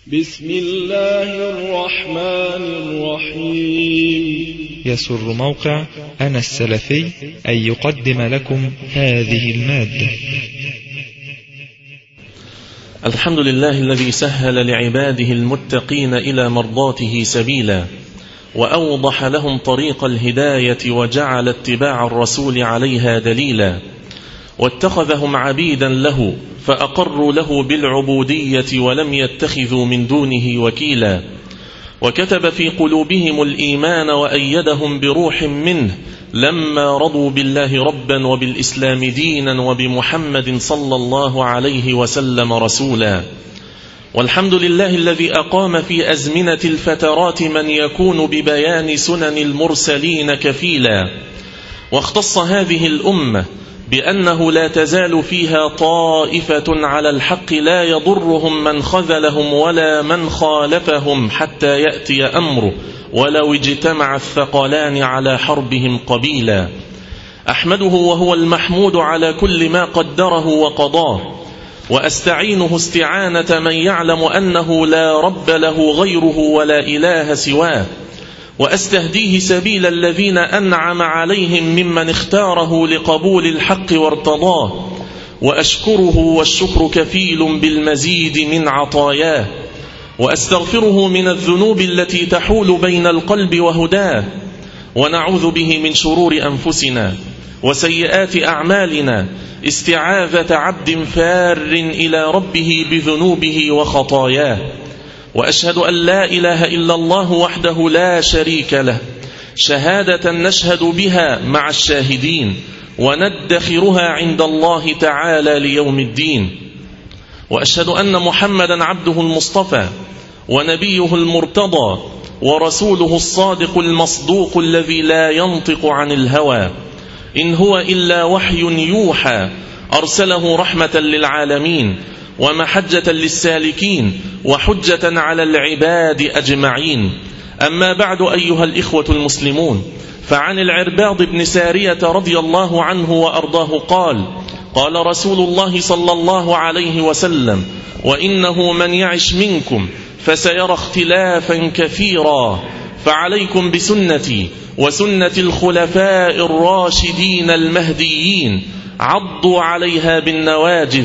بسم الله الرحمن الرحيم. يسر موقع أنا السلفي أن يقدم لكم هذه المادة. الحمد لله الذي سهل لعباده المتقين إلى مرضاته سبيلا، وأوضح لهم طريق الهداية، وجعل اتباع الرسول عليها دليلا، واتخذهم عبيدا له فأقروا له بالعبودية ولم يتخذوا من دونه وكيلا، وكتب في قلوبهم الإيمان وأيدهم بروح منه لما رضوا بالله ربا وبالإسلام دينا وبمحمد صلى الله عليه وسلم رسولا. والحمد لله الذي أقام في أزمنة الفترات من يكون ببيان سنن المرسلين كفيلا، واختص هذه الأمة بأنه لا تزال فيها طائفة على الحق لا يضرهم من خذلهم ولا من خالفهم حتى يأتي أمره، ولو اجتمع الثقلان على حربهم قبيلا. أحمده وهو المحمود على كل ما قدره وقضاه، وأستعينه استعانة من يعلم أنه لا رب له غيره ولا إله سواه، وأستهديه سبيل الذين أنعم عليهم ممن اختاره لقبول الحق وارتضاه، وأشكره والشكر كفيل بالمزيد من عطاياه، وأستغفره من الذنوب التي تحول بين القلب وهداه، ونعوذ به من شرور أنفسنا وسيئات أعمالنا استعاذة عبد فار إلى ربه بذنوبه وخطاياه. وأشهد أن لا إله إلا الله وحده لا شريك له، شهادة نشهد بها مع الشاهدين وندخرها عند الله تعالى ليوم الدين. وأشهد أن محمدا عبده المصطفى ونبيه المرتضى ورسوله الصادق المصدوق الذي لا ينطق عن الهوى، إن هو إلا وحي يوحى، أرسله رحمة للعالمين ومحجة للسالكين وحجة على العباد أجمعين. أما بعد أيها الإخوة المسلمون، فعن العرباض بن سارية رضي الله عنه وأرضاه قال: قال رسول الله صلى الله عليه وسلم: وإنه من يعش منكم فسيرى اختلافا كثيرا، فعليكم بسنتي وسنة الخلفاء الراشدين المهديين، عضوا عليها بالنواجذ،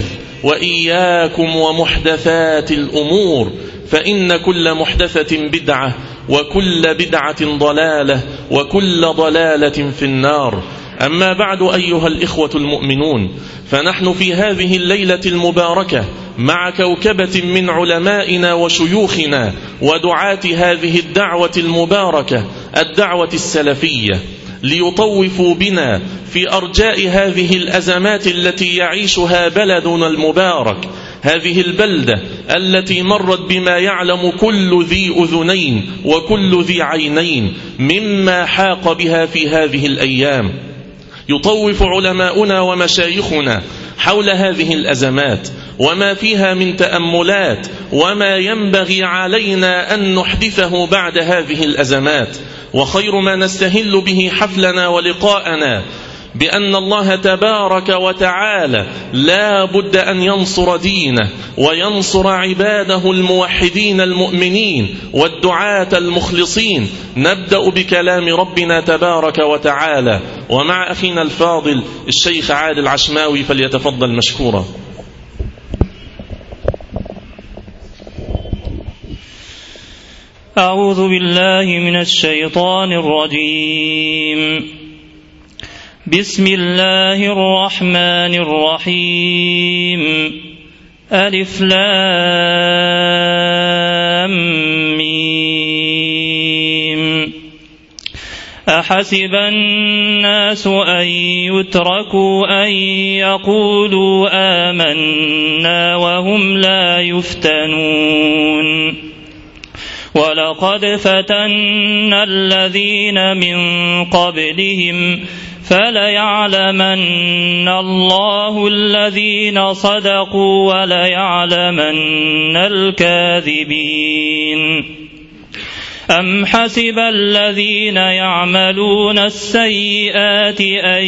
وإياكم ومحدثات الأمور، فإن كل محدثة بدعة، وكل بدعة ضلالة، وكل ضلالة في النار. أما بعد أيها الإخوة المؤمنون، فنحن في هذه الليلة المباركة مع كوكبة من علمائنا وشيوخنا ودعاة هذه الدعوة المباركة، الدعوة السلفية، ليطوفوا بنا في أرجاء هذه الأزمات التي يعيشها بلدنا المبارك، هذه البلدة التي مرت بما يعلم كل ذي أذنين وكل ذي عينين مما حاق بها في هذه الأيام. يطوف علماؤنا ومشايخنا حول هذه الأزمات وما فيها من تأملات، وما ينبغي علينا أن نحدثه بعد هذه الأزمات. وخير ما نستهل به حفلنا ولقاءنا بأن الله تبارك وتعالى لا بد أن ينصر دينه وينصر عباده الموحدين المؤمنين والدعاة المخلصين. نبدأ بكلام ربنا تبارك وتعالى، ومع أخينا الفاضل الشيخ عادل عشماوي فليتفضل مشكورا. أعوذ بالله من الشيطان الرجيم. بسم الله الرحمن الرحيم. ألف لام ميم. أحسب الناس أن يتركوا أن يقولوا آمنا وهم لا يفتنون. ولقد فتنا الذين من قبلهم فليعلمن الله الذين صدقوا وليعلمن الكاذبين. أم حسب الذين يعملون السيئات أن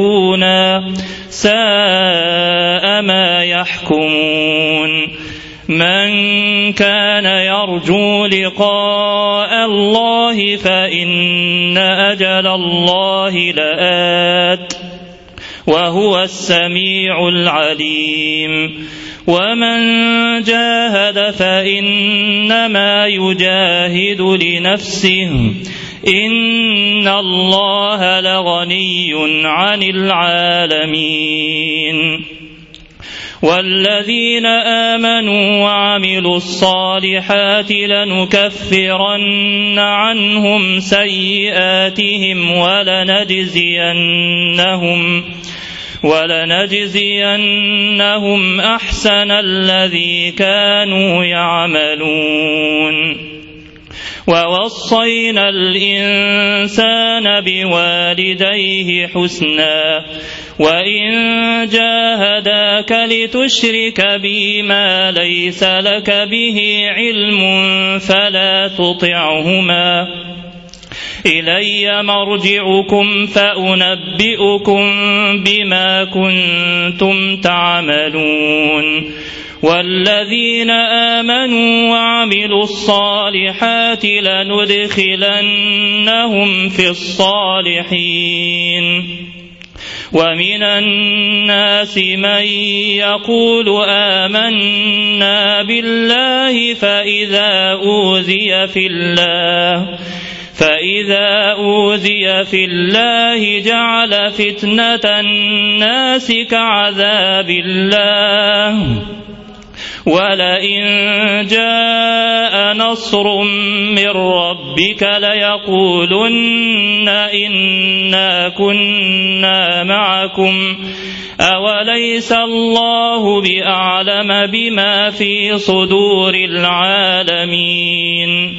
يسبقونا، ساء ما يحكمون. من كان يرجو لقاء الله فإن أجل الله لآت وهو السميع العليم ومن جاهد فإنما يجاهد لنفسه إن الله لغني عن العالمين والذين آمنوا وعملوا الصالحات لنكفرن عنهم سيئاتهم ولنجزينهم أحسن الذي كانوا يعملون ووصينا الإنسان بوالديه حسنا وإن جاهداك لتشرك بي ما ليس لك به علم فلا تطعهما إلي مرجعكم فأنبئكم بما كنتم تعملون والذين آمنوا وعملوا الصالحات لندخلنهم في الصالحين ومن الناس من يقول آمنا بالله فإذا أوذي في الله جعل فتنة الناس كعذاب الله ولئن جاء نصر من ربك ليقولن إنا كنا معكم أوليس الله بأعلم بما في صدور العالمين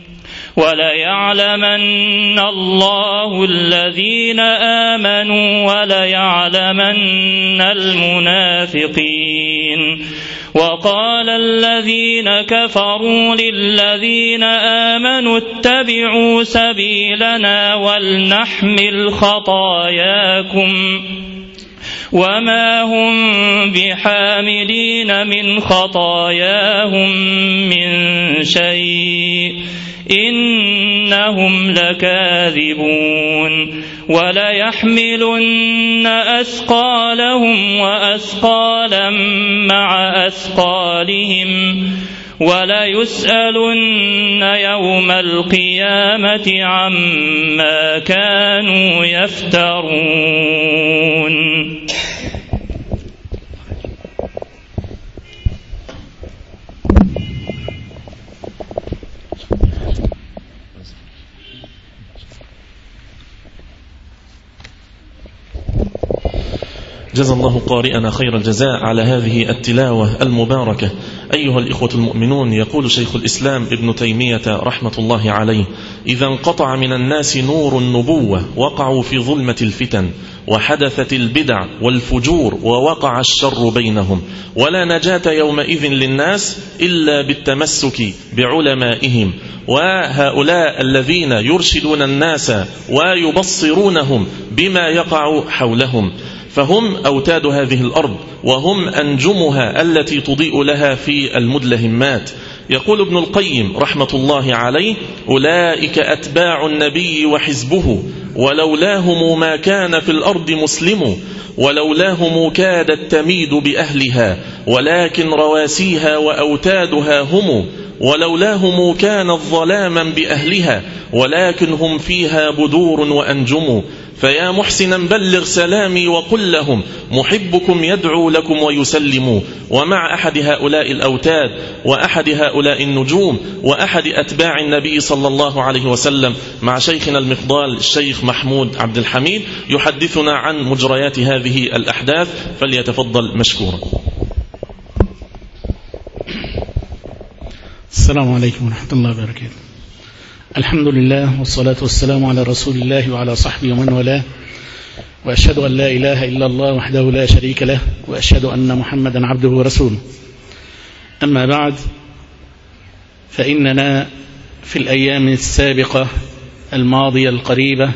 وليعلمن الله الذين آمنوا وليعلمن المنافقين وقال الذين كفروا للذين آمنوا اتبعوا سبيلنا ولنحمل خطاياكم وما هم بحاملين من خطاياهم من شيء إنهم لكاذبون وليحملن أثقالهم وأثقالا مع أثقالهم وليسألن يوم القيامة عما كانوا يفترون. جزا الله قارئنا خير الجزاء على هذه التلاوة المباركة. أيها الإخوة المؤمنون، يقول شيخ الإسلام ابن تيمية رحمة الله عليه: إذا انقطع من الناس نور النبوة وقعوا في ظلمة الفتن وحدثت البدع والفجور ووقع الشر بينهم، ولا نجاة يومئذ للناس إلا بالتمسك بعلمائهم، وهؤلاء الذين يرشدون الناس ويبصرونهم بما يقع حولهم، فهم أوتاد هذه الأرض وهم أنجمها التي تضيء لها في المدلهمات. يقول ابن القيم رحمة الله عليه: أولئك أتباع النبي وحزبه، ولولاهم ما كان في الأرض مسلم، ولولاهم كادت تميد بأهلها، ولكن رواسيها وأوتادها هم، ولولاهم كانت ظلاما بأهلها، ولكن هم فيها بدور وأنجم. فيا محسنا بلغ سلامي وقل لهم محبكم يدعو لكم ويسلم. ومع أحد هؤلاء الأوتاد وأحد هؤلاء النجوم وأحد أتباع النبي صلى الله عليه وسلم، مع شيخنا المفضال الشيخ محمود عبد الحميد، يحدثنا عن مجريات هذه الأحداث، فليتفضل مشكورا. السلام عليكم ورحمة الله وبركاته. الحمد لله والصلاة والسلام على رسول الله وعلى صحبه ومن والاه، وأشهد أن لا إله إلا الله وحده لا شريك له، وأشهد أن محمدا عبده ورسوله. أما بعد، فإننا في الأيام السابقة الماضية القريبة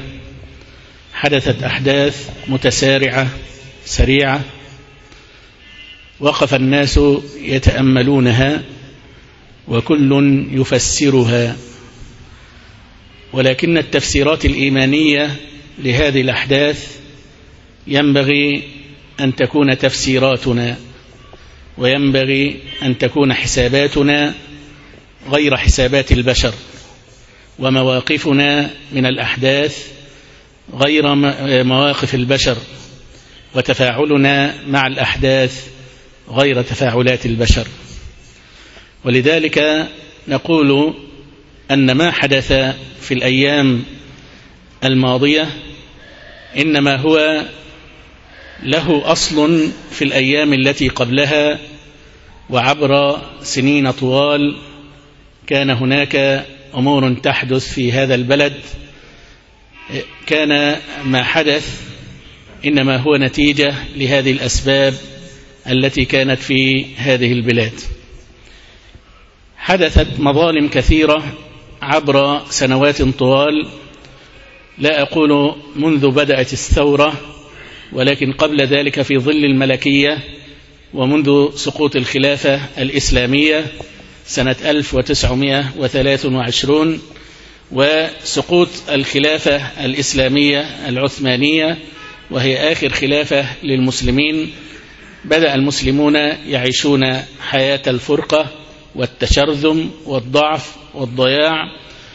حدثت أحداث متسارعة سريعة، وقف الناس يتأملونها وكل يفسرها، ولكن التفسيرات الإيمانية لهذه الأحداث ينبغي أن تكون تفسيراتنا، وينبغي أن تكون حساباتنا غير حسابات البشر، ومواقفنا من الأحداث غير مواقف البشر، وتفاعلنا مع الأحداث غير تفاعلات البشر. ولذلك نقول أن ما حدث في الأيام الماضية إنما هو له أصل في الأيام التي قبلها، وعبر سنين طوال كان هناك أمور تحدث في هذا البلد. كان ما حدث إنما هو نتيجة لهذه الأسباب التي كانت في هذه البلاد. حدثت مظالم كثيرة عبر سنوات طوال، لا أقول منذ بدأت الثورة، ولكن قبل ذلك في ظل الملكية، ومنذ سقوط الخلافة الإسلامية سنة 1923 وسقوط الخلافة الإسلامية العثمانية وهي آخر خلافة للمسلمين، بدأ المسلمون يعيشون حياة الفرقة والتشرذم والضعف والضياع،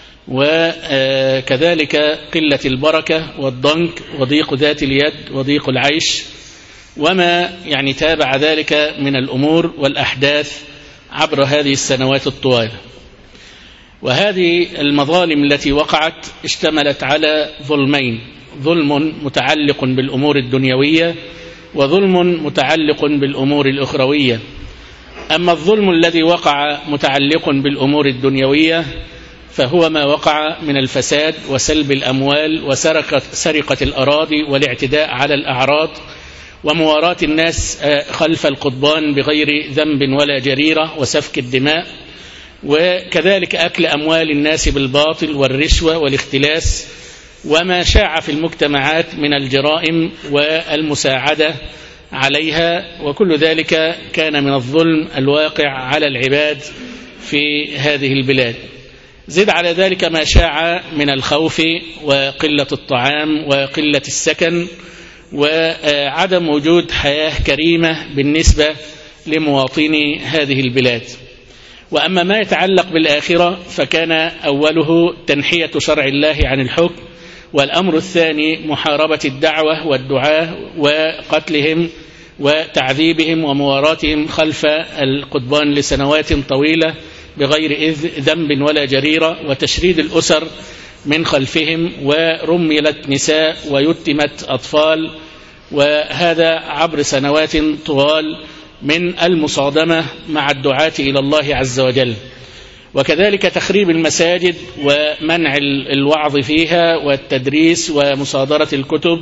وكذلك قلة البركة والضنك وضيق ذات اليد وضيق العيش، وما يعني تابع ذلك من الأمور والأحداث عبر هذه السنوات الطوال. وهذه المظالم التي وقعت اشتملت على ظلمين: ظلم متعلق بالأمور الدنيوية، وظلم متعلق بالأمور الأخروية. أما الظلم الذي وقع متعلق بالأمور الدنيوية فهو ما وقع من الفساد وسلب الأموال وسرقة الأراضي والاعتداء على الأعراض ومواراة الناس خلف القضبان بغير ذنب ولا جريرة وسفك الدماء، وكذلك أكل أموال الناس بالباطل والرشوة والاختلاس، وما شاع في المجتمعات من الجرائم والمساعدة عليها، وكل ذلك كان من الظلم الواقع على العباد في هذه البلاد. زد على ذلك ما شاع من الخوف وقلة الطعام وقلة السكن وعدم وجود حياة كريمة بالنسبة لمواطني هذه البلاد. وأما ما يتعلق بالآخرة فكان أوله تنحية شرع الله عن الحكم، والأمر الثاني محاربة الدعوة والدعاة وقتلهم وتعذيبهم ومواراتهم خلف القضبان لسنوات طويلة بغير ذنب ولا جريرة، وتشريد الأسر من خلفهم، ورملت نساء ويتمت أطفال، وهذا عبر سنوات طوال من المصادمة مع الدعاة إلى الله عز وجل. وكذلك تخريب المساجد ومنع الوعظ فيها والتدريس ومصادرة الكتب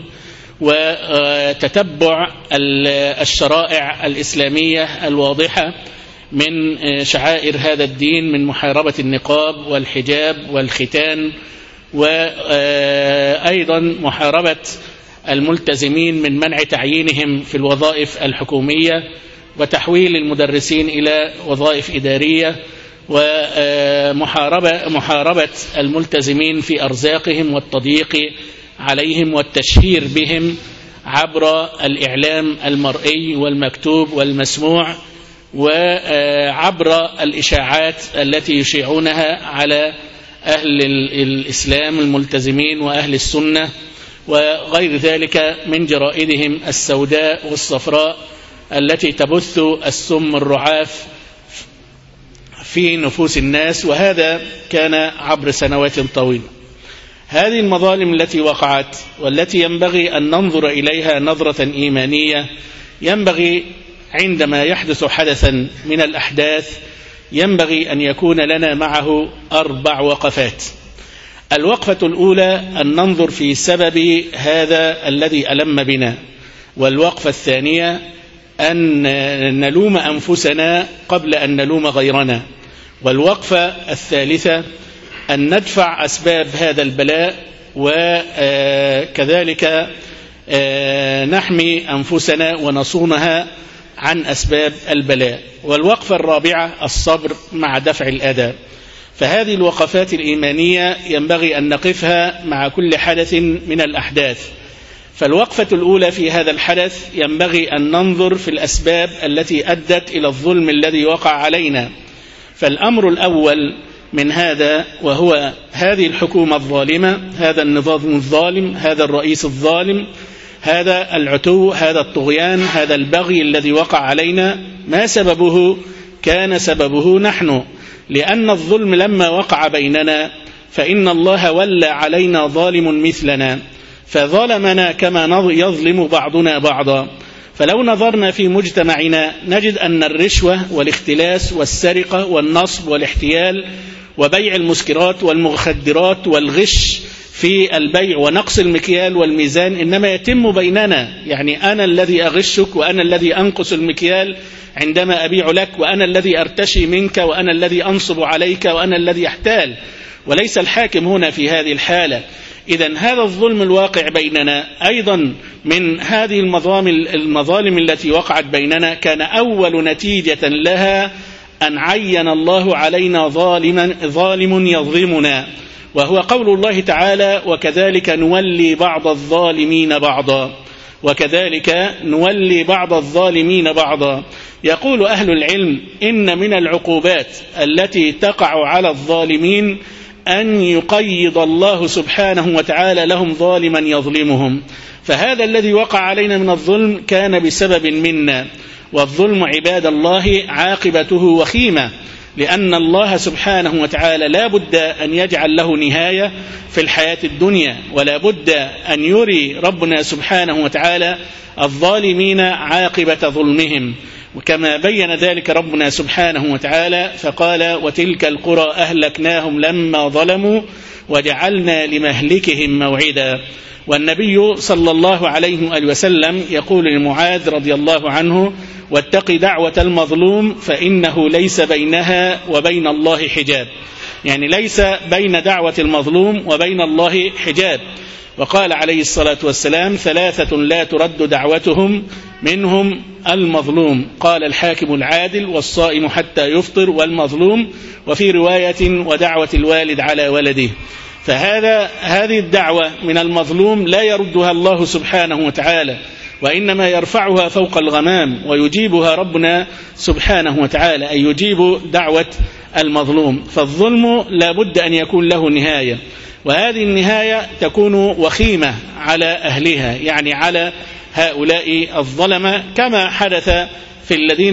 وتتبع الشرائع الإسلامية الواضحة من شعائر هذا الدين، من محاربة النقاب والحجاب والختان، وأيضا محاربة الملتزمين من منع تعيينهم في الوظائف الحكومية وتحويل المدرسين إلى وظائف إدارية، ومحاربة الملتزمين في أرزاقهم والتضييق عليهم والتشهير بهم عبر الإعلام المرئي والمكتوب والمسموع، وعبر الإشاعات التي يشيعونها على أهل الإسلام الملتزمين وأهل السنة وغير ذلك من جرائدهم السوداء والصفراء التي تبث السم الرعاف في نفوس الناس. وهذا كان عبر سنوات طويلة. هذه المظالم التي وقعت والتي ينبغي أن ننظر إليها نظرة إيمانية، ينبغي عندما يحدث حدثا من الأحداث ينبغي أن يكون لنا معه 4 وقفات. الوقفة الأولى أن ننظر في سبب هذا الذي ألم بنا، والوقفة الثانية أن نلوم أنفسنا قبل أن نلوم غيرنا، والوقفة الثالثة أن ندفع أسباب هذا البلاء وكذلك نحمي أنفسنا ونصونها عن أسباب البلاء. والوقفة الرابعة الصبر مع دفع الأذى. فهذه الوقفات الإيمانية ينبغي أن نقفها مع كل حدث من الأحداث. فالوقفة الأولى في هذا الحدث ينبغي أن ننظر في الأسباب التي أدت إلى الظلم الذي وقع علينا. فالأمر الأول من هذا وهو هذه الحكومة الظالمة، هذا النظام الظالم، هذا الرئيس الظالم، هذا العتو، هذا الطغيان، هذا البغي الذي وقع علينا. ما سببه؟ كان سببه نحن، لأن الظلم لما وقع بيننا فإن الله ولى علينا ظالم مثلنا فظلمنا كما يظلم بعضنا بعضا. فلو نظرنا في مجتمعنا نجد أن الرشوة والاختلاس والسرقة والنصب والاحتيال وبيع المسكرات والمخدرات والغش في البيع ونقص المكيال والميزان إنما يتم بيننا. يعني أنا الذي أغشك وأنا الذي أنقص المكيال عندما أبيع لك، وأنا الذي أرتشي منك، وأنا الذي أنصب عليك، وأنا الذي أحتال، وليس الحاكم هنا في هذه الحالة. إذن هذا الظلم الواقع بيننا أيضا من هذه المظالم التي وقعت بيننا كان أول نتيجة لها أن عين الله علينا ظالم يظلمنا، وهو قول الله تعالى: وكذلك نولي بعض الظالمين بعضا. وكذلك نولي بعض الظالمين بعضا. يقول أهل العلم إن من العقوبات التي تقع على الظالمين أن يقيض الله سبحانه وتعالى لهم ظالما يظلمهم. فهذا الذي وقع علينا من الظلم كان بسبب منا. والظلم عباد الله عاقبته وخيمة، لأن الله سبحانه وتعالى لا بد أن يجعل له نهاية في الحياة الدنيا، ولا بد أن يري ربنا سبحانه وتعالى الظالمين عاقبة ظلمهم. وكما بين ذلك ربنا سبحانه وتعالى فقال: وتلك القرى أهلكناهم لما ظلموا وجعلنا لمهلكهم موعدا. والنبي صلى الله عليه وآله وسلم يقول لمعاذ رضي الله عنه: واتق دعوة المظلوم فإنه ليس بينها وبين الله حجاب. يعني ليس بين دعوة المظلوم وبين الله حجاب. وقال عليه الصلاة والسلام: ثلاثة لا ترد دعوتهم منهم المظلوم، قال الحاكم العادل، والصائم حتى يفطر، والمظلوم، وفي رواية ودعوة الوالد على ولده. هذه الدعوة من المظلوم لا يردها الله سبحانه وتعالى، وإنما يرفعها فوق الغمام ويجيبها ربنا سبحانه وتعالى، أي يجيب دعوة المظلوم. فالظلم لا بد أن يكون له نهاية، وهذه النهاية تكون وخيمة على أهلها، يعني على هؤلاء الظلمة، كما حدث في الذين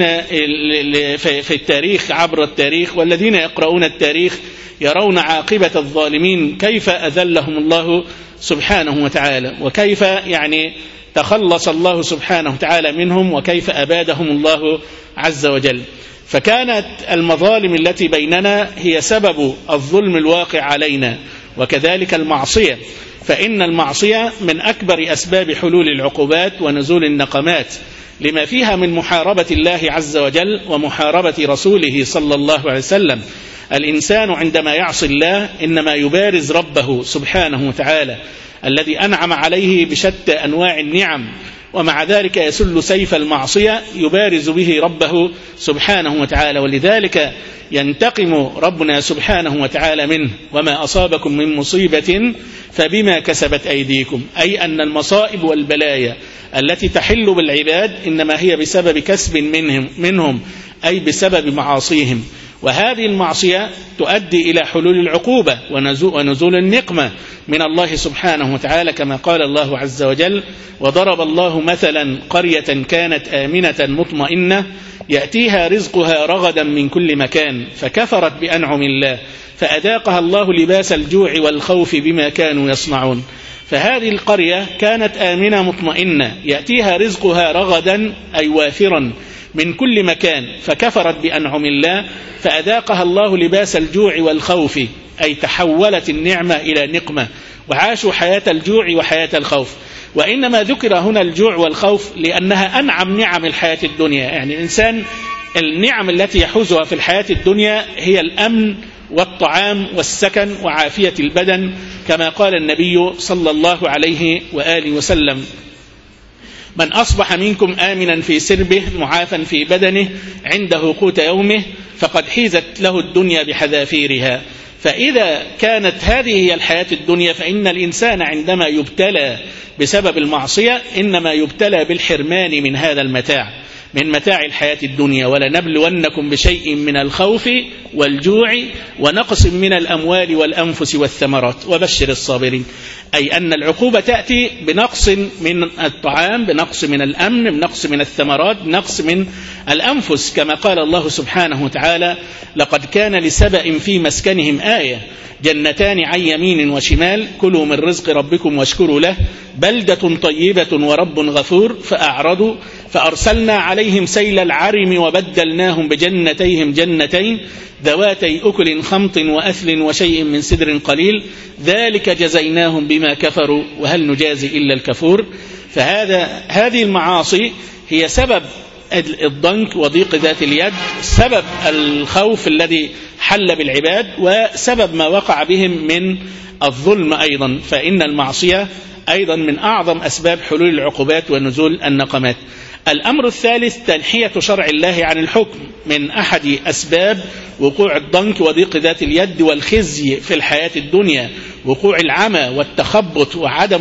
في التاريخ عبر التاريخ. والذين يقرؤون التاريخ يرون عاقبة الظالمين كيف أذلهم الله سبحانه وتعالى، وكيف يعني تخلص الله سبحانه وتعالى منهم، وكيف أبادهم الله عز وجل. فكانت المظالم التي بيننا هي سبب الظلم الواقع علينا. وكذلك المعصية، فإن المعصية من أكبر أسباب حلول العقوبات ونزول النقمات، لما فيها من محاربة الله عز وجل ومحاربة رسوله صلى الله عليه وسلم. الإنسان عندما يعصي الله إنما يبارز ربه سبحانه وتعالى الذي أنعم عليه بشتى أنواع النعم، ومع ذلك يسل سيف المعصية يبارز به ربه سبحانه وتعالى. ولذلك ينتقم ربنا سبحانه وتعالى منه: وما أصابكم من مصيبة فبما كسبت أيديكم. أي أن المصائب والبلايا التي تحل بالعباد إنما هي بسبب كسب منهم، أي بسبب معاصيهم. وهذه المعصية تؤدي إلى حلول العقوبة ونزول النقمة من الله سبحانه وتعالى، كما قال الله عز وجل: وضرب الله مثلا قرية كانت آمنة مطمئنة يأتيها رزقها رغدا من كل مكان فكفرت بأنعم الله فأذاقها الله لباس الجوع والخوف بما كانوا يصنعون. فهذه القرية كانت آمنة مطمئنة يأتيها رزقها رغدا أي وافرا من كل مكان، فكفرت بأنعم الله فأذاقها الله لباس الجوع والخوف، أي تحولت النعمة إلى نقمة وعاشوا حياة الجوع وحياة الخوف. وإنما ذكر هنا الجوع والخوف لأنها أنعم نعم الحياة الدنيا. يعني الإنسان النعم التي يحوزها في الحياة الدنيا هي الأمن والطعام والسكن وعافية البدن، كما قال النبي صلى الله عليه وآله وسلم: من أصبح منكم آمنا في سربه معافا في بدنه عنده قوت يومه فقد حيزت له الدنيا بحذافيرها. فإذا كانت هذه هي الحياة الدنيا فإن الإنسان عندما يبتلى بسبب المعصية إنما يبتلى بالحرمان من هذا المتاع، من متاع الحياة الدنيا. ولنبلونكم بشيء من الخوف والجوع ونقص من الأموال والأنفس والثمرات وبشر الصابرين. أي أن العقوبة تأتي بنقص من الطعام، بنقص من الأمن، بنقص من الثمرات، بنقص من الأنفس، كما قال الله سبحانه وتعالى: لقد كان لسبأ في مسكنهم آية جنتان عن يمين وشمال كلوا من رزق ربكم واشكروا له بلدة طيبة ورب غفور فأعرضوا فأرسلنا عليهم سيل العرم وبدلناهم بجنتيهم جنتين ذواتي أكل خمط وأثل وشيء من سدر قليل ذلك جزيناهم بما كفروا وهل نجازي إلا الكفور. هذه المعاصي هي سبب الضنك وضيق ذات اليد، سبب الخوف الذي حل بالعباد، وسبب ما وقع بهم من الظلم أيضا. فإن المعصية أيضا من أعظم أسباب حلول العقوبات ونزول النقمات. الأمر الثالث تنحية شرع الله عن الحكم، من أحد أسباب وقوع الضنك وضيق ذات اليد والخزي في الحياة الدنيا، وقوع العمى والتخبط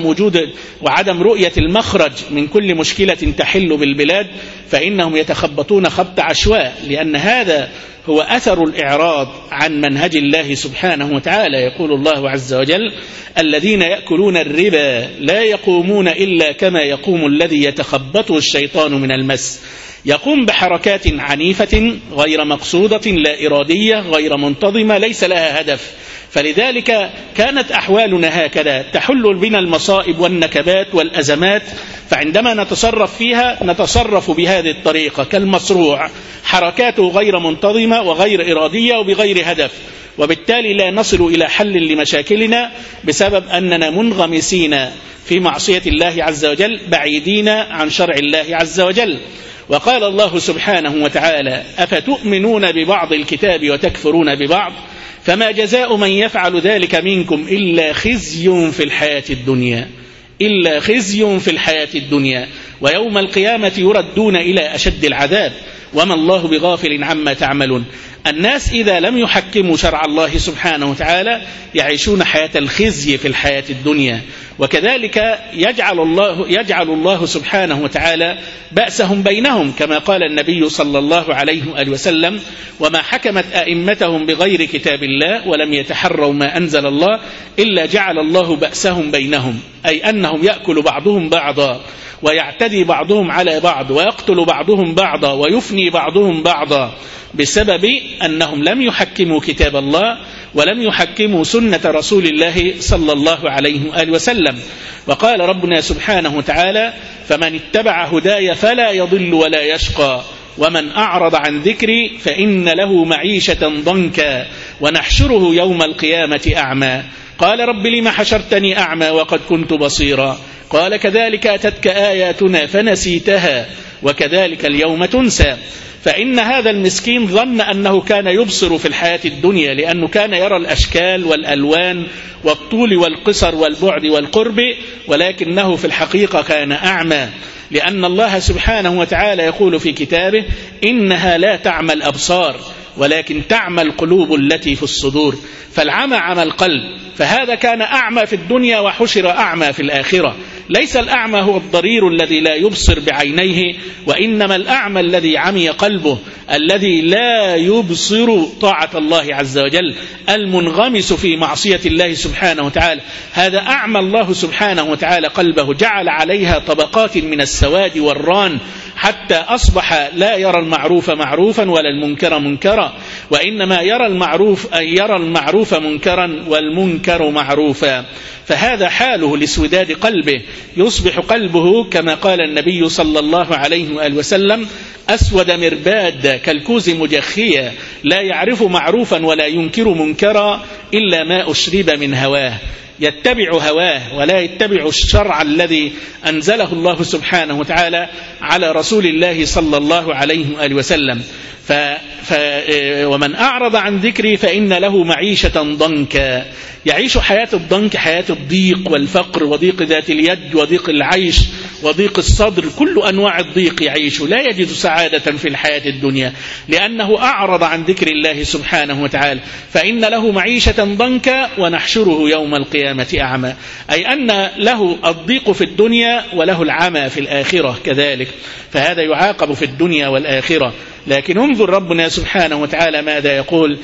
وعدم رؤية المخرج من كل مشكلة تحل بالبلاد، فإنهم يتخبطون خبط عشواء، لأن هذا هو أثر الإعراض عن منهج الله سبحانه وتعالى. يقول الله عز وجل: الذين يأكلون الربا لا يقومون إلا كما يقوم الذي يتخبطه الشيطان من المس، يقوم بحركات عنيفة غير مقصودة لا إرادية غير منتظمة ليس لها هدف. فلذلك كانت أحوالنا هكذا، تحل بنا المصائب والنكبات والأزمات، فعندما نتصرف فيها نتصرف بهذه الطريقة كالمصروع، حركاته غير منتظمة وغير إرادية وبغير هدف، وبالتالي لا نصل إلى حل لمشاكلنا بسبب أننا منغمسين في معصية الله عز وجل بعيدين عن شرع الله عز وجل. وقال الله سبحانه وتعالى: أفتؤمنون ببعض الكتاب وتكفرون ببعض فما جزاء من يفعل ذلك منكم إلا خزي في الحياة الدنيا، إلا خزي في الحياة الدنيا ويوم القيامة يردون إلى أشد العذاب وما الله بغافل عما تعملون. الناس إذا لم يحكموا شرع الله سبحانه وتعالى يعيشون حياة الخزي في الحياة الدنيا، وكذلك يجعل الله سبحانه وتعالى بأسهم بينهم، كما قال النبي صلى الله عليه وآله وسلم: وما حكمت أئمتهم بغير كتاب الله ولم يتحروا ما أنزل الله إلا جعل الله بأسهم بينهم، أي أنهم يأكل بعضهم بعضا ويعتدي بعضهم على بعض ويقتل بعضهم بعضا ويفني بعضهم بعضا بسبب أنهم لم يحكموا كتاب الله ولم يحكموا سنة رسول الله صلى الله عليه وآله وسلم. وقال ربنا سبحانه وتعالى: فمن اتبع هداي فلا يضل ولا يشقى ومن أعرض عن ذكري فإن له معيشة ضنكا ونحشره يوم القيامة أعمى قال رب لم حشرتني أعمى وقد كنت بصيرا قال كذلك أتتك آياتنا فنسيتها وكذلك اليوم تنسى. فإن هذا المسكين ظن أنه كان يبصر في الحياة الدنيا، لأنه كان يرى الأشكال والألوان والطول والقصر والبعد والقرب، ولكنه في الحقيقة كان أعمى، لأن الله سبحانه وتعالى يقول في كتابه: إنها لا تعمى الأبصار ولكن تعمى القلوب التي في الصدور. فالعمى عمى القلب، فهذا كان أعمى في الدنيا وحشر أعمى في الآخرة. ليس الأعمى هو الضرير الذي لا يبصر بعينيه، وإنما الأعمى الذي عمي قلبه، الذي لا يبصر طاعة الله عز وجل، المنغمس في معصية الله سبحانه وتعالى. هذا أعمى الله سبحانه وتعالى قلبه، جعل عليها طبقات من السواد والران حتى أصبح لا يرى المعروف معروفا ولا المنكر منكرا، وإنما يرى المعروف منكرا والمنكر معروفا. فهذا حاله لسوداد قلبه، يصبح قلبه كما قال النبي صلى الله عليه وآله وسلم: أسود مرباد كالكوز مجخيا لا يعرف معروفا ولا ينكر منكرا إلا ما أشرب من هواه. يتبع هواه ولا يتبع الشرع الذي أنزله الله سبحانه وتعالى على رسول الله صلى الله عليه وآله وسلم. ومن أعرض عن ذكري فإن له معيشة ضنكا، يعيش حياة الضنك، حياة الضيق والفقر وضيق ذات اليد وضيق العيش وضيق الصدر، كل أنواع الضيق يعيش، لا يجد سعادة في الحياة الدنيا لأنه أعرض عن ذكر الله سبحانه وتعالى. فإن له معيشة ضنكا ونحشره يوم القيامة أعمى، أي أن له الضيق في الدنيا وله العمى في الآخرة كذلك، فهذا يعاقب في الدنيا والآخرة. لكن انظر ربنا سبحانه وتعالى ماذا يقول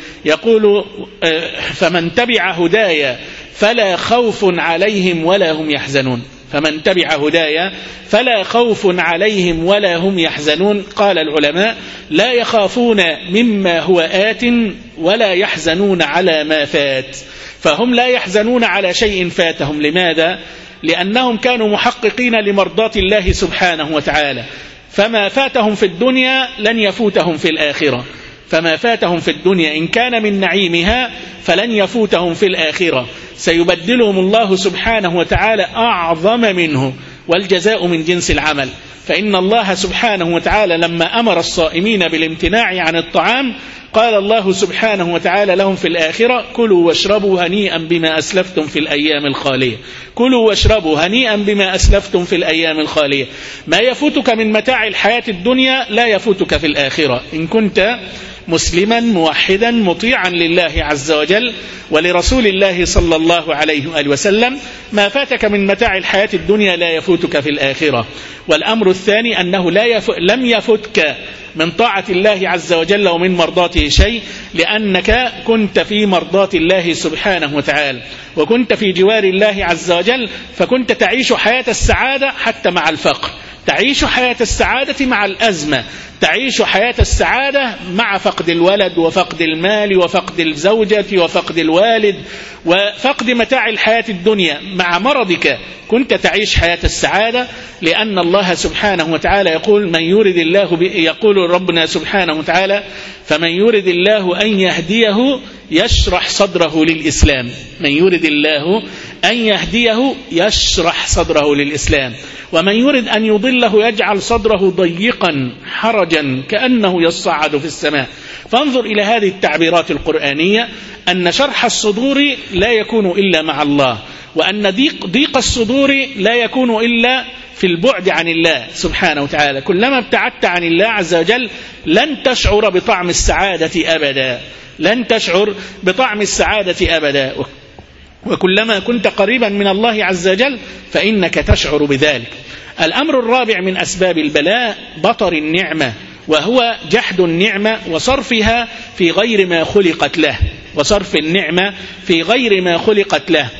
فمن تبع هدايا فلا خوف عليهم ولا هم يحزنون. فمن تبع هدايا فلا خوف عليهم ولا هم يحزنون. قال العلماء لا يخافون مما هو آت ولا يحزنون على ما فات، فهم لا يحزنون على شيء فاتهم. لماذا؟ لأنهم كانوا محققين لمرضاة الله سبحانه وتعالى، فما فاتهم في الدنيا لن يفوتهم في الآخرة، فما فاتهم في الدنيا إن كان من نعيمها فلن يفوتهم في الآخرة، سيبدلهم الله سبحانه وتعالى أعظم منه، والجزاء من جنس العمل. فإن الله سبحانه وتعالى لما أمر الصائمين بالامتناع عن الطعام قال الله سبحانه وتعالى لهم في الآخرة كلوا واشربوا هنيئا بما أسلفتم في الأيام الخالية. كلوا واشربوا هنيئا بما أسلفتم في الأيام الخالية. ما يفوتك من متاع الحياة الدنيا لا يفوتك في الآخرة إن كنت مسلما موحدا مطيعا لله عز وجل ولرسول الله صلى الله عليه وآله وسلم. ما فاتك من متاع الحياة الدنيا لا يفوتك في الآخرة. والأمر الثاني أنه لم يفتك من طاعة الله عز وجل ومن مرضاته شيء، لأنك كنت في مرضاة الله سبحانه وتعالى وكنت في جوار الله عز وجل، فكنت تعيش حياة السعادة حتى مع الفقر، تعيش حياة السعادة مع الأزمة، تعيش حياة السعادة مع فقد الولد وفقد المال وفقد الزوجة وفقد الوالد وفقد متاع الحياة الدنيا. مع مرضك كنت تعيش حياة السعادة، لأن الله سبحانه وتعالى يقول من يرد الله يقول ربنا سبحانه وتعالى فمن يرد الله أن يهديه يشرح صدره للإسلام. من يرد الله أن يهديه يشرح صدره للإسلام، ومن يرد أن يضله يجعل صدره ضيقا حرجا كأنه يصعد في السماء. فانظر إلى هذه التعبيرات القرآنية أن شرح الصدور لا يكون إلا مع الله، وأن ضيق الصدور لا يكون إلا في البعد عن الله سبحانه وتعالى. كلما ابتعدت عن الله عز وجل لن تشعر بطعم السعادة أبدا، لن تشعر بطعم السعادة أبدا. وكلما كنت قريبا من الله عز وجل فإنك تشعر بذلك. الأمر الرابع من أسباب البلاء بطر النعمة، وهو جحد النعمة وصرفها في غير ما خلقت له، وصرف النعمة في غير ما خلقت له.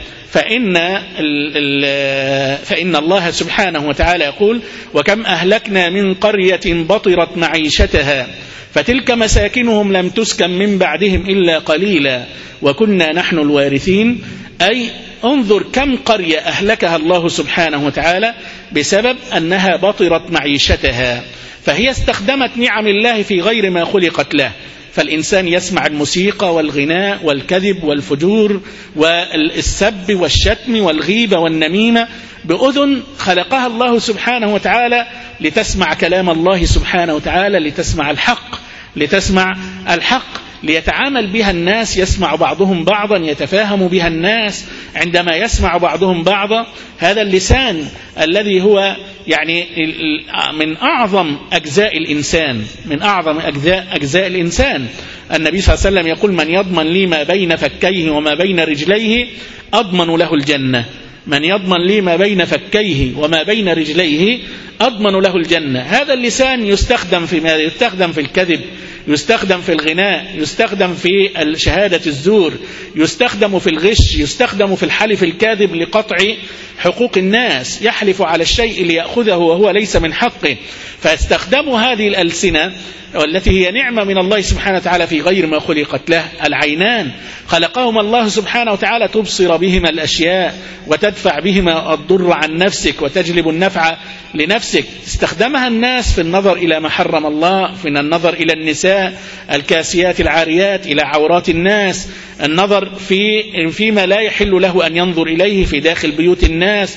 فإن الله سبحانه وتعالى يقول وكم أهلكنا من قرية بطرت معيشتها فتلك مساكنهم لم تسكن من بعدهم إلا قليلا وكنا نحن الوارثين. أي انظر كم قرية أهلكها الله سبحانه وتعالى بسبب أنها بطرت معيشتها، فهي استخدمت نعم الله في غير ما خلقت له. فالإنسان يسمع الموسيقى والغناء والكذب والفجور والسب والشتم والغيبة والنميمة بأذن خلقها الله سبحانه وتعالى لتسمع كلام الله سبحانه وتعالى، لتسمع الحق ليتعامل بها الناس، يسمع بعضهم بعضا، يتفاهم بها الناس عندما يسمع بعضهم بعضا. هذا اللسان الذي هو يعني من أعظم أجزاء الإنسان، من أعظم أجزاء الإنسان. النبي صلى الله عليه وسلم يقول من يضمن لي ما بين فكيه وما بين رجليه أضمن له الجنة. من يضمن لي ما بين فكيه وما بين رجليه أضمن له الجنة. هذا اللسان يستخدم في ماذا؟ يستخدم في الكذب، يستخدم في الغناء، يستخدم في شهادة الزور، يستخدم في الغش، يستخدم في الحلف الكاذب لقطع حقوق الناس، يحلف على الشيء ليأخذه وهو ليس من حقه. فاستخدموا هذه الألسنة والتي هي نعمة من الله سبحانه وتعالى في غير ما خلقت له. العينان خلقهما الله سبحانه وتعالى تبصر بهما الأشياء وتدفع بهما الضر عن نفسك وتجلب النفع لنفسك. استخدمها الناس في النظر إلى ما حرم الله، في النظر إلى النساء، النساء الكاسيات العاريات إلى عورات الناس، النظر فيما لا يحل له أن ينظر إليه في داخل بيوت الناس،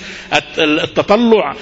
التطلع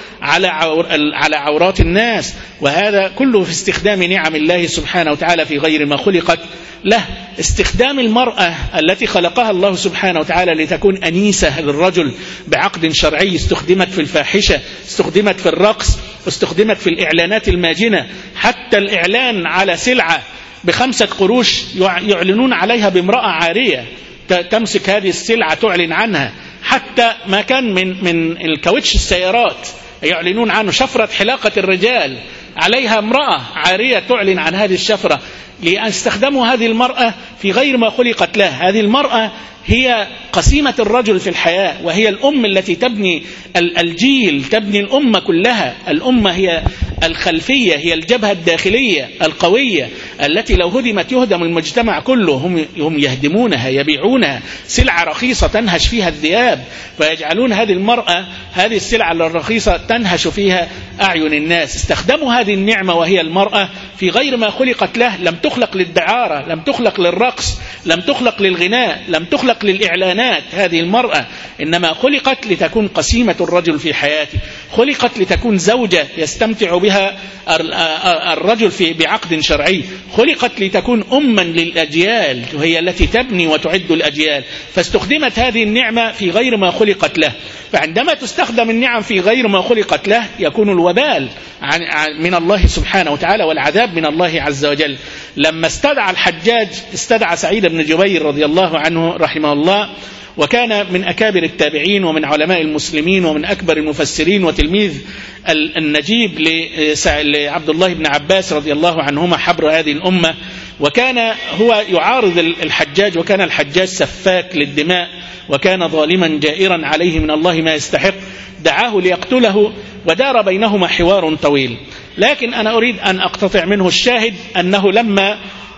على عورات الناس، وهذا كله في استخدام نعم الله سبحانه وتعالى في غير ما خلقت له. استخدام المرأة التي خلقها الله سبحانه وتعالى لتكون أنيسة للرجل بعقد شرعي، استخدمت في الفاحشة، استخدمت في الرقص، استخدمت في الإعلانات الماجنة، حتى الإعلان على سلعة ب5 قروش يعلنون عليها بامرأة عارية تمسك هذه السلعة تعلن عنها، حتى ما كان من الكاوتش السيارات يعلنون عنه، شفرة حلاقة الرجال عليها امرأة عارية تعلن عن هذه الشفرة، لأن استخدموا هذه المرأة في غير ما خلقت له. هذه المرأة هي قسيمة الرجل في الحياة، وهي الأم التي تبني الجيل، تبني الأمة كلها. الأمة هي الخلفية، هي الجبهة الداخلية القوية التي لو هدمت يهدم المجتمع كله. هم يهدمونها، يبيعونها سلعة رخيصة تنهش فيها الذئاب، فيجعلون هذه المرأة هذه السلعة الرخيصة تنهش فيها أعين الناس. استخدموا هذه النعمة وهي المرأة في غير ما خلقت له. لم تخلق للدعارة، لم تخلق للرقص، لم تخلق للغناء، لم تخلق للإعلانات. هذه المرأة إنما خلقت لتكون قسيمة الرجل في حياته، خلقت لتكون زوجة يستمتع بها الرجل بعقد شرعي، خلقت لتكون أما للأجيال، وهي التي تبني وتعد الأجيال. فاستخدمت هذه النعمة في غير ما خلقت له. فعندما تستخدم النعم في غير ما خلقت له يكون الوبال من الله سبحانه وتعالى والعذاب من الله عز وجل. لما استدعى الحجاج استدعى سعيد بن جبير رضي الله عنه رحمه الله، وكان من أكابر التابعين ومن علماء المسلمين ومن أكبر المفسرين وتلميذ النجيب لعبد الله بن عباس رضي الله عنهما حبر هذه الأمة، وكان هو يعارض الحجاج، وكان الحجاج سفاك للدماء، وكان ظالما جائرا عليه من الله ما يستحق. دعاه ليقتله ودار بينهما حوار طويل. لكن أنا أريد أن أقتطع منه الشاهد أنه لما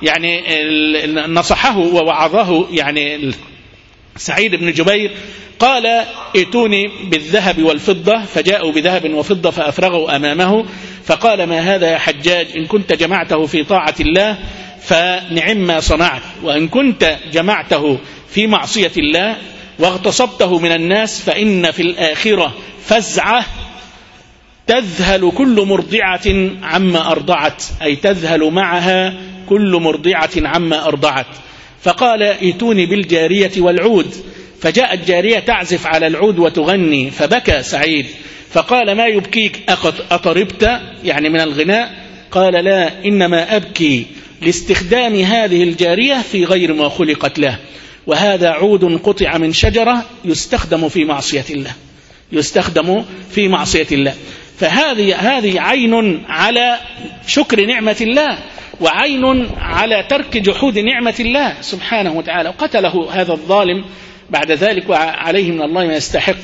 نصحه ووعظه سعيد بن جبير قال: ائتوني بالذهب والفضة، فجاءوا بذهب وفضة فأفرغوا أمامه، فقال: ما هذا يا حجاج؟ إن كنت جمعته في طاعة الله فنعم ما صنعت، وإن كنت جمعته في معصية الله واغتصبته من الناس فإن في الآخرة فزعة تذهل كل مرضعة عما أرضعت، أي تذهل معها كل مرضعة عما أرضعت. فقال: ائتوني بالجارية والعود، فجاءت جارية تعزف على العود وتغني، فبكى سعيد فقال: ما يبكيك؟ أطربت يعني من الغناء؟ قال: لا، إنما أبكي لاستخدام هذه الجارية في غير ما خلقت له، وهذا عود قطع من شجرة يستخدم في معصية الله، يستخدم في معصية الله. فهذه عين على شكر نعمة الله، وعين على ترك جحود نعمة الله سبحانه وتعالى. وقتله هذا الظالم بعد ذلك وعليه من الله ما يستحق.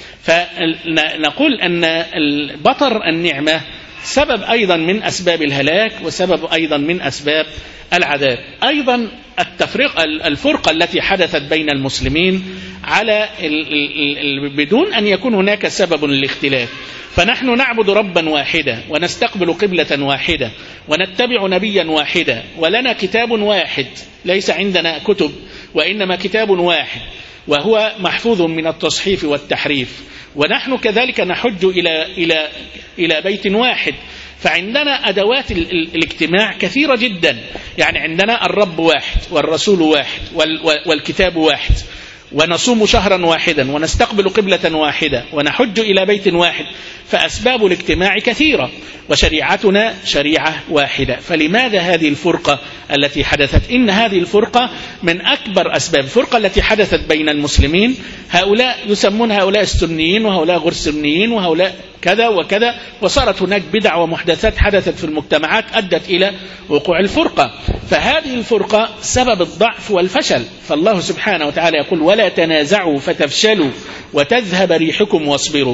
فنقول أن بطر النعمة سبب أيضا من أسباب الهلاك، وسبب أيضا من أسباب العذاب. أيضا الفرقة التي حدثت بين المسلمين على بدون أن يكون هناك سبب للاختلاف. فنحن نعبد ربا واحدا، ونستقبل قبلة واحدة، ونتبع نبيا واحدا، ولنا كتاب واحد، ليس عندنا كتب وإنما كتاب واحد، وهو محفوظ من التصحيف والتحريف. ونحن كذلك نحج إلى بيت واحد. فعندنا أدوات الاجتماع كثيرة جدا، يعني عندنا الرب واحد، والرسول واحد، والكتاب واحد، ونصوم شهرا واحدا، ونستقبل قبلة واحدة، ونحج إلى بيت واحد. فأسباب الاجتماع كثيرة، وشريعتنا شريعة واحدة. فلماذا هذه الفرقة التي حدثت؟ إن هذه الفرقة من أكبر أسباب الفرقة التي حدثت بين المسلمين. هؤلاء يسمون هؤلاء السنيين، وهؤلاء غير السنيين، وهؤلاء كذا وكذا، وصارت هناك بدع ومحدثات حدثت في المجتمعات أدت إلى وقوع الفرقة. فهذه الفرقة سبب الضعف والفشل. فالله سبحانه وتعالى يقول: ولا تنازعوا فتفشلوا وتذهب ريحكم واصبروا.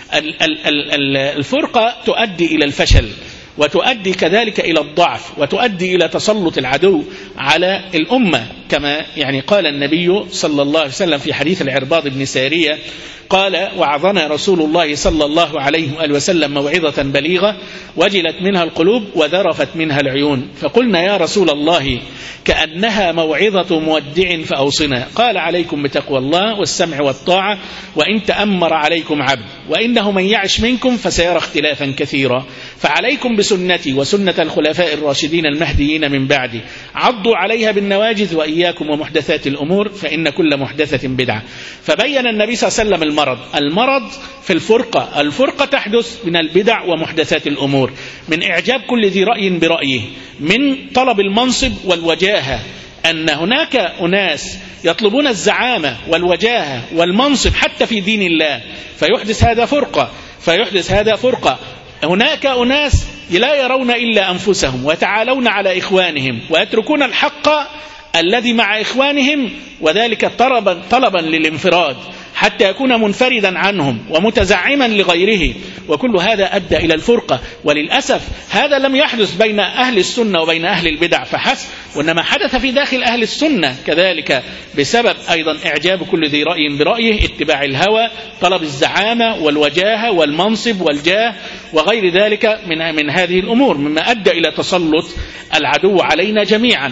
الفرقة تؤدي إلى الفشل، وتؤدي كذلك إلى الضعف، وتؤدي إلى تسلط العدو، على الأمة، كما يعني قال النبي صلى الله عليه وسلم في حديث العرباض بن سارية قال: وعظنا رسول الله صلى الله عليه وآله وسلم موعظة بليغة وجلت منها القلوب وذرفت منها العيون، فقلنا يا رسول الله كأنها موعظة مودع فأوصنا. قال: عليكم بتقوى الله والسمع والطاعة وإن تأمر عليكم عبد، وإنه من يعش منكم فسيرى اختلافا كثيرا، فعليكم بسنتي وسنة الخلفاء الراشدين المهديين من بعدي، عضوا عليها بالنواجذ وإياكم ومحدثات الأمور فإن كل محدثة بدعة. فبين النبي صلى الله عليه وسلم المرض في الفرقة تحدث من البدع ومحدثات الأمور، من إعجاب كل ذي رأي برأيه، من طلب المنصب والوجاهة، أن هناك أناس يطلبون الزعامة والوجاهة والمنصب حتى في دين الله، فيحدث هذا فرقة. هناك أناس لا يرون إلا أنفسهم ويتعالون على إخوانهم ويتركون الحق الذي مع إخوانهم، وذلك طلبا للانفراد حتى يكون منفردا عنهم ومتزعما لغيره، وكل هذا أدى إلى الفرقة. وللأسف هذا لم يحدث بين أهل السنة وبين أهل البدع فحسب، وإنما حدث في داخل أهل السنة كذلك، بسبب أيضا إعجاب كل ذي رأي برأيه، اتباع الهوى، طلب الزعامة والوجاهة والمنصب والجاه وغير ذلك من هذه الأمور، مما أدى إلى تسلط العدو علينا جميعا،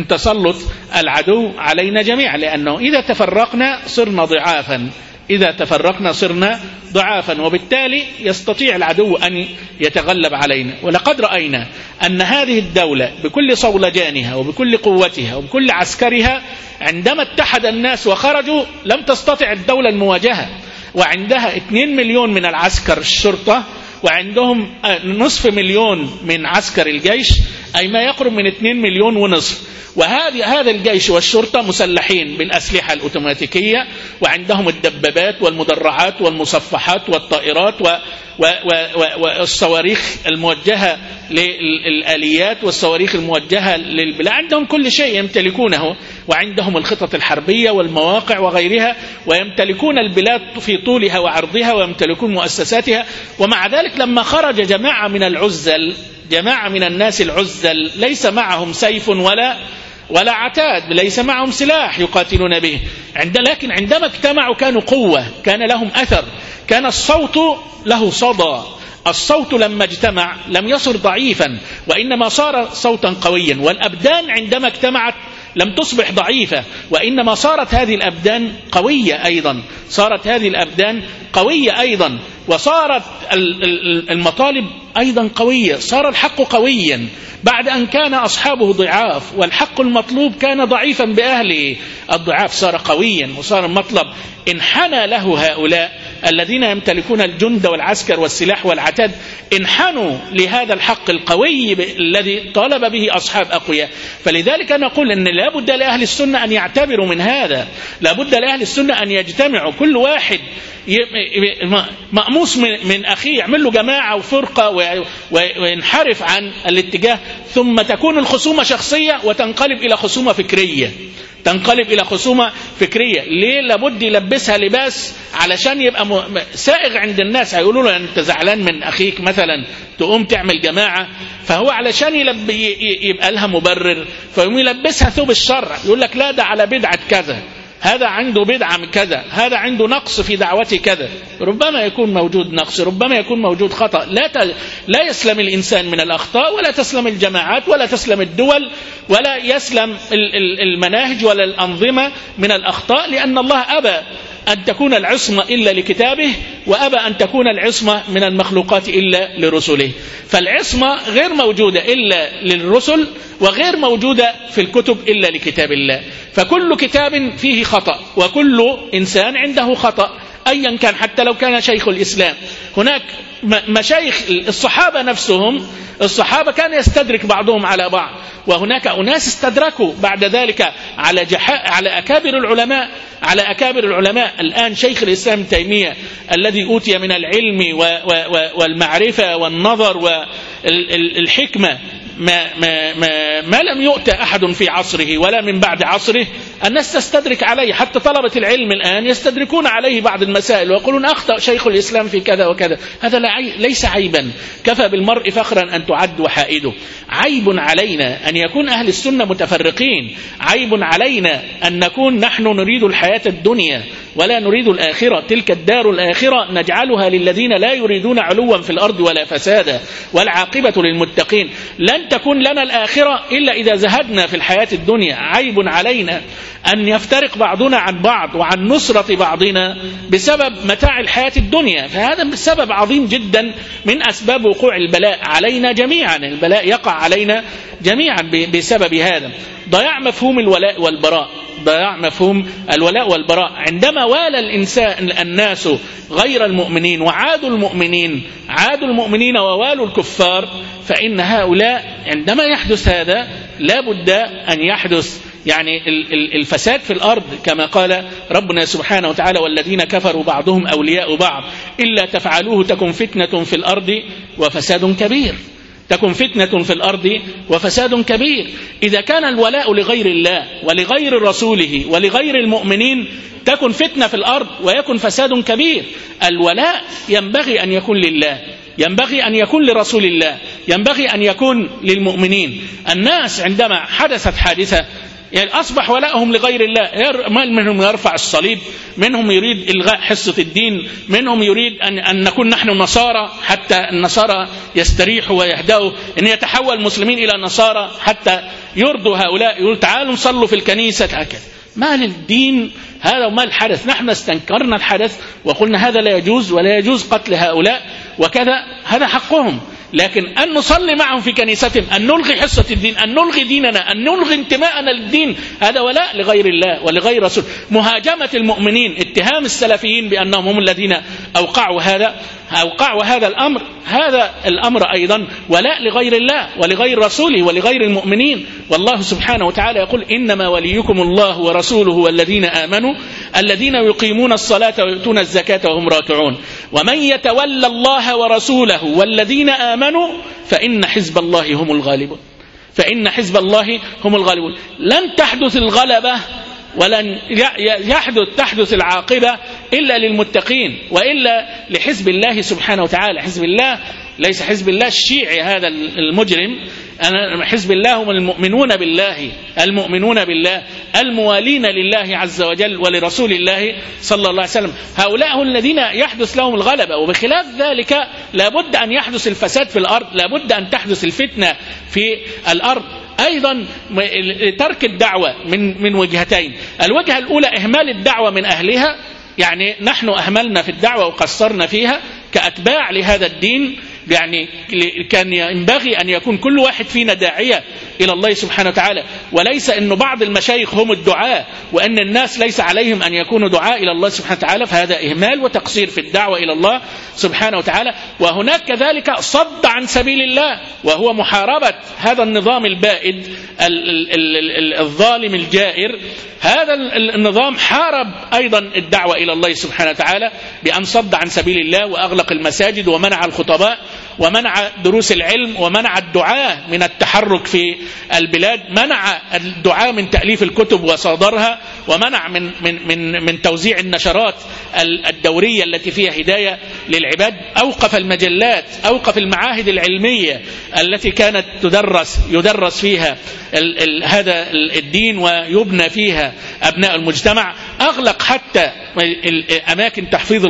لأنه إذا تفرقنا صرنا ضعافا، وبالتالي يستطيع العدو أن يتغلب علينا. ولقد رأينا أن هذه الدولة بكل صولجانها وبكل قوتها وبكل عسكرها، عندما اتحد الناس وخرجوا لم تستطع الدولة المواجهة، وعندها 2 مليون من العسكر الشرطة، وعندهم 500,000 من عسكر الجيش، أي ما يقرب من 2 مليون ونصف. هذا الجيش والشرطة مسلحين بالأسلحة الأوتوماتيكية، وعندهم الدبابات والمدرعات والمصفحات والطائرات والصواريخ الموجهة للآليات والصواريخ الموجهة للبلاد، عندهم كل شيء يمتلكونه، وعندهم الخطط الحربية والمواقع وغيرها، ويمتلكون البلاد في طولها وعرضها، ويمتلكون مؤسساتها. ومع ذلك لما خرج جماعة من الناس العزل ليس معهم سيف ولا عتاد، ليس معهم سلاح يقاتلون به، لكن عندما اجتمعوا كانوا قوة، كان لهم أثر، كان الصوت له صدى. الصوت لما اجتمع لم يصر ضعيفا، وإنما صار صوتا قويا. والأبدان عندما اجتمعت لم تصبح ضعيفة، وإنما صارت هذه الأبدان قوية أيضا، وصارت المطالب أيضا قوية، صار الحق قويا بعد أن كان أصحابه ضعاف، والحق المطلوب كان ضعيفا بأهله. الضعاف صار قويا وصار المطلب انحنى له هؤلاء الذين يمتلكون الجند والعسكر والسلاح والعتاد، انحنوا لهذا الحق القوي الذي طالب به أصحاب أقوياء. فلذلك نقول أن لابد لأهل السنة أن يعتبروا من هذا، لابد لأهل السنة أن يجتمعوا، كل واحد مأموس من أخيه يعمل له جماعة وفرقة وينحرف عن الاتجاه، ثم تكون الخصومة شخصية وتنقلب إلى خصومة فكرية. ليه؟ لابد يلبسها لباس علشان يبقى سائغ عند الناس. هيقولوا له أنت زعلان من أخيك مثلا تقوم تعمل جماعة، فهو علشان يبقى لها مبرر فيقوم يلبسها ثوب الشرع، يقول لك لا ده على بدعة كذا، هذا عنده بدعة من كذا، هذا عنده نقص في دعوته كذا. ربما يكون موجود نقص، ربما يكون موجود خطأ. لا يسلم الإنسان من الأخطاء، ولا تسلم الجماعات، ولا تسلم الدول، ولا يسلم المناهج ولا الأنظمة من الأخطاء، لأن الله أبى أن تكون العصمة إلا لكتابه، وأبى أن تكون العصمة من المخلوقات إلا لرسله. فالعصمة غير موجودة إلا للرسل، وغير موجودة في الكتب إلا لكتاب الله. فكل كتاب فيه خطأ، وكل إنسان عنده خطأ أيا كان، حتى لو كان شيخ الإسلام. هناك مشايخ الصحابة نفسهم، الصحابة كان يستدرك بعضهم على بعض، وهناك أناس استدركوا بعد ذلك على أكابر العلماء. الآن شيخ الإسلام تيمية الذي أوتي من العلم والمعرفة والنظر والحكمة ما لم يؤت أحد في عصره ولا من بعد عصره الناس تستدرك عليه. حتى طلبة العلم الآن يستدركون عليه بعض المسائل ويقولون أخطأ شيخ الإسلام في كذا وكذا. هذا ليس عيبا، كفى بالمرء فخرا أن تعد وحائده. عيب علينا أن يكون أهل السنة متفرقين، عيب علينا أن نكون نحن نريد الحياة الدنيا ولا نريد الآخرة. تلك الدار الآخرة نجعلها للذين لا يريدون علوا في الأرض ولا فسادا والعاقبة للمتقين. لن تكون لنا الآخرة إلا إذا زهدنا في الحياة الدنيا. عيب علينا أن يفترق بعضنا عن بعض وعن نصرة بعضنا بسبب متاع الحياة الدنيا. فهذا سبب عظيم جدا من أسباب وقوع البلاء علينا جميعا. البلاء يقع علينا جميعا بسبب هذا. ضياع مفهوم الولاء والبراء، ضياع مفهوم الولاء والبراء. عندما والى الناس غير المؤمنين وعادوا المؤمنين ووالوا الكفار، فإن هؤلاء عندما يحدث هذا لا بد أن يحدث يعني الفساد في الأرض، كما قال ربنا سبحانه وتعالى: والذين كفروا بعضهم أولياء بعض إلا تفعلوه تكن فتنة في الأرض وفساد كبير. تكن فتنة في الأرض وفساد كبير. إذا كان الولاء لغير الله ولغير رسوله ولغير المؤمنين تكن فتنة في الأرض ويكن فساد كبير. الولاء ينبغي أن يكون لله، ينبغي أن يكون لرسول الله، ينبغي أن يكون للمؤمنين. الناس عندما حدثت حادثة يعني أصبح ولاءهم لغير الله، منهم يرفع الصليب، منهم يريد إلغاء حصة الدين، منهم يريد أن نكون نحن نصارى حتى النصارى يستريحوا ويهدأوا، أن يتحول المسلمين إلى نصارى حتى يرضوا هؤلاء، يقول تعالوا نصلوا في الكنيسة هكذا. ما للدين هذا وما الحدث؟ نحن استنكرنا الحدث وقلنا هذا لا يجوز ولا يجوز قتل هؤلاء وكذا، هذا حقهم. لكن أن نصلي معهم في كنيستهم، أن نلغي حصة الدين، أن نلغي ديننا، أن نلغي انتماءنا للدين، هذا ولاء لغير الله ولغير رسول. مهاجمة المؤمنين، اتهام السلفيين بأنهم هم الذين أوقعوا هذا الأمر، هذا الأمر أيضا ولاء لغير الله ولغير رسوله ولغير المؤمنين. والله سبحانه وتعالى يقول: إنما وليكم الله ورسوله والذين آمنوا الذين يقيمون الصلاة ويؤتون الزكاة وهم راكعون ومن يتولى الله ورسوله والذين آمنوا فإن حزب الله هم الغالبون. فإن حزب الله هم الغالبون. لن تحدث الغلبة ولن تحدث العاقبة إلا للمتقين وإلا لحزب الله سبحانه وتعالى. حزب الله ليس حزب الله الشيعي هذا المجرم، حزب الله هم المؤمنون بالله الموالين لله عز وجل ولرسول الله صلى الله عليه وسلم. هؤلاء الذين يحدث لهم الغلبة. وبخلاف ذلك لابد أن يحدث الفساد في الأرض، لابد أن تحدث الفتنة في الأرض. أيضا ترك الدعوة من وجهتين. الوجهة الأولى إهمال الدعوة من أهلها، يعني نحن أهملنا في الدعوة وقصرنا فيها كأتباع لهذا الدين. يعني كان ينبغي أن يكون كل واحد فينا داعية إلى الله سبحانه وتعالى، وليس أن بعض المشايخ هم الدعاء وأن الناس ليس عليهم أن يكونوا دعاء إلى الله سبحانه وتعالى. فهذا إهمال وتقصير في الدعوة إلى الله سبحانه وتعالى. وهناك كذلك صد عن سبيل الله، وهو محاربة هذا النظام البائد الظالم الجائر. هذا النظام حارب أيضا الدعوة إلى الله سبحانه وتعالى بأن صد عن سبيل الله وأغلق المساجد ومنع الخطباء ومنع دروس العلم ومنع الدعاة من التحرك في البلاد، منع الدعاة من تأليف الكتب وصادرها، ومنع من توزيع النشرات الدورية التي فيها هداية للعباد. أوقف المجلات، أوقف المعاهد العلمية التي كانت يدرس فيها هذا الدين ويبنى فيها أبناء المجتمع. أغلق حتى أماكن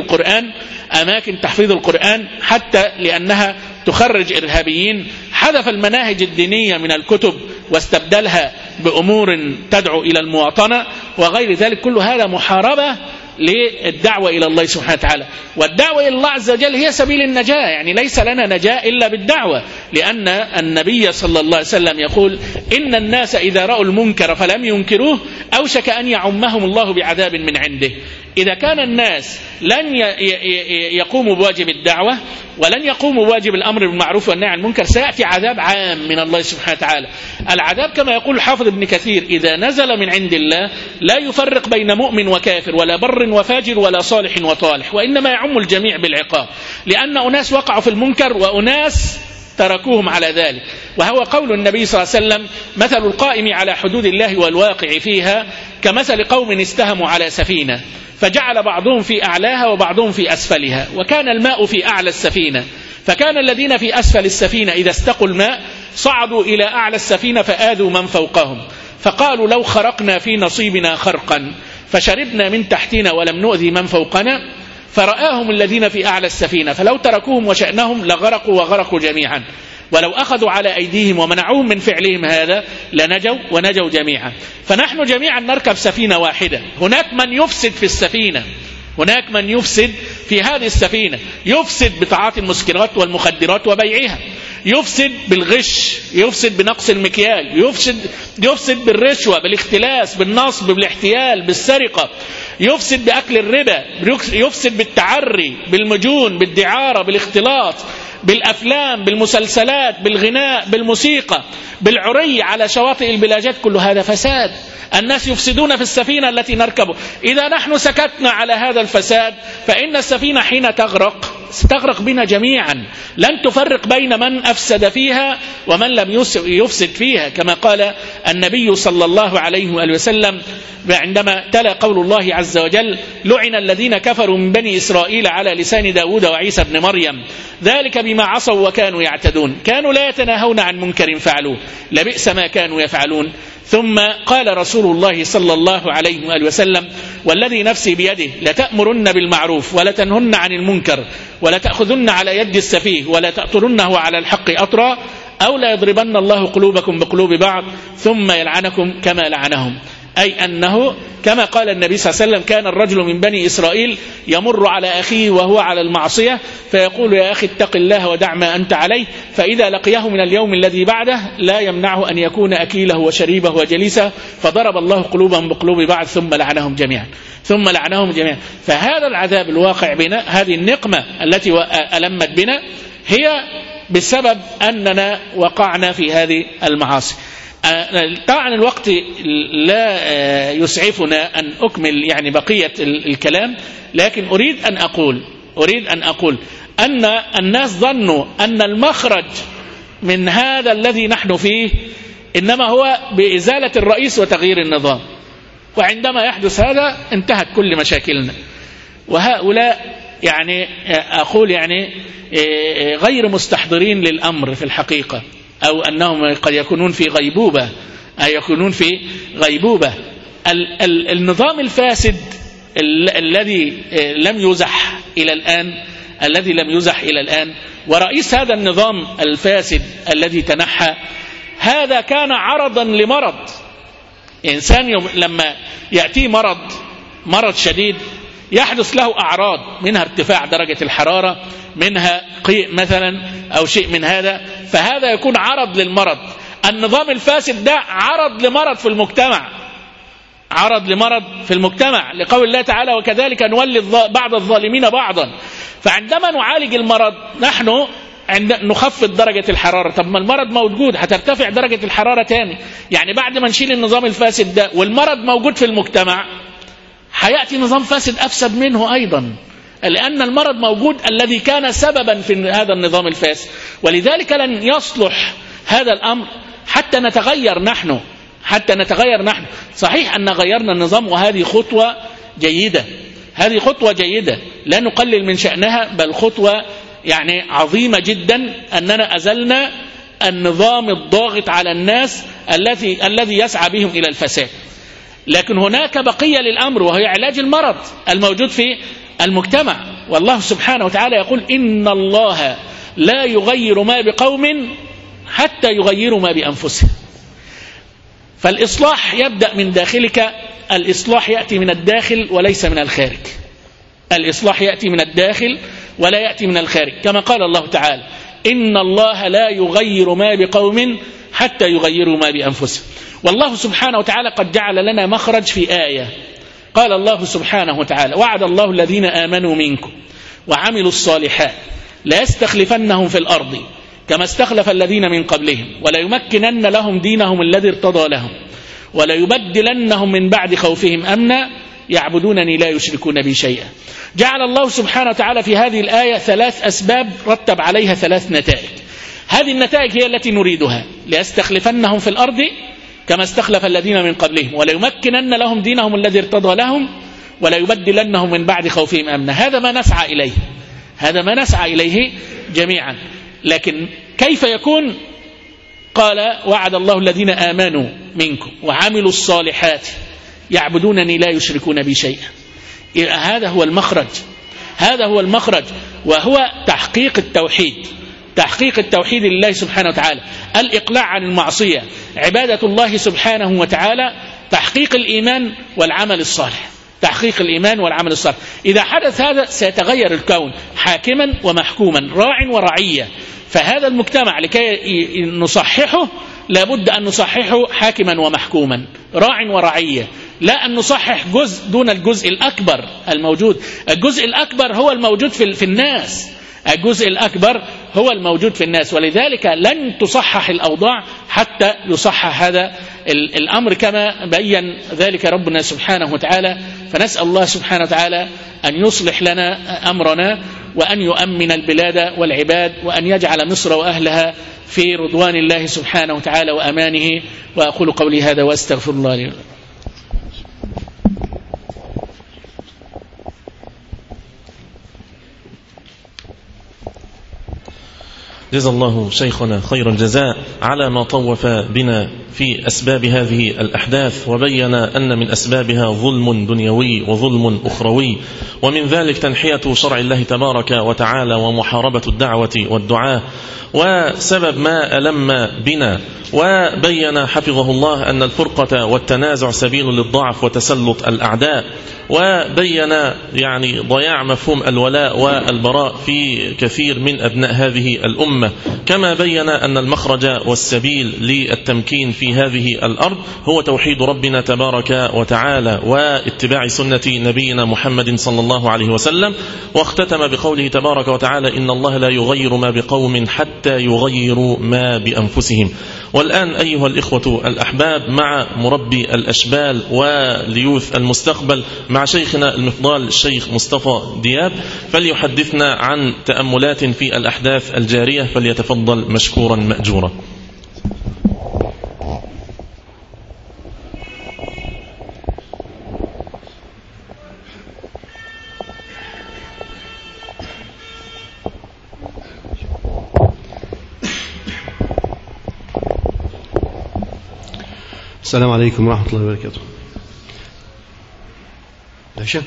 تحفيظ القرآن حتى لأنها تخرج إرهابيين. حذف المناهج الدينية من الكتب واستبدلها بأمور تدعو إلى المواطنة وغير ذلك. كل هذا محاربة للدعوة إلى الله سبحانه وتعالى. والدعوة إلى الله عز وجل هي سبيل النجاة، يعني ليس لنا نجاة إلا بالدعوة، لأن النبي صلى الله عليه وسلم يقول: إن الناس إذا رأوا المنكر فلم ينكروه أوشك أن يعمهم الله بعذاب من عنده. إذا كان الناس لن يقوموا بواجب الدعوة ولن يقوموا بواجب الأمر بالمعروف والنهي عن المنكر سيأتي عذاب عام من الله سبحانه وتعالى. العذاب كما يقول الحافظ ابن كثير: إذا نزل من عند الله لا يفرق بين مؤمن وكافر ولا بر وفاجر ولا صالح وطالح، وإنما يعم الجميع بالعقاب، لأن أناس وقعوا في المنكر وأناس تركوهم على ذلك. وهو قول النبي صلى الله عليه وسلم: مثل القائم على حدود الله والواقع فيها كمثل قوم استهموا على سفينة فجعل بعضهم في أعلاها وبعضهم في أسفلها، وكان الماء في أعلى السفينة، فكان الذين في أسفل السفينة إذا استقوا الماء صعدوا إلى أعلى السفينة فآذوا من فوقهم، فقالوا: لو خرقنا في نصيبنا خرقا فشربنا من تحتنا ولم نؤذي من فوقنا، فرآهم الذين في أعلى السفينة فلو تركوهم وشأنهم لغرقوا وغرقوا جميعا، ولو أخذوا على أيديهم ومنعوهم من فعلهم هذا لنجوا ونجوا جميعا. فنحن جميعا نركب سفينة واحدة. هناك من يفسد في السفينة، هناك من يفسد في هذه السفينة، يفسد بتعاطي المسكرات والمخدرات وبيعها، يفسد بالغش، يفسد بنقص المكيال، يفسد بالرشوة، بالاختلاس، بالنصب، بالاحتيال، بالسرقة، يفسد بأكل الربا، يفسد بالتعري، بالمجون، بالدعارة، بالاختلاط، بالأفلام، بالمسلسلات، بالغناء، بالموسيقى، بالعري على شواطئ البلاجات. كل هذا فساد. الناس يفسدون في السفينة التي نركبه. إذا نحن سكتنا على هذا الفساد فإن السفينة حين تغرق بنا جميعا، لن تفرق بين من أفسد فيها ومن لم يفسد فيها، كما قال النبي صلى الله عليه وآله وسلم عندما تلا قول الله عز وجل: لعن الذين كفروا من بني إسرائيل على لسان داود وعيسى بن مريم ذلك بما عصوا وكانوا يعتدون كانوا لا يتناهون عن منكر فعلوه لبئس ما كانوا يفعلون. ثم قال رسول الله صلى الله عليه وآله وسلم: والذي نفسي بيده لتأمرن بالمعروف ولتنهن عن المنكر ولتأخذن على يد السفيه ولا تأطرنه على الحق أطرا أو لا يضربن الله قلوبكم بقلوب بعض ثم يلعنكم كما لعنهم. أي أنه كما قال النبي صلى الله عليه وسلم: كان الرجل من بني إسرائيل يمر على أخيه وهو على المعصية فيقول: يا أخي اتق الله ودع ما أنت عليه، فإذا لقيه من اليوم الذي بعده لا يمنعه أن يكون أكيله وشريبه وجليسه، فضرب الله قلوبهم بقلوب بعض ثم لعنهم جميعا. فهذا العذاب الواقع بنا، هذه النقمة التي ألمت بنا، هي بسبب أننا وقعنا في هذه المعاصي. طبعا الوقت لا يسعفنا أن أكمل يعني بقية الكلام، لكن أريد أن أقول أن الناس ظنوا أن المخرج من هذا الذي نحن فيه إنما هو بإزالة الرئيس وتغيير النظام، وعندما يحدث هذا انتهت كل مشاكلنا. وهؤلاء يعني أقول يعني غير مستحضرين للأمر في الحقيقة، أو أنهم قد يكونون في غيبوبة. النظام الفاسد الذي لم يزح إلى الآن، ورئيس هذا النظام الفاسد الذي تنحى هذا كان عرضا لمرض. إنسان لما يأتي مرض شديد يحدث له أعراض، منها ارتفاع درجة الحرارة، منها قيء مثلا أو شيء من هذا، فهذا يكون عرض للمرض. النظام الفاسد ده عرض لمرض في المجتمع، لقول الله تعالى: وكذلك نولي بعض الظالمين بعضا. فعندما نعالج المرض نحن نخفض درجة الحرارة. طب ما المرض موجود، هترتفع درجة الحرارة تاني. يعني بعد ما نشيل النظام الفاسد ده والمرض موجود في المجتمع، هيأتي نظام فاسد أفسد منه أيضا، لأن المرض موجود الذي كان سببا في هذا النظام الفاسد. ولذلك لن يصلح هذا الأمر حتى نتغير نحن. صحيح أن غيرنا النظام، وهذه خطوة جيدة، لا نقلل من شأنها، بل خطوة يعني عظيمة جدا أننا أزلنا النظام الضاغط على الناس الذي يسعى بهم إلى الفساد. لكن هناك بقية للأمر، وهي علاج المرض الموجود في المجتمع. والله سبحانه وتعالى يقول: إن الله لا يغير ما بقوم حتى يغيروا ما بأنفسهم. فالإصلاح يبدأ من داخلك، الإصلاح يأتي من الداخل وليس من الخارج. الإصلاح يأتي من الداخل ولا يأتي من الخارج، كما قال الله تعالى: إن الله لا يغير ما بقوم حتى يغيروا ما بأنفسهم. والله سبحانه وتعالى قد جعل لنا مخرج في آية. قال الله سبحانه وتعالى: وعد الله الذين آمنوا منكم وعملوا الصالحات لا يستخلفنهم في الأرض كما استخلف الذين من قبلهم ولا يمكنن لهم دينهم الذي ارتضى لهم ولا يبدلنهم من بعد خوفهم أمنا يعبدونني لا يشركون بي شيئا. جعل الله سبحانه وتعالى في هذه الآية 3 أسباب رتب عليها 3 نتائج. هذه النتائج هي التي نريدها. ليستخلفنهم في الأرض كما استخلف الذين من قبلهم وليمكنن لهم دينهم الذي ارتضى لهم وليبدلنهم من بعد خوفهم أمنا. هذا ما نسعى إليه، هذا ما نسعى إليه جميعا. لكن كيف يكون؟ قال وعد الله الذين آمنوا منكم وعملوا الصالحات يعبدونني لا يشركون بي شيئا. هذا هو المخرج، هذا هو المخرج، وهو تحقيق التوحيد، تحقيق التوحيد لله سبحانه وتعالى، الإقلاع عن المعصية، عبادة الله سبحانه وتعالى، تحقيق الإيمان والعمل الصالح، تحقيق الإيمان والعمل الصالح. إذا حدث هذا سيتغير الكون حاكما ومحكوما، راع ورعية. فهذا المجتمع لكي نصححه لابد أن نصححه حاكما ومحكوما، راع ورعية، لا أن نصحح جزء دون الجزء الأكبر الموجود. الجزء الأكبر هو الموجود في الناس، الجزء الأكبر هو الموجود في الناس. ولذلك لن تصحح الأوضاع حتى يصحح هذا الأمر كما بيّن ذلك ربنا سبحانه وتعالى. فنسأل الله سبحانه وتعالى أن يصلح لنا أمرنا وأن يؤمن البلاد والعباد وأن يجعل مصر وأهلها في رضوان الله سبحانه وتعالى وأمانه. وأقول قولي هذا وأستغفر الله لي. جزا الله شيخنا خير الجزاء على ما طوف بنا في أسباب هذه الأحداث، وبين أن من أسبابها ظلم دنيوي وظلم أخروي، ومن ذلك تنحية شرع الله تبارك وتعالى ومحاربة الدعوة والدعاة، وسبب ما ألم بنا. وبين حفظه الله أن الفرقة والتنازع سبيل للضعف وتسلط الأعداء، وبين يعني ضياع مفهوم الولاء والبراء في كثير من أبناء هذه الأمة، كما بين أن المخرج والسبيل للتمكين في هذه الأرض هو توحيد ربنا تبارك وتعالى واتباع سنة نبينا محمد صلى الله عليه وسلم. واختتم بقوله تبارك وتعالى إن الله لا يغير ما بقوم حتى يغيروا ما بأنفسهم. والآن أيها الإخوة الأحباب مع مربي الأشبال وليوث المستقبل مع شيخنا المفضال الشيخ مصطفى دياب، فليحدثنا عن تأملات في الأحداث الجارية، فليتفضل مشكورا مأجورا. السلام عليكم ورحمة الله وبركاته. العشاء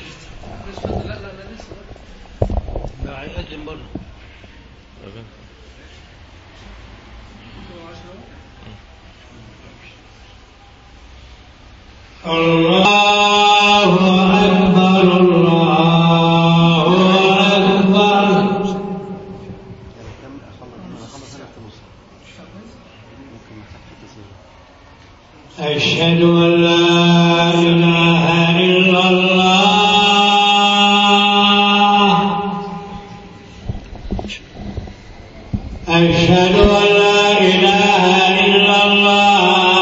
الله أكبر الله أكبر. أشهد أن لا إله إلا الله. أشهد أن لا إله إلا الله.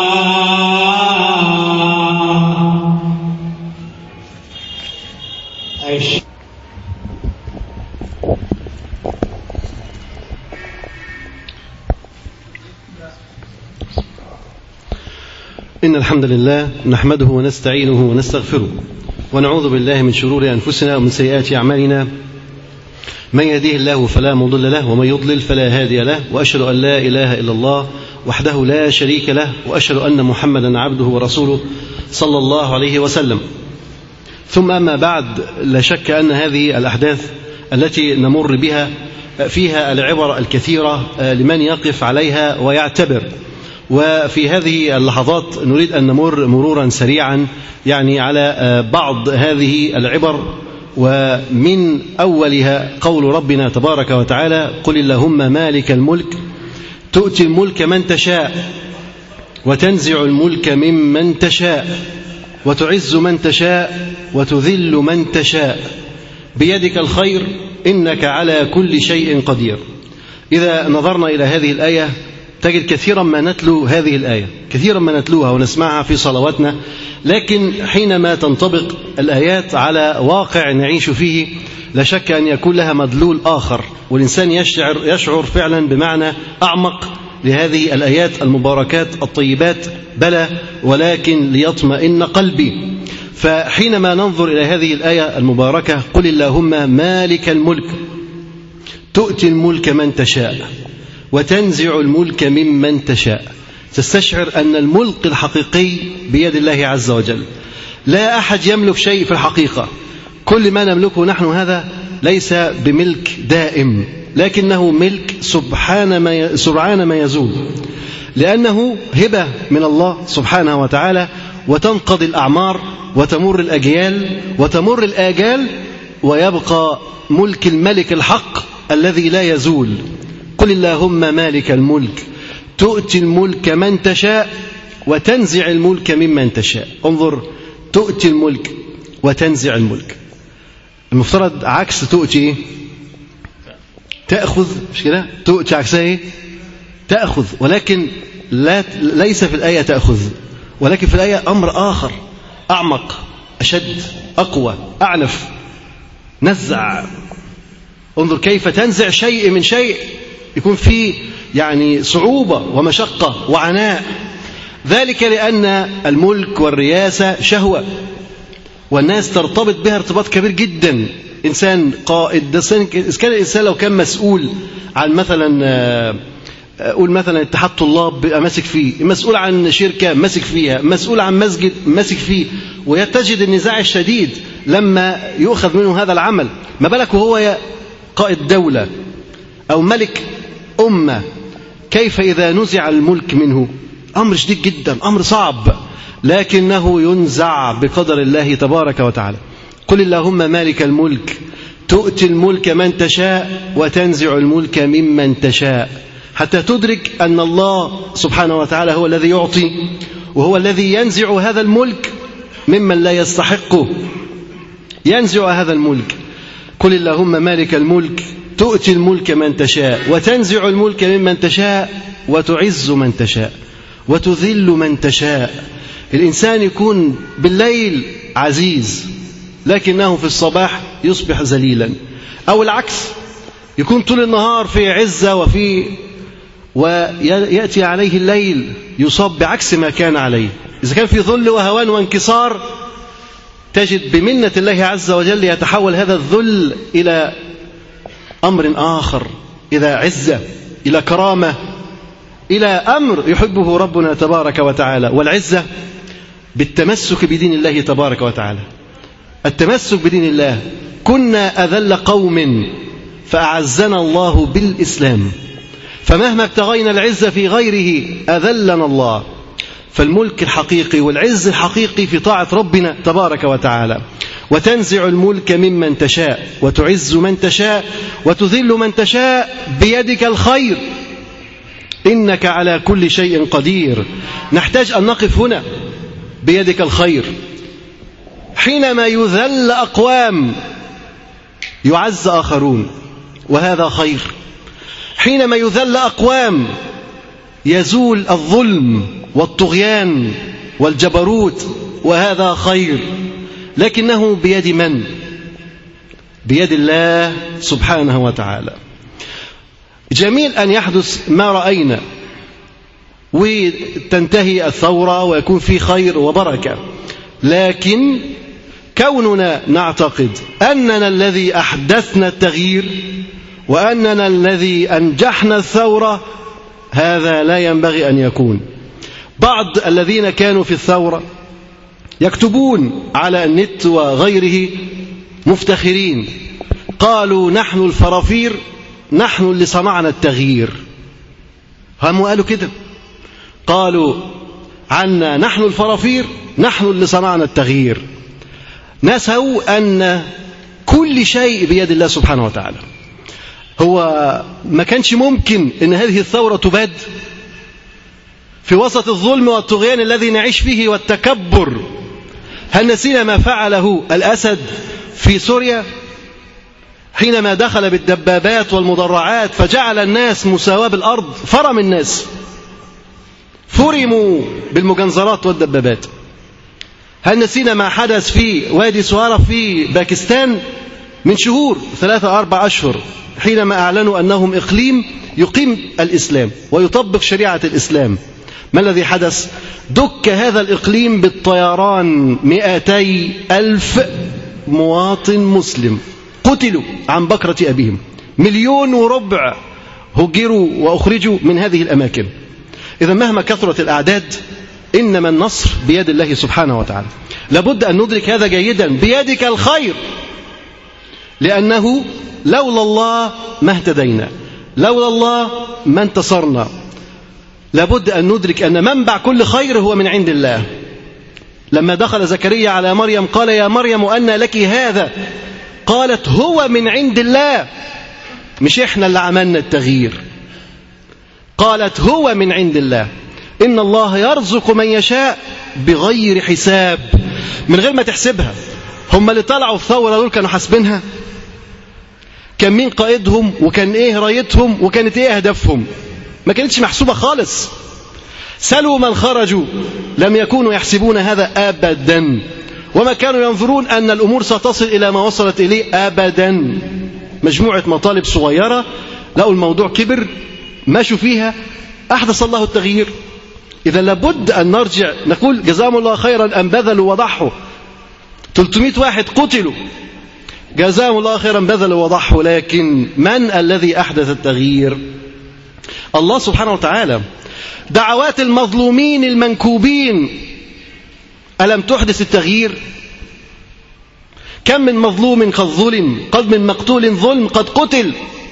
إن الحمد لله نحمده ونستعينه ونستغفره ونعوذ بالله من شرور أنفسنا ومن سيئات أعمالنا، من يهديه الله فلا مضل له ومن يضلل فلا هادي له، وأشهد أن لا إله إلا الله وحده لا شريك له، وأشهد أن محمدا عبده ورسوله صلى الله عليه وسلم. ثم أما بعد، لا شك أن هذه الأحداث التي نمر بها فيها العبر الكثيرة لمن يقف عليها ويعتبر. وفي هذه اللحظات نريد أن نمر مرورا سريعا يعني على بعض هذه العبر، ومن أولها قول ربنا تبارك وتعالى قل اللهم مالك الملك تؤتي الملك من تشاء وتنزع الملك ممن تشاء وتعز من تشاء وتذل من تشاء بيدك الخير إنك على كل شيء قدير. إذا نظرنا إلى هذه الآية تجد كثيرا ما نتلو هذه الآية، كثيرا ما نتلوها ونسمعها في صلواتنا، لكن حينما تنطبق الآيات على واقع نعيش فيه لا شك أن يكون لها مدلول آخر، والإنسان يشعر فعلا بمعنى أعمق لهذه الآيات المباركات الطيبات. بلى ولكن ليطمئن قلبي. فحينما ننظر إلى هذه الآية المباركة: قل اللهم مالك الملك تؤتي الملك من تشاء وتنزع الملك ممن تشاء، تستشعر أن الملك الحقيقي بيد الله عز وجل. لا أحد يملك شيء في الحقيقة، كل ما نملكه نحن هذا ليس بملك دائم، لكنه ملك سرعان ما يزول، لأنه هبة من الله سبحانه وتعالى، وتنقضي الأعمار وتمر الأجيال وتمر الآجال، ويبقى ملك الملك الحق الذي لا يزول. قل اللهم مالك الملك تؤتي الملك من تشاء وتنزع الملك ممن تشاء. انظر، تؤتي الملك وتنزع الملك، المفترض عكس تؤتي تأخذ، مش كده؟ تؤتي عكسها ايه؟ تأخذ، ولكن ليس في الآية تأخذ، ولكن في الآية أمر آخر أعمق أشد أقوى أعنف، نزع. انظر كيف تنزع شيء من شيء يكون فيه يعني صعوبة ومشقة وعناء. ذلك لأن الملك والرياسة شهوة، والناس ترتبط بها ارتباط كبير جدا. إنسان قائد، إذا كان الإنسان لو كان مسؤول عن مثلا قول مثلا اتحاد طلاب بيبقى ماسك فيه، مسؤول عن شركة ماسك فيها، مسؤول عن مسجد ماسك فيه، ويتجد النزاع الشديد لما يؤخذ منه هذا العمل، ما بالك وهو قائد دولة أو ملك أمة؟ كيف إذا نزع الملك منه؟ أمر شديد جدا، أمر صعب، لكنه ينزع بقدر الله تبارك وتعالى. قل اللهم مالك الملك تؤتي الملك من تشاء وتنزع الملك ممن تشاء، حتى تدرك أن الله سبحانه وتعالى هو الذي يعطي، وهو الذي ينزع هذا الملك ممن لا يستحقه، ينزع هذا الملك. قل اللهم مالك الملك تؤتي الملك من تشاء وتنزع الملك ممن تشاء وتعز من تشاء وتذل من تشاء. الإنسان يكون بالليل عزيز لكنه في الصباح يصبح ذليلا، أو العكس، يكون طول النهار في عزة ويأتي عليه الليل يصاب بعكس ما كان عليه. إذا كان في ذل وهوان وانكسار، تجد بمنة الله عز وجل يتحول هذا الذل إلى أمر آخر، إلى عزة، إلى كرامة، إلى أمر يحبه ربنا تبارك وتعالى. والعزة بالتمسك بدين الله تبارك وتعالى، التمسك بدين الله. كنا أذل قوم فأعزنا الله بالإسلام، فمهما ابتغينا العزة في غيره أذلنا الله. فالملك الحقيقي والعز الحقيقي في طاعة ربنا تبارك وتعالى. وتنزع الملك ممن تشاء وتعز من تشاء وتذل من تشاء بيدك الخير إنك على كل شيء قدير. نحتاج أن نقف هنا بيدك الخير. حينما يذل أقوام يعز آخرون، وهذا خير. حينما يذل أقوام يزول الظلم والطغيان والجبروت، وهذا خير. لكنه بيد من؟ بيد الله سبحانه وتعالى. جميل أن يحدث ما رأينا وتنتهي الثورة ويكون في خير وبركة، لكن كوننا نعتقد أننا الذي أحدثنا التغيير وأننا الذي أنجحنا الثورة، هذا لا ينبغي أن يكون. بعض الذين كانوا في الثورة يكتبون على النت وغيره مفتخرين، قالوا نحن الفرافير، نحن اللي صنعنا التغيير. هم قالوا كده، قالوا عنا نحن الفرافير، نحن اللي صنعنا التغيير. نسوا أن كل شيء بيد الله سبحانه وتعالى. هو ما كانش ممكن أن هذه الثورة تباد في وسط الظلم والطغيان الذي نعيش فيه والتكبر؟ هل نسينا ما فعله الأسد في سوريا حينما دخل بالدبابات والمدرعات فجعل الناس مساواة بالأرض؟ فرم الناس، فرموا بالمجنزرات والدبابات. هل نسينا ما حدث في وادي سوارة في باكستان من شهور 3 4 أشهر حينما أعلنوا أنهم إقليم يقيم الإسلام ويطبق شريعة الإسلام، ما الذي حدث؟ دك هذا الإقليم بالطيران 200,000 مواطن مسلم قتلوا عن بكرة أبيهم، 1.4 مليون هجروا وأخرجوا من هذه الأماكن. إذا مهما كثرت الأعداد إنما النصر بيد الله سبحانه وتعالى. لابد أن ندرك هذا جيدا، بيدك الخير، لأنه لولا الله ما اهتدينا، لولا الله ما انتصرنا. لابد أن ندرك أن منبع كل خير هو من عند الله. لما دخل زكريا على مريم قال يا مريم أن لك هذا؟ قالت هو من عند الله، مش إحنا اللي عملنا التغيير. قالت هو من عند الله، إن الله يرزق من يشاء بغير حساب، من غير ما تحسبها. هم اللي طلعوا في ثورة دول كانوا حاسبينها؟ كان مين قائدهم وكان إيه رايتهم وكانت إيه أهدافهم؟ ما كانتش محسوبة خالص. سلوا من خرجوا لم يكونوا يحسبون هذا أبدا، وما كانوا ينظرون أن الأمور ستصل إلى ما وصلت إليه أبدا. مجموعة مطالب صغيرة لقوا الموضوع كبر، ماشوا فيها، أحدث الله التغيير. إذا لابد أن نرجع نقول جزاهم الله خيرا أن بذلوا وضحوا. 300 واحد قتلوا، جزاهم الله خيرا بذلوا وضحوا، لكن من الذي أحدث التغيير؟ الله سبحانه وتعالى. دعوات المظلومين المنكوبين ألم تحدث التغيير؟ كم من مظلوم قد ظلم، قد من مقتول ظلم قد قتل.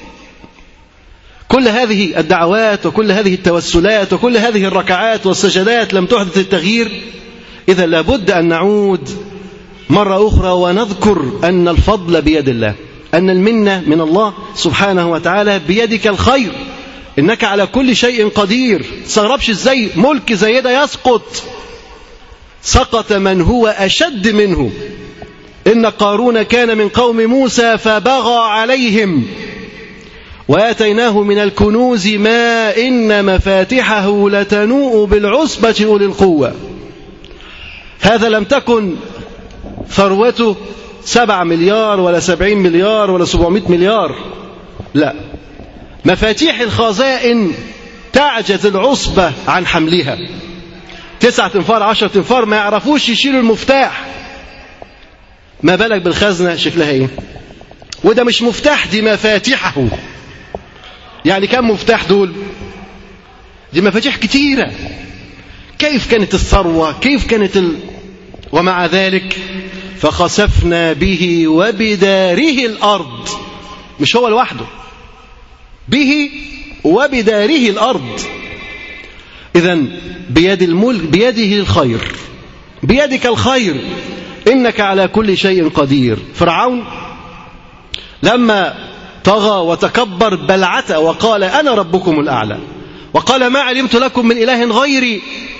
كل هذه الدعوات وكل هذه التوسلات وكل هذه الركعات والسجدات لم تحدث التغيير. إذا لابد أن نعود مرة أخرى ونذكر أن الفضل بيد الله، أن المنة من الله سبحانه وتعالى، بيدك الخير، إنك على كل شيء قدير. تستغربش إزاي ملك زي ده يسقط؟ سقط من هو أشد منه. إن قارون كان من قوم موسى فبغى عليهم وآتيناه من الكنوز ما إن مفاتحه لتنوء بالعصبة أولي القوة. هذا لم تكن ثروته 7 مليار ولا 70 مليار ولا 700 مليار، لا، مفاتيح الخزائن تعجز العصبة عن حملها. 9 تنفار 10 تنفار ما يعرفوش يشيلوا المفتاح، ما بالك بالخزنة شكلها ايه؟ وده مش مفتاح، دي مفاتيحه. يعني كم مفتاح دول؟ دي مفاتيح كتيرة. كيف كانت الثروة؟ كيف كانت ومع ذلك فخسفنا به وبداره الأرض. مش هو لوحده، به وبداره الأرض. إذن بيد الملك، بيده الخير، بيدك الخير، إنك على كل شيء قدير. فرعون لما طغى وتكبر بلعت وقال أنا ربكم الأعلى، وقال ما علمت لكم من إله غيري،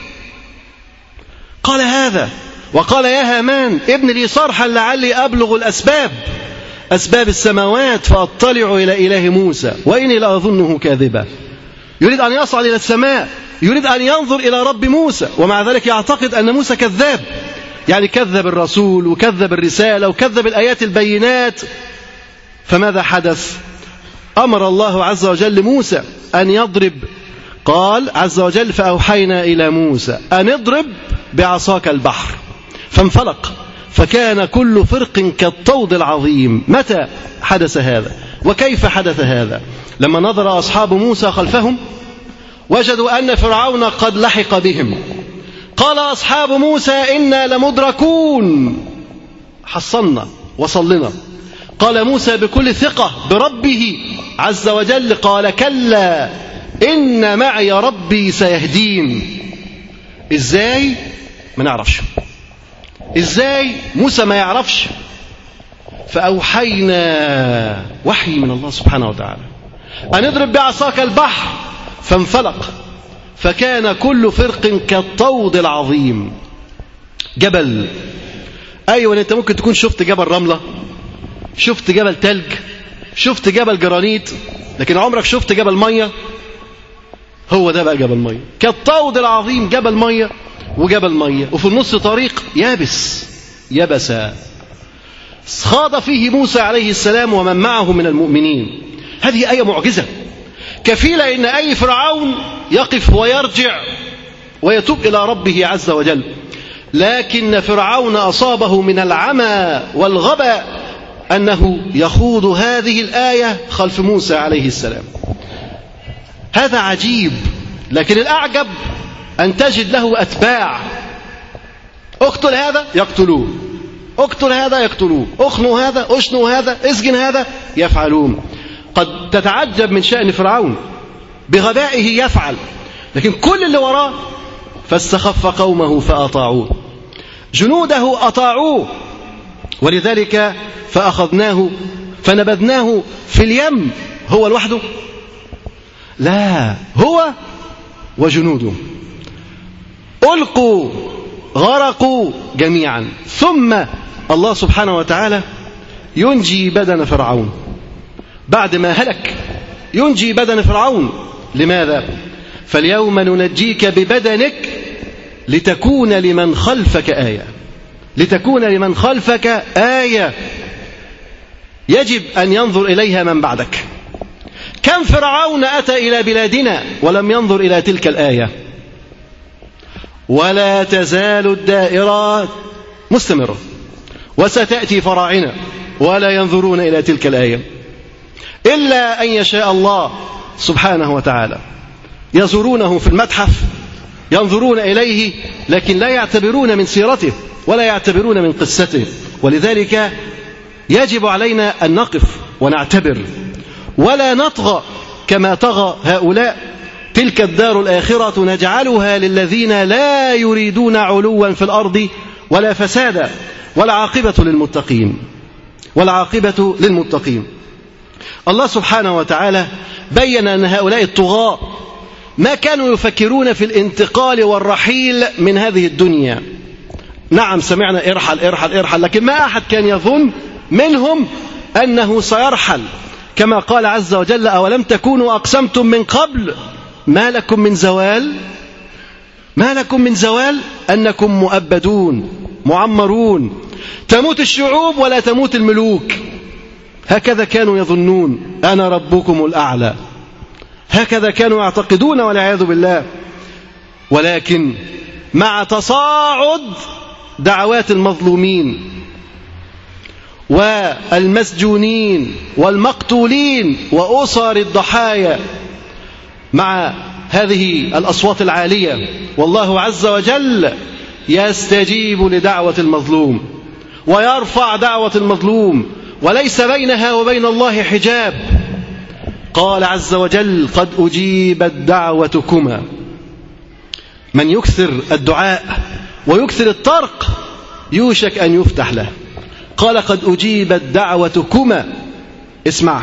قال هذا، وقال يا هامان ابن لي صرحا لعلي أبلغ الأسباب، أسباب السماوات فأطلع إلى إله موسى وإني لأظنه كاذبا. يريد أن يصعد إلى السماء، يريد أن ينظر إلى رب موسى، ومع ذلك يعتقد أن موسى كذاب، يعني كذب الرسول وكذب الرسالة وكذب الآيات البينات. فماذا حدث؟ أمر الله عز وجل موسى أن يضرب، قال عز وجل فأوحينا إلى موسى أن اضرب بعصاك البحر، فانفلق فكان كل فرق كالطود العظيم. متى حدث هذا؟ وكيف حدث هذا؟ لما نظر أصحاب موسى خلفهم وجدوا أن فرعون قد لحق بهم. قال أصحاب موسى إنا لمدركون، حصلنا وصلنا. قال موسى بكل ثقة بربه عز وجل، قال كلا إن معي ربي سيهدين. إزاي؟ ما نعرفش. إزاي موسى ما يعرفش؟ فأوحينا، وحي من الله سبحانه وتعالى، أن اضرب بعصاك البحر فانفلق فكان كل فرق كالطود العظيم. جبل، أيوة أنت ممكن تكون شفت جبل رملة، شفت جبل تلج، شفت جبل جرانيت، لكن عمرك شفت جبل مية؟ هو ده بقى جبل مية، كالطود العظيم، جبل مية وجبل مية، وفي النص طريق يابس يبسا. خاض فيه موسى عليه السلام ومن معه من المؤمنين. هذه آية معجزة كفيلة إن أي فرعون يقف ويرجع ويتوب إلى ربه عز وجل. لكن فرعون أصابه من العمى والغباء أنه يخوض هذه الآية خلف موسى عليه السلام. هذا عجيب، لكن الأعجب أن تجد له أتباع. اقتل هذا يقتلوه، اقتل هذا يقتلوه، اخنوا هذا، اشنوا هذا، اسجن هذا، يفعلون. قد تتعجب من شأن فرعون، بغبائه يفعل، لكن كل اللي وراه فاستخف قومه فأطاعوه، جنوده أطاعوه، ولذلك فأخذناه فنبذناه في اليم. هو لوحده؟ لا، هو وجنوده ألقوا غرقوا جميعا. ثم الله سبحانه وتعالى ينجي بدن فرعون بعد ما هلك، ينجي بدن فرعون. لماذا؟ فاليوم ننجيك ببدنك لتكون لمن خلفك آية، لتكون لمن خلفك آية يجب أن ينظر إليها من بعدك. كم فرعون أتى إلى بلادنا ولم ينظر إلى تلك الآية؟ ولا تزال الدائرة مستمرة، وستأتي فراعنة ولا ينظرون إلى تلك الآية إلا أن يشاء الله سبحانه وتعالى. يزورونه في المتحف، ينظرون إليه، لكن لا يعتبرون من سيرته ولا يعتبرون من قصته. ولذلك يجب علينا أن نقف ونعتبر ولا نطغى كما طغى هؤلاء. تلك الدار الآخرة نجعلها للذين لا يريدون علوا في الأرض ولا فسادا والعاقبة للمتقين، والعاقبة للمتقين. الله سبحانه وتعالى بين أن هؤلاء الطغاة ما كانوا يفكرون في الانتقال والرحيل من هذه الدنيا. نعم سمعنا ارحل ارحل ارحل، لكن ما أحد كان يظن منهم أنه سيرحل، كما قال عز وجل: أولم تكونوا أقسمتم من قبل ما لكم من زوال، ما لكم من زوال، أنكم مؤبدون معمرون، تموت الشعوب ولا تموت الملوك. هكذا كانوا يظنون، أنا ربكم الأعلى، هكذا كانوا يعتقدون والعياذ بالله. ولكن مع تصاعد دعوات المظلومين والمسجونين والمقتولين وأسر الضحايا، مع هذه الأصوات العالية، والله عز وجل يستجيب لدعوة المظلوم ويرفع دعوة المظلوم، وليس بينها وبين الله حجاب. قال عز وجل: قد أجيبت دعوتكما. من يكثر الدعاء ويكثر الطرق يوشك أن يفتح له. قال: قد أجيبت دعوتكما، اسمع،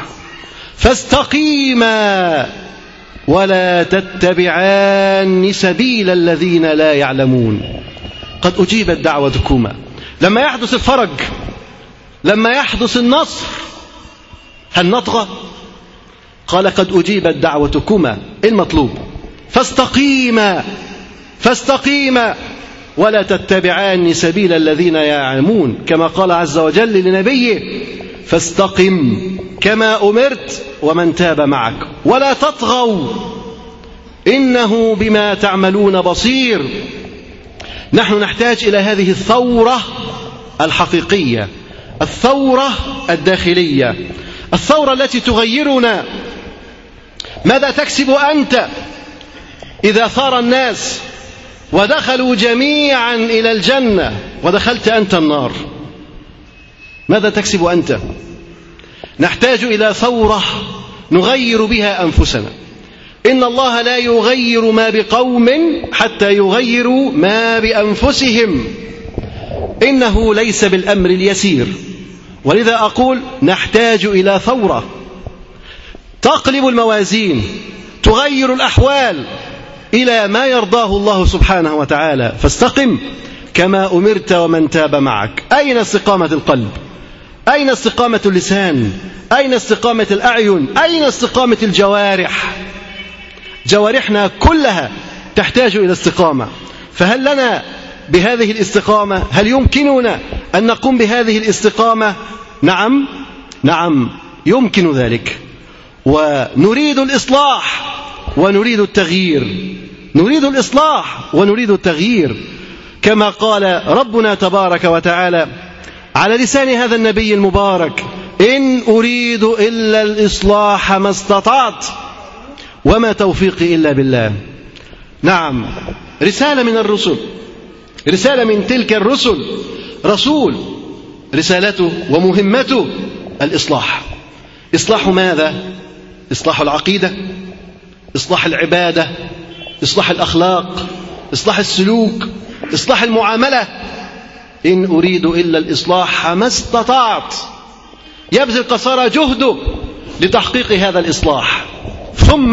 فاستقيما ولا تتبعان سبيل الذين لا يعلمون. قد أجيبت دعوتكما. لما يحدث الفرج، لما يحدث النصر، هل نطغى؟ قال: قد أجيبت دعوتكما. المطلوب فاستقيما، فاستقيما ولا تتبعان سبيل الذين يعلمون، كما قال عز وجل لنبيه: فاستقم كما أمرت ومن تاب معك ولا تطغوا إنه بما تعملون بصير. نحن نحتاج إلى هذه الثورة الحقيقية، الثورة الداخلية، الثورة التي تغيرنا. ماذا تكسب أنت إذا ثار الناس ودخلوا جميعا إلى الجنة ودخلت أنت النار؟ ماذا تكسب أنت؟ نحتاج إلى ثورة نغير بها أنفسنا. إن الله لا يغير ما بقوم حتى يغيروا ما بأنفسهم، إنه ليس بالأمر اليسير. ولذا أقول نحتاج إلى ثورة تقلب الموازين، تغير الأحوال إلى ما يرضاه الله سبحانه وتعالى. فاستقم كما أمرت ومن تاب معك. أين استقامة القلب؟ أين استقامة اللسان؟ أين استقامة الأعين؟ أين استقامة الجوارح؟ جوارحنا كلها تحتاج إلى استقامة. فهل لنا بهذه الاستقامة؟ هل يمكننا أن نقوم بهذه الاستقامة نعم يمكن ذلك، ونريد الإصلاح ونريد التغيير، نريد الإصلاح ونريد التغيير، كما قال ربنا تبارك وتعالى على لسان هذا النبي المبارك: إن أريد إلا الإصلاح ما استطعت وما توفيقي إلا بالله. نعم، رسالة من الرسل، رسالة من تلك الرسل، رسول رسالته ومهمته الإصلاح. إصلاح ماذا؟ إصلاح العقيدة، إصلاح العبادة، إصلاح الأخلاق، إصلاح السلوك، إصلاح المعاملة. إن أريد إلا الإصلاح ما استطعت، يبذل قصارى جهده لتحقيق هذا الإصلاح. ثم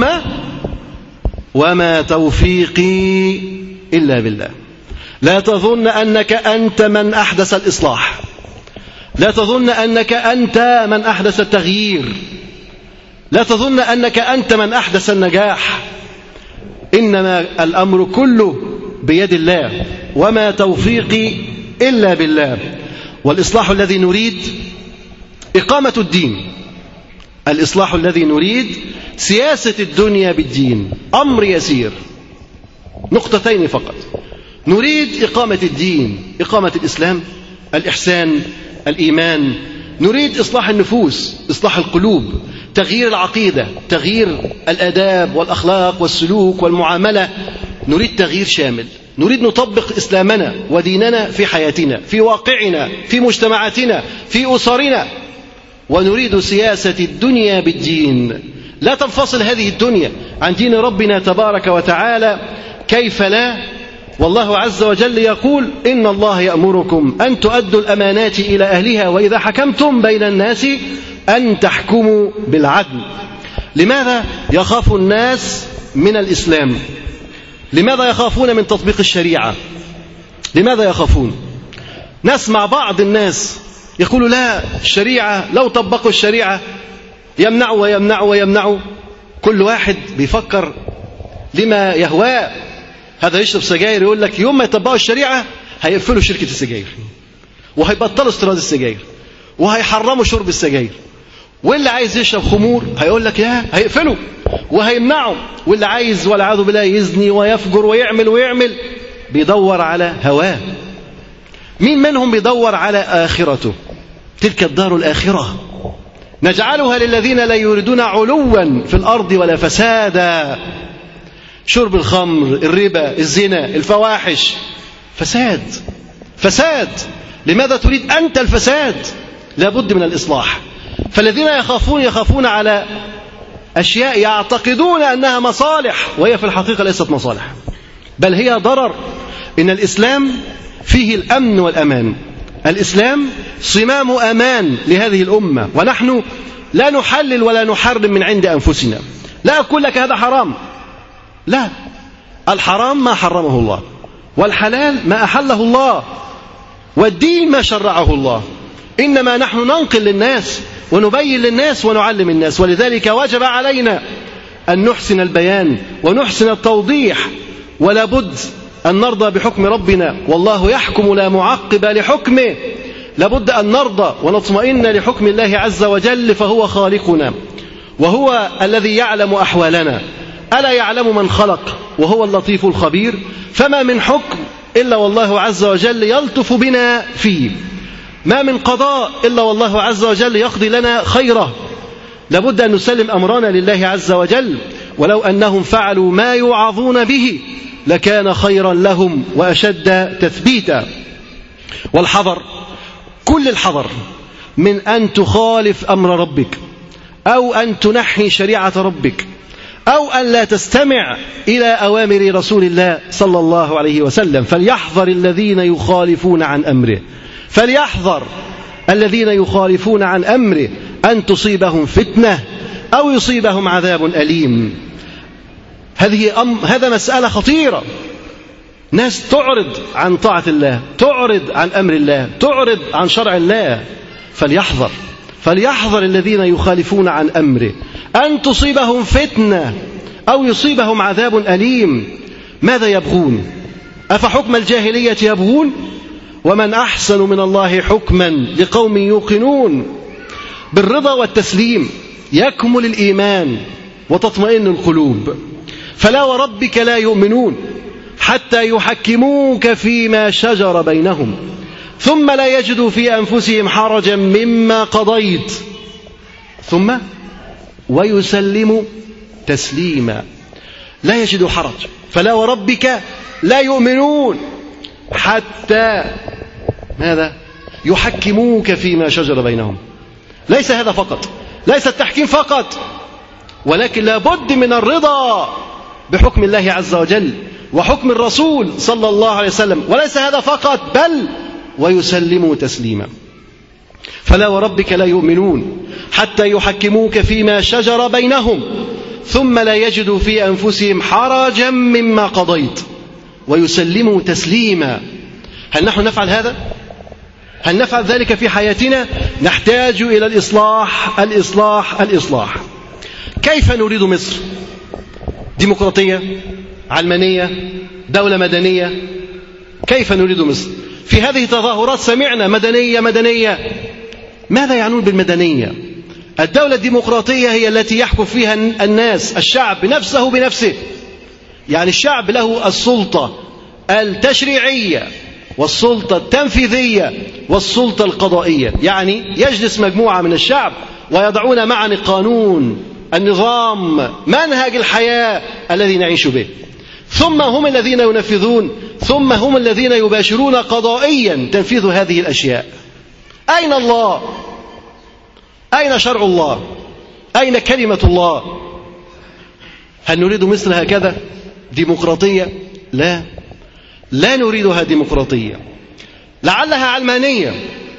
وما توفيقي إلا بالله. لا تظن أنك أنت من أحدث الإصلاح، لا تظن أنك أنت من أحدث التغيير، لا تظن أنك أنت من أحدث النجاح، إنما الأمر كله بيد الله. وما توفيقي إلا بالله. والإصلاح الذي نريد إقامة الدين، الإصلاح الذي نريد سياسة الدنيا بالدين. أمر يسير، نقطتين فقط. نريد إقامة الدين، إقامة الإسلام، الإحسان، الإيمان. نريد إصلاح النفوس، إصلاح القلوب، تغيير العقيدة، تغيير الآداب والأخلاق والسلوك والمعاملة. نريد تغيير شامل، نريد نطبق إسلامنا وديننا في حياتنا، في واقعنا، في مجتمعاتنا، في أسرنا. ونريد سياسة الدنيا بالدين، لا تنفصل هذه الدنيا عن دين ربنا تبارك وتعالى. كيف لا؟ والله عز وجل يقول: إن الله يأمركم أن تؤدوا الأمانات إلى أهلها وإذا حكمتم بين الناس أن تحكموا بالعدل. لماذا يخاف الناس من الإسلام؟ لماذا يخافون من تطبيق الشريعة؟ لماذا يخافون؟ نسمع بعض الناس يقولوا: لا، الشريعة لو طبقوا الشريعة يمنعوا ويمنعوا ويمنعوا. كل واحد بيفكر لما يهواه. هذا يشرب سجاير، يقول لك يوم ما يطبقوا الشريعة هيقفلوا شركة السجاير، وهيبطلوا استيراد السجاير، وهيحرموا شرب السجاير. واللي عايز يشرب خمور هيقول لك لا، هيقفلوا وهيمنعوا. واللي عايز والعياذ بالله يزني ويفجر ويعمل بيدور على هواه. مين منهم بيدور على آخرته؟ تلك الدار الآخرة نجعلها للذين لا يريدون علوا في الأرض ولا فسادا. شرب الخمر، الربا، الزنا، الفواحش، فساد. لماذا تريد أنت الفساد؟ لابد من الإصلاح. فالذين يخافون على أشياء يعتقدون أنها مصالح، وهي في الحقيقة ليست مصالح، بل هي ضرر. إن الإسلام فيه الأمن والأمان. الإسلام صمام أمان لهذه الأمة، ونحن لا نحلل ولا نحرم من عند أنفسنا. لا أقول لك هذا حرام، لا، الحرام ما حرمه الله، والحلال ما أحله الله، والدين ما شرعه الله. إنما نحن ننقل للناس ونبين للناس ونعلم الناس. ولذلك وجب علينا أن نحسن البيان ونحسن التوضيح، ولا بد أن نرضى بحكم ربنا، والله يحكم لا معقب لحكمه. لابد أن نرضى ونطمئن لحكم الله عز وجل، فهو خالقنا وهو الذي يعلم أحوالنا. ألا يعلم من خلق وهو اللطيف الخبير؟ فما من حكم إلا والله عز وجل يلطف بنا فيه، ما من قضاء إلا والله عز وجل يقضي لنا خيره. لابد أن نسلم أمرنا لله عز وجل، ولو أنهم فعلوا ما يوعظون به لكان خيرا لهم وأشد تثبيتا. والحذر، كل الحذر من أن تخالف أمر ربك، أو أن تنحي شريعة ربك، أو أن لا تستمع إلى أوامر رسول الله صلى الله عليه وسلم. فليحذر الذين يخالفون عن أمره، فليحذر الذين يخالفون عن أمره أن تصيبهم فتنة أو يصيبهم عذاب أليم. هذا مسألة خطيرة. ناس تعرض عن طاعة الله، تعرض عن أمر الله، تعرض عن شرع الله. فليحذر الذين يخالفون عن أمره أن تصيبهم فتنة أو يصيبهم عذاب أليم. ماذا يبغون؟ أفحكم الجاهلية يبغون؟ ومن أحسن من الله حكما لقوم يوقنون. بالرضا والتسليم يكمل الإيمان وتطمئن القلوب. فلا وربك لا يؤمنون حتى يحكموك فيما شجر بينهم ثم لا يجدوا في أنفسهم حرجا مما قضيت ثم ويسلموا تسليما. لا يجدوا حرج. فلا وربك لا يؤمنون حتى ماذا؟ يحكموك فيما شجر بينهم. ليس هذا فقط، ليس التحكيم فقط، ولكن لابد من الرضا بحكم الله عز وجل وحكم الرسول صلى الله عليه وسلم. وليس هذا فقط، بل ويسلموا تسليما. فلا وربك لا يؤمنون حتى يحكموك فيما شجر بينهم ثم لا يجدوا في أنفسهم حرجا مما قضيت ويسلموا تسليما. هل نحن نفعل هذا؟ هل نفعل ذلك في حياتنا؟ نحتاج إلى الإصلاح الإصلاح الإصلاح. كيف نريد مصر؟ ديمقراطية، علمانية، دولة مدنية؟ كيف نريد مصر؟ في هذه التظاهرات سمعنا مدنية مدنية. ماذا يعنون بالمدنية؟ الدولة الديمقراطية هي التي يحكم فيها الناس، الشعب نفسه بنفسه. يعني الشعب له السلطة التشريعية والسلطة التنفيذية والسلطة القضائية. يعني يجلس مجموعة من الشعب ويضعون معا القانون، النظام، منهج الحياة الذي نعيش به، ثم هم الذين ينفذون، ثم هم الذين يباشرون قضائيا تنفيذ هذه الأشياء. أين الله؟ أين شرع الله؟ أين كلمة الله؟ هل نريد مصر هكذا ديمقراطية؟ لا، لا نريدها ديمقراطية. لعلها علمانية.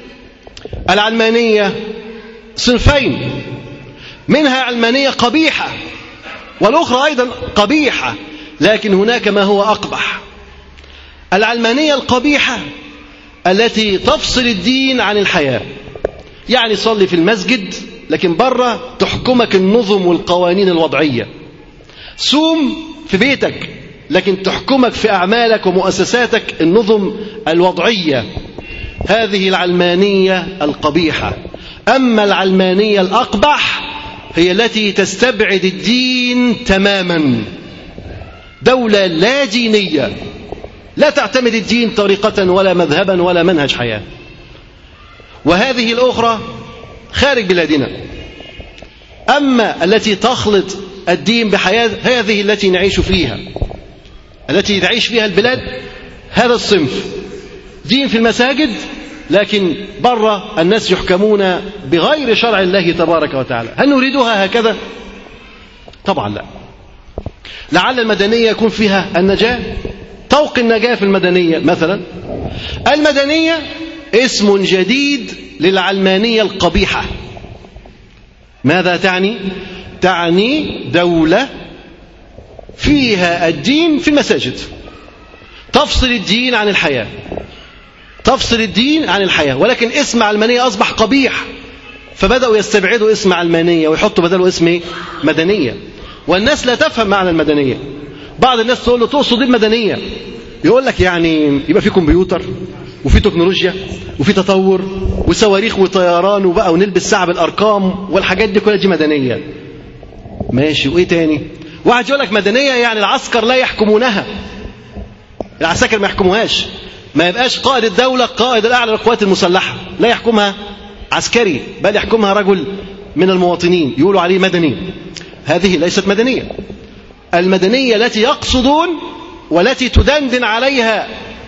العلمانية صنفين، منها علمانية قبيحة والأخرى أيضا قبيحة، لكن هناك ما هو أقبح. العلمانية القبيحة التي تفصل الدين عن الحياة. يعني صلي في المسجد لكن برا تحكمك النظم والقوانين الوضعية. صوم في بيتك لكن تحكمك في أعمالك ومؤسساتك النظم الوضعية. هذه العلمانية القبيحة. أما العلمانية الأقبح هي التي تستبعد الدين تماما. دولة لا دينية، لا تعتمد الدين طريقة ولا مذهبا ولا منهج حياة. وهذه الأخرى خارج بلادنا. أما التي تخلط الدين بحياة، هذه التي نعيش فيها، التي تعيش فيها البلاد. هذا الصنف دين في المساجد لكن برا الناس يحكمون بغير شرع الله تبارك وتعالى. هل نريدها هكذا؟ طبعا لا. لعل المدنية يكون فيها النجاة، طوق النجاة في المدنية مثلا. المدنية اسم جديد للعلمانية القبيحة. ماذا تعني؟ تعني دولة فيها الدين في المساجد، تفصل الدين عن الحياة، تفصل الدين عن الحياة. ولكن اسم علمانية أصبح قبيح، فبدأوا يستبعدوا اسم علمانية ويحطوا بدله اسم مدنية. والناس لا تفهم معنى المدنية. بعض الناس تقول له تقصد المدنية؟ يقول لك يعني يبقى في كمبيوتر وفي تكنولوجيا وفي تطور وصواريخ وطيران وبقى ونلبس ساعة بالأرقام والحاجات دي كلها، دي مدنية. ماشي، وإيه تاني؟ واحد يقول لك مدنية يعني العسكر لا يحكمونها، العساكر ما يحكموهاش، ما يبقاش قائد الدولة قائد الأعلى للقوات المسلحة، لا يحكمها عسكري بل يحكمها رجل من المواطنين، يقولوا عليه مدني. هذه ليست مدنية. المدنية التي يقصدون والتي تدندن عليها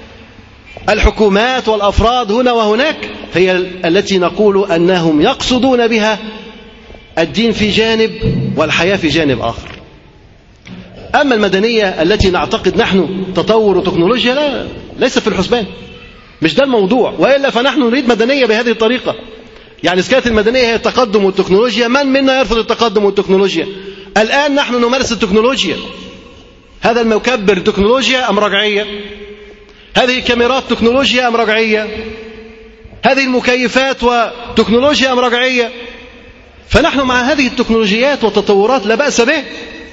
الحكومات والأفراد هنا وهناك هي التي نقول أنهم يقصدون بها الدين في جانب والحياة في جانب آخر. أما المدنية التي نعتقد نحن تطور وتكنولوجيا، لا، ليس في الحسبان، مش ده الموضوع. وإلا فنحن نريد مدنية بهذه الطريقة. يعني إذا كانت المدنية هي التقدم والتكنولوجيا، من منا يرفض التقدم والتكنولوجيا؟ الآن نحن نمارس التكنولوجيا. هذا المكبر تكنولوجيا أم رجعية؟ هذه الكاميرات تكنولوجيا أم رجعية؟ هذه المكيفات وتكنولوجيا أم رجعية؟ فنحن مع هذه التكنولوجيات والتطورات لا بأس به،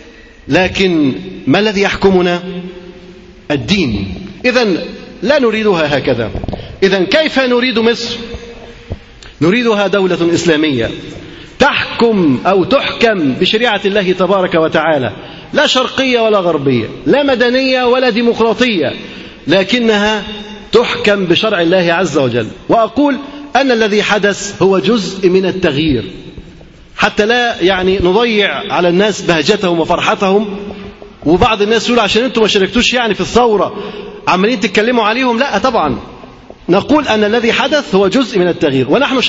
لكن ما الذي يحكمنا؟ الدين. إذن لا نريدها هكذا. إذن كيف نريد مصر؟ نريدها دولة إسلامية تحكم أو تحكم بشريعة الله تبارك وتعالى، لا شرقية ولا غربية، لا مدنية ولا ديمقراطية، لكنها تحكم بشرع الله عز وجل. وأقول أن الذي حدث هو جزء من التغيير، حتى لا نضيع على الناس بهجتهم وفرحتهم. وبعض الناس يقول عشان أنتم ما شاركتوش في الثورة عمالين تتكلموا عليهم. لا طبعا، نقول أن الذي حدث هو جزء من التغيير، ونحن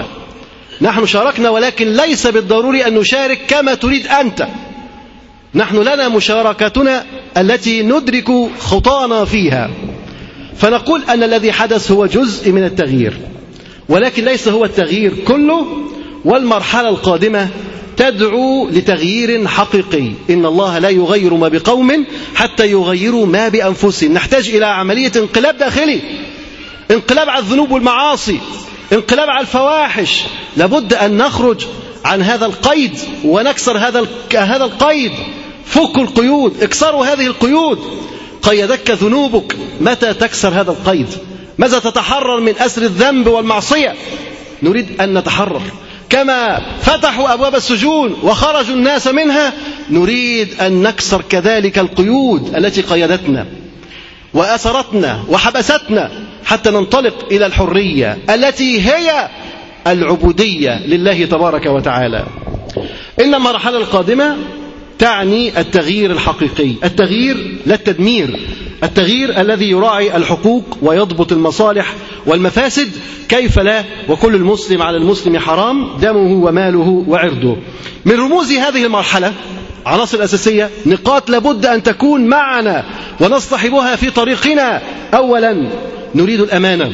شاركنا، ولكن ليس بالضروري أن نشارك كما تريد أنت. نحن لنا مشاركتنا التي ندرك خطانا فيها، فنقول أن الذي حدث هو جزء من التغيير، ولكن ليس هو التغيير كله. والمرحلة القادمة تدعو لتغيير حقيقي. إن الله لا يغير ما بقوم حتى يغيروا ما بأنفسهم. نحتاج إلى عملية انقلاب داخلي، انقلاب على الذنوب والمعاصي، انقلاب على الفواحش. لابد أن نخرج عن هذا القيد ونكسر هذا القيد. فكوا القيود، اكسروا هذه القيود. قيدك ذنوبك، متى تكسر هذا القيد؟ ماذا تتحرر من أسر الذنب والمعصية؟ نريد أن نتحرر كما فتحوا أبواب السجون وخرجوا الناس منها. نريد أن نكسر كذلك القيود التي قيدتنا وأسرتنا وحبستنا حتى ننطلق إلى الحرية التي هي العبودية لله تبارك وتعالى. إن المرحلة القادمة تعني التغيير الحقيقي، التغيير لا التدمير، التغيير الذي يراعي الحقوق ويضبط المصالح والمفاسد. كيف لا؟ وكل المسلم على المسلم حرام دمه وماله وعرضه. من رموز هذه المرحلة عناصر أساسية، نقاط لابد أن تكون معنا ونصطحبها في طريقنا. أولا، نريد الأمانة.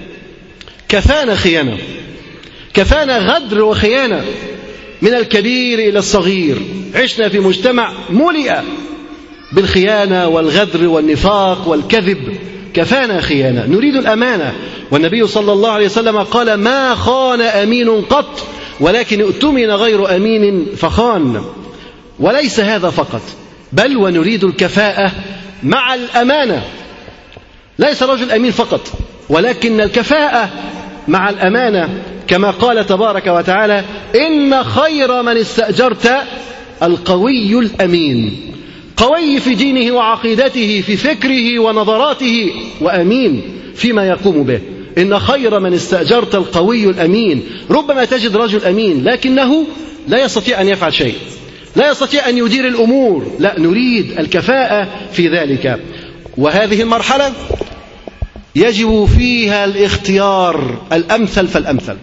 كفانا خيانة، كفانا غدر وخيانة، من الكبير إلى الصغير. عشنا في مجتمع ملئ بالخيانة والغدر والنفاق والكذب. كفانا خيانة، نريد الأمانة. والنبي صلى الله عليه وسلم قال: ما خان أمين قط، ولكن اؤتمن غير أمين فخان. وليس هذا فقط، بل ونريد الكفاءة مع الأمانة. ليس رجل أمين فقط، ولكن الكفاءة مع الأمانة، كما قال تبارك وتعالى: إن خير من استأجرت القوي الأمين. قوي في دينه وعقيدته، في فكره ونظراته، وأمين فيما يقوم به. إن خير من استأجرت القوي الأمين. ربما تجد رجل أمين لكنه لا يستطيع أن يفعل شيء، لا يستطيع أن يدير الأمور. لا، نريد الكفاءة في ذلك. وهذه المرحلة يجب فيها الاختيار الأمثل فالأمثل.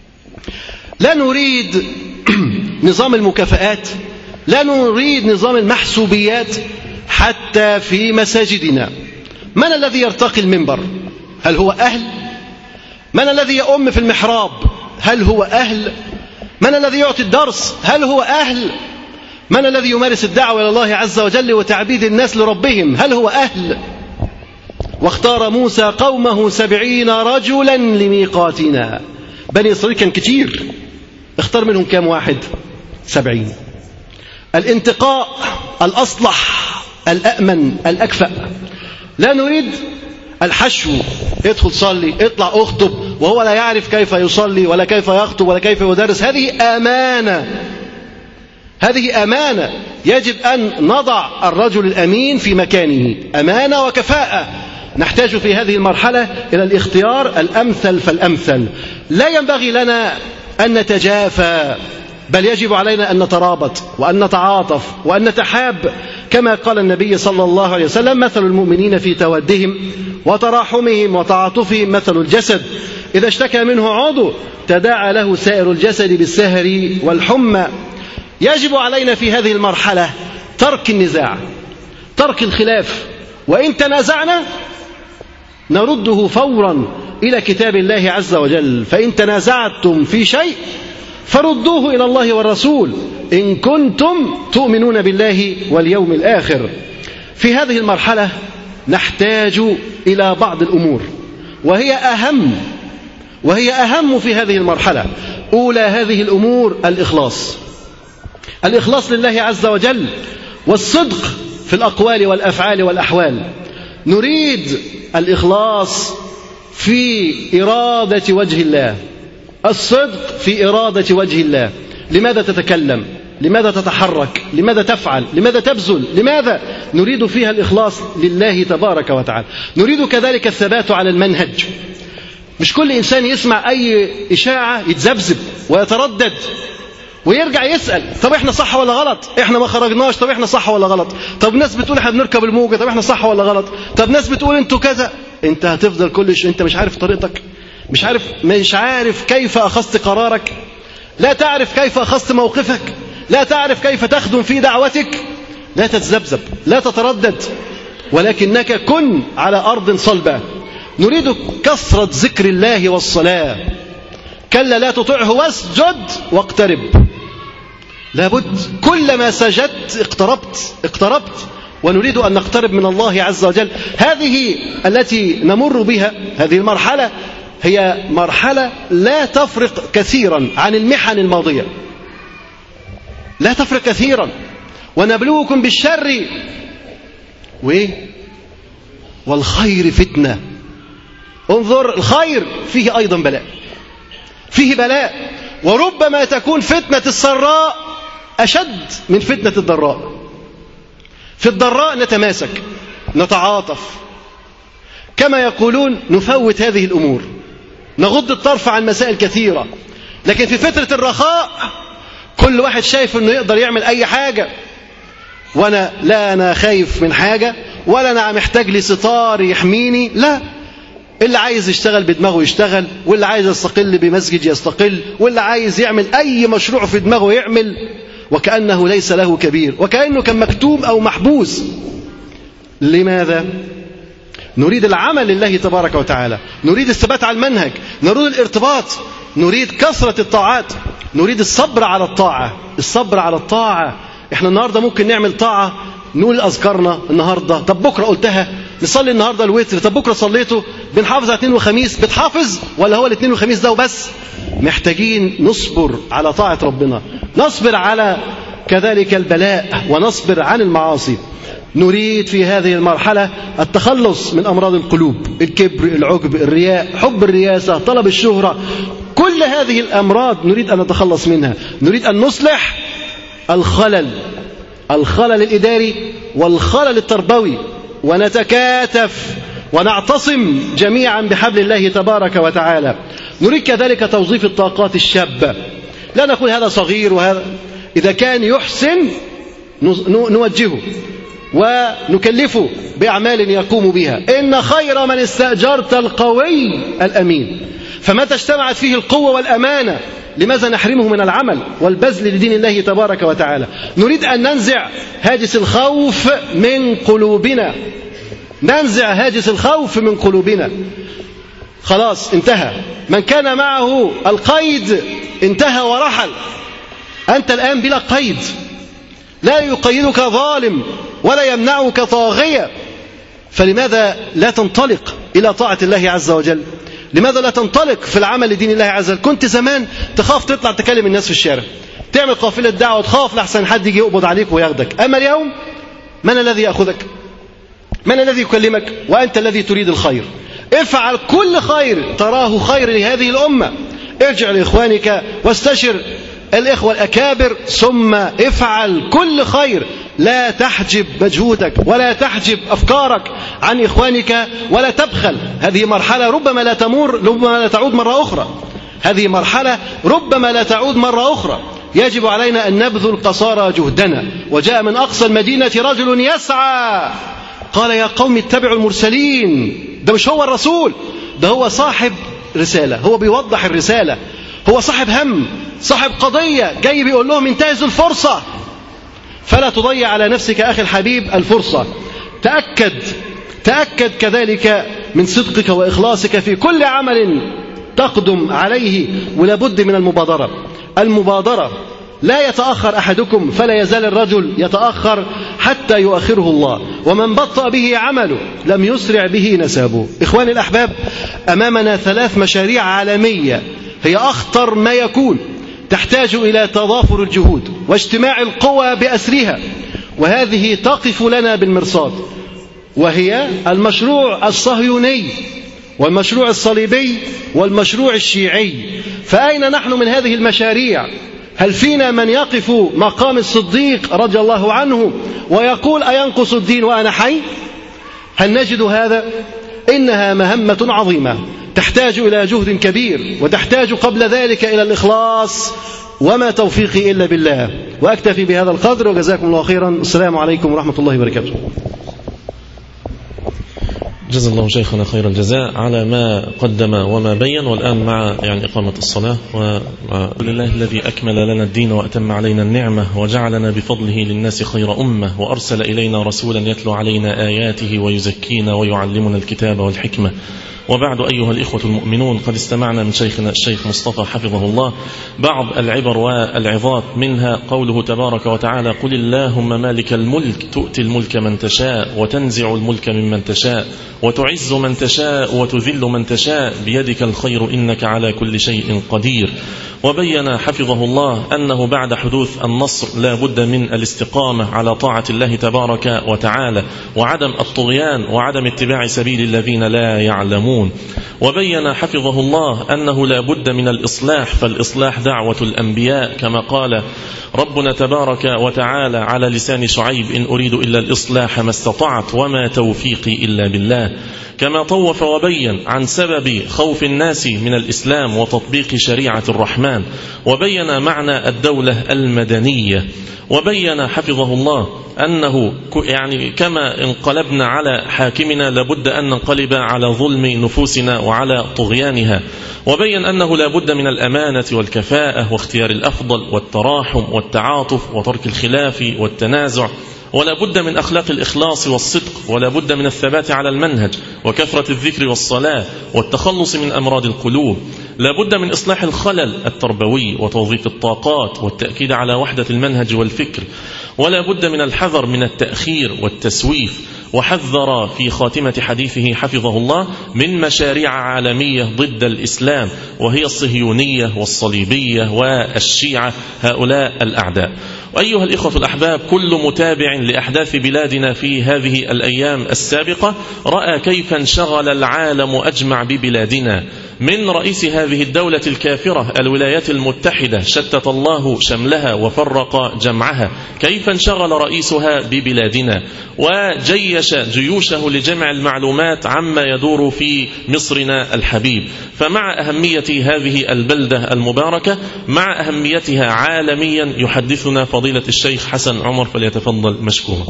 لا نريد نظام المكافآت، لا نريد نظام المحسوبيات حتى في مساجدنا. من الذي يرتقي المنبر؟ هل هو أهل؟ من الذي يؤم في المحراب؟ هل هو أهل؟ من الذي يعطي الدرس؟ هل هو أهل؟ من الذي يمارس الدعوة إلى الله عز وجل وتعبيد الناس لربهم؟ هل هو أهل؟ واختار موسى قومه 70 رجلا لميقاتنا. بني إسرائيل كان كتير، اختار منهم كام واحد؟ 70. الانتقاء الأصلح الأأمن الأكفأ. لا نريد الحشو، ادخل صلي، اطلع اخطب، وهو لا يعرف كيف يصلي ولا كيف يخطب ولا كيف يدرس. هذه أمانة، هذه أمانة. يجب أن نضع الرجل الأمين في مكانه. أمانة وكفاءة. نحتاج في هذه المرحلة إلى الاختيار الأمثل فالأمثل. لا ينبغي لنا أن نتجافى، بل يجب علينا أن نترابط وأن نتعاطف وأن نتحاب، كما قال النبي صلى الله عليه وسلم: مثل المؤمنين في تودهم وتراحمهم وتعاطفهم مثل الجسد إذا اشتكى منه عضو تداعى له سائر الجسد بالسهر والحمى. يجب علينا في هذه المرحلة ترك النزاع، ترك الخلاف، وإن تنازعنا نرده فورا إلى كتاب الله عز وجل. فإن تنازعتم في شيء فردوه إلى الله والرسول إن كنتم تؤمنون بالله واليوم الآخر. في هذه المرحلة نحتاج إلى بعض الأمور، وهي أهم في هذه المرحلة. أولى هذه الأمور الإخلاص لله عز وجل، والصدق في الأقوال والأفعال والأحوال. نريد الإخلاص في إرادة وجه الله، الصدق في إرادة وجه الله. لماذا تتكلم؟ لماذا تتحرك؟ لماذا تفعل؟ لماذا تبذل؟ لماذا؟ نريد فيها الإخلاص لله تبارك وتعالى. نريد كذلك الثبات على المنهج. مش كل إنسان يسمع أي إشاعة يتذبذب ويتردد ويرجع يسأل طب احنا صح ولا غلط؟ احنا ما خرجناش، طب احنا صح ولا غلط؟ طب ناس بتقول احنا بنركب الموجة، طب احنا صح ولا غلط؟ طب ناس بتقول انتوا كذا. انت هتفضل كل شيء انت مش عارف طريقتك، مش عارف كيف أخذت قرارك، لا تعرف كيف أخذت موقفك، لا تعرف كيف تخدم في دعوتك. لا تتذبذب، لا تتردد، ولكنك كن على أرض صلبة. نريد كثرة ذكر الله والصلاة. كلا لا تطعه واسجد واقترب. لابد كلما سجدت اقتربت، ونريد أن نقترب من الله عز وجل. هذه التي نمر بها، هذه المرحلة هي مرحلة لا تفرق كثيرا عن المحن الماضية، لا تفرق كثيرا. ونبلوكم بالشر والخير فتنة. انظر، الخير فيه أيضا بلاء، فيه بلاء، وربما تكون فتنة السراء أشد من فتنة الضراء. في الضراء نتماسك، نتعاطف، كما يقولون نفوت هذه الأمور، نغض الطرف عن مسائل كثيرة. لكن في فترة الرخاء كل واحد شايف أنه يقدر يعمل أي حاجة، وأنا لا أنا خايف من حاجة، ولا أنا محتاج لي ستار يحميني. لا، اللي عايز يشتغل بدماغه يشتغل، واللي عايز يستقل بمسجد يستقل، واللي عايز يعمل أي مشروع في دماغه يعمل، وكأنه ليس له كبير، وكأنه كان مكتوم أو محبوس. لماذا؟ نريد العمل لله تبارك وتعالى، نريد الثبات على المنهج، نريد الارتباط، نريد كثرة الطاعات، نريد الصبر على الطاعة. الصبر على الطاعة. احنا النهاردة ممكن نعمل طاعة، نقول أذكارنا النهاردة، طب بكرة قلتها، نصلي النهاردة الوتر، طب بكرة صليته، بنحافظ على الاثنين والخميس، بتحافظ ولا هو الاثنين والخميس ده وبس؟ محتاجين نصبر على طاعة ربنا، نصبر على كذلك البلاء، ونصبر عن المعاصي. نريد في هذه المرحلة التخلص من أمراض القلوب، الكبر، العجب، الرياء، حب الرياسة، طلب الشهرة. كل هذه الأمراض نريد أن نتخلص منها. نريد أن نصلح الخلل الإداري والخلل التربوي، ونتكاتف ونعتصم جميعا بحبل الله تبارك وتعالى. نريد كذلك توظيف الطاقات الشابة، لا نقول هذا صغير وهذا، إذا كان يحسن نوجهه ونكلفه بأعمال يقوم بها. إن خير من استأجرت القوي الأمين. فمتى اجتمعت فيه القوة والأمانة لماذا نحرمه من العمل والبذل لدين الله تبارك وتعالى؟ نريد أن ننزع هاجس الخوف من قلوبنا، ننزع هاجس الخوف من قلوبنا. خلاص انتهى، من كان معه القيد انتهى ورحل. أنت الآن بلا قيد، لا يقيدك ظالم ولا يمنعك طاغية. فلماذا لا تنطلق إلى طاعة الله عز وجل؟ لماذا لا تنطلق في العمل لدين الله عز وجل؟ كنت زمان تخاف تطلع تكلم الناس في الشارع، تعمل قافلة دعوة وتخاف لحسن حد يجي يقبض عليك وياخدك. أما اليوم من الذي يأخذك؟ من الذي يكلمك؟ وأنت الذي تريد الخير. افعل كل خير تراه خير لهذه الأمة. ارجع لإخوانك واستشر الإخوة الأكابر، ثم افعل كل خير. لا تحجب مجهودك ولا تحجب أفكارك عن إخوانك ولا تبخل. هذه مرحلة ربما لا تمر، ربما لا تعود مرة أخرى. هذه مرحلة ربما لا تعود مرة أخرى. يجب علينا أن نبذل قصارى جهدنا. وجاء من أقصى المدينة رجل يسعى قال يا قوم اتبعوا المرسلين. ده مش هو الرسول، ده هو صاحب رسالة، هو بيوضح الرسالة، هو صاحب هم، صاحب قضية، جاي بيقول لهم انتهزوا الفرصة. فلا تضيع على نفسك أخي الحبيب الفرصة. تأكد كذلك من صدقك وإخلاصك في كل عمل تقدم عليه. ولا بد من المبادرة. لا يتأخر أحدكم فلا يزال الرجل يتأخر حتى يؤخره الله، ومن بطأ به عمله لم يسرع به نسابه. إخواني الأحباب، أمامنا 3 مشاريع عالمية هي أخطر ما يكون، تحتاج إلى تضافر الجهود واجتماع القوى بأسرها، وهذه تقف لنا بالمرصاد. وهي المشروع الصهيوني والمشروع الصليبي والمشروع الشيعي. فأين نحن من هذه المشاريع؟ هل فينا من يقف مقام الصديق رضي الله عنه ويقول أينقص الدين وأنا حي؟ هل نجد هذا؟ إنها مهمة عظيمة تحتاج إلى جهد كبير، وتحتاج قبل ذلك إلى الإخلاص، وما توفيقي إلا بالله. وأكتفي بهذا القدر، وجزاكم الله خيرا. السلام عليكم ورحمة الله وبركاته. جزا الله شيخنا خير الجزاء على ما قدم وما بين. والآن مع إقامة الصلاة. ولله الذي أكمل لنا الدين وأتم علينا النعمة وجعلنا بفضله للناس خير أمة، وأرسل إلينا رسولا يتلو علينا آياته ويزكينا ويعلمنا الكتاب والحكمة. وبعد أيها الإخوة المؤمنون، قد استمعنا من شيخنا الشيخ مصطفى حفظه الله بعض العبر والعظات، منها قوله تبارك وتعالى: قل اللهم مالك الملك تؤتي الملك من تشاء وتنزع الملك ممن تشاء وتعز من تشاء وتذل من تشاء بيدك الخير إنك على كل شيء قدير. وبين حفظه الله أنه بعد حدوث النصر لا بد من الاستقامة على طاعة الله تبارك وتعالى، وعدم الطغيان وعدم اتباع سبيل الذين لا يعلمون. وبين حفظه الله أنه لا بد من الإصلاح، فالإصلاح دعوة الأنبياء، كما قال ربنا تبارك وتعالى على لسان شعيب: إن أريد إلا الإصلاح ما استطعت وما توفيقي إلا بالله. كما طوف وبين عن سبب خوف الناس من الإسلام وتطبيق شريعة الرحمن، وبين معنى الدولة المدنية. وبين حفظه الله أنه كما انقلبنا على حاكمنا لابد أن ننقلب على ظلم نفوسنا وعلى طغيانها. وبين أنه لابد من الأمانة والكفاءة واختيار الأفضل والتراحم والتعاطف وترك الخلاف والتنازع، ولا بد من أخلاق الإخلاص والصدق، ولا بد من الثبات على المنهج وكثرة الذكر والصلاة والتخلص من أمراض القلوب. لا بد من إصلاح الخلل التربوي وتوظيف الطاقات والتأكيد على وحدة المنهج والفكر، ولا بد من الحذر من التأخير والتسويف. وحذر في خاتمة حديثه حفظه الله من مشاريع عالمية ضد الإسلام، وهي الصهيونية والصليبية والشيعة، هؤلاء الأعداء. وأيها الإخوة الأحباب، كل متابع لأحداث بلادنا في هذه الأيام السابقة رأى كيف انشغل العالم أجمع ببلادنا، من رئيس هذه الدولة الكافرة الولايات المتحدة شتت الله شملها وفرق جمعها، كيف انشغل رئيسها ببلادنا وجيش جيوشه لجمع المعلومات عما يدور في مصرنا الحبيب. فمع أهمية هذه البلدة المباركة، مع أهميتها عالميا، يحدثنا فضيلة الشيخ حسن عمر، فليتفضل مشكورا.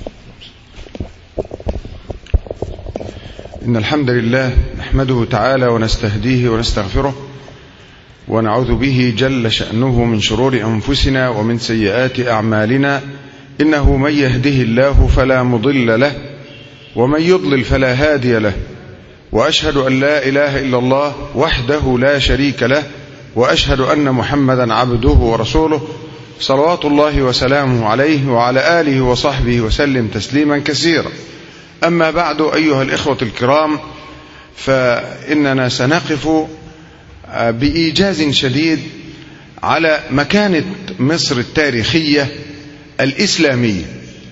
إن الحمد لله نحمده تعالى ونستهديه ونستغفره، ونعوذ به جل شأنه من شرور أنفسنا ومن سيئات أعمالنا. إنه من يهده الله فلا مضل له، ومن يضلل فلا هادي له. وأشهد أن لا إله إلا الله وحده لا شريك له، وأشهد أن محمدا عبده ورسوله، صلوات الله وسلامه عليه وعلى آله وصحبه وسلم تسليما كثيرا. أما بعد، أيها الإخوة الكرام، فإننا سنقف بإيجاز شديد على مكانة مصر التاريخية الإسلامية،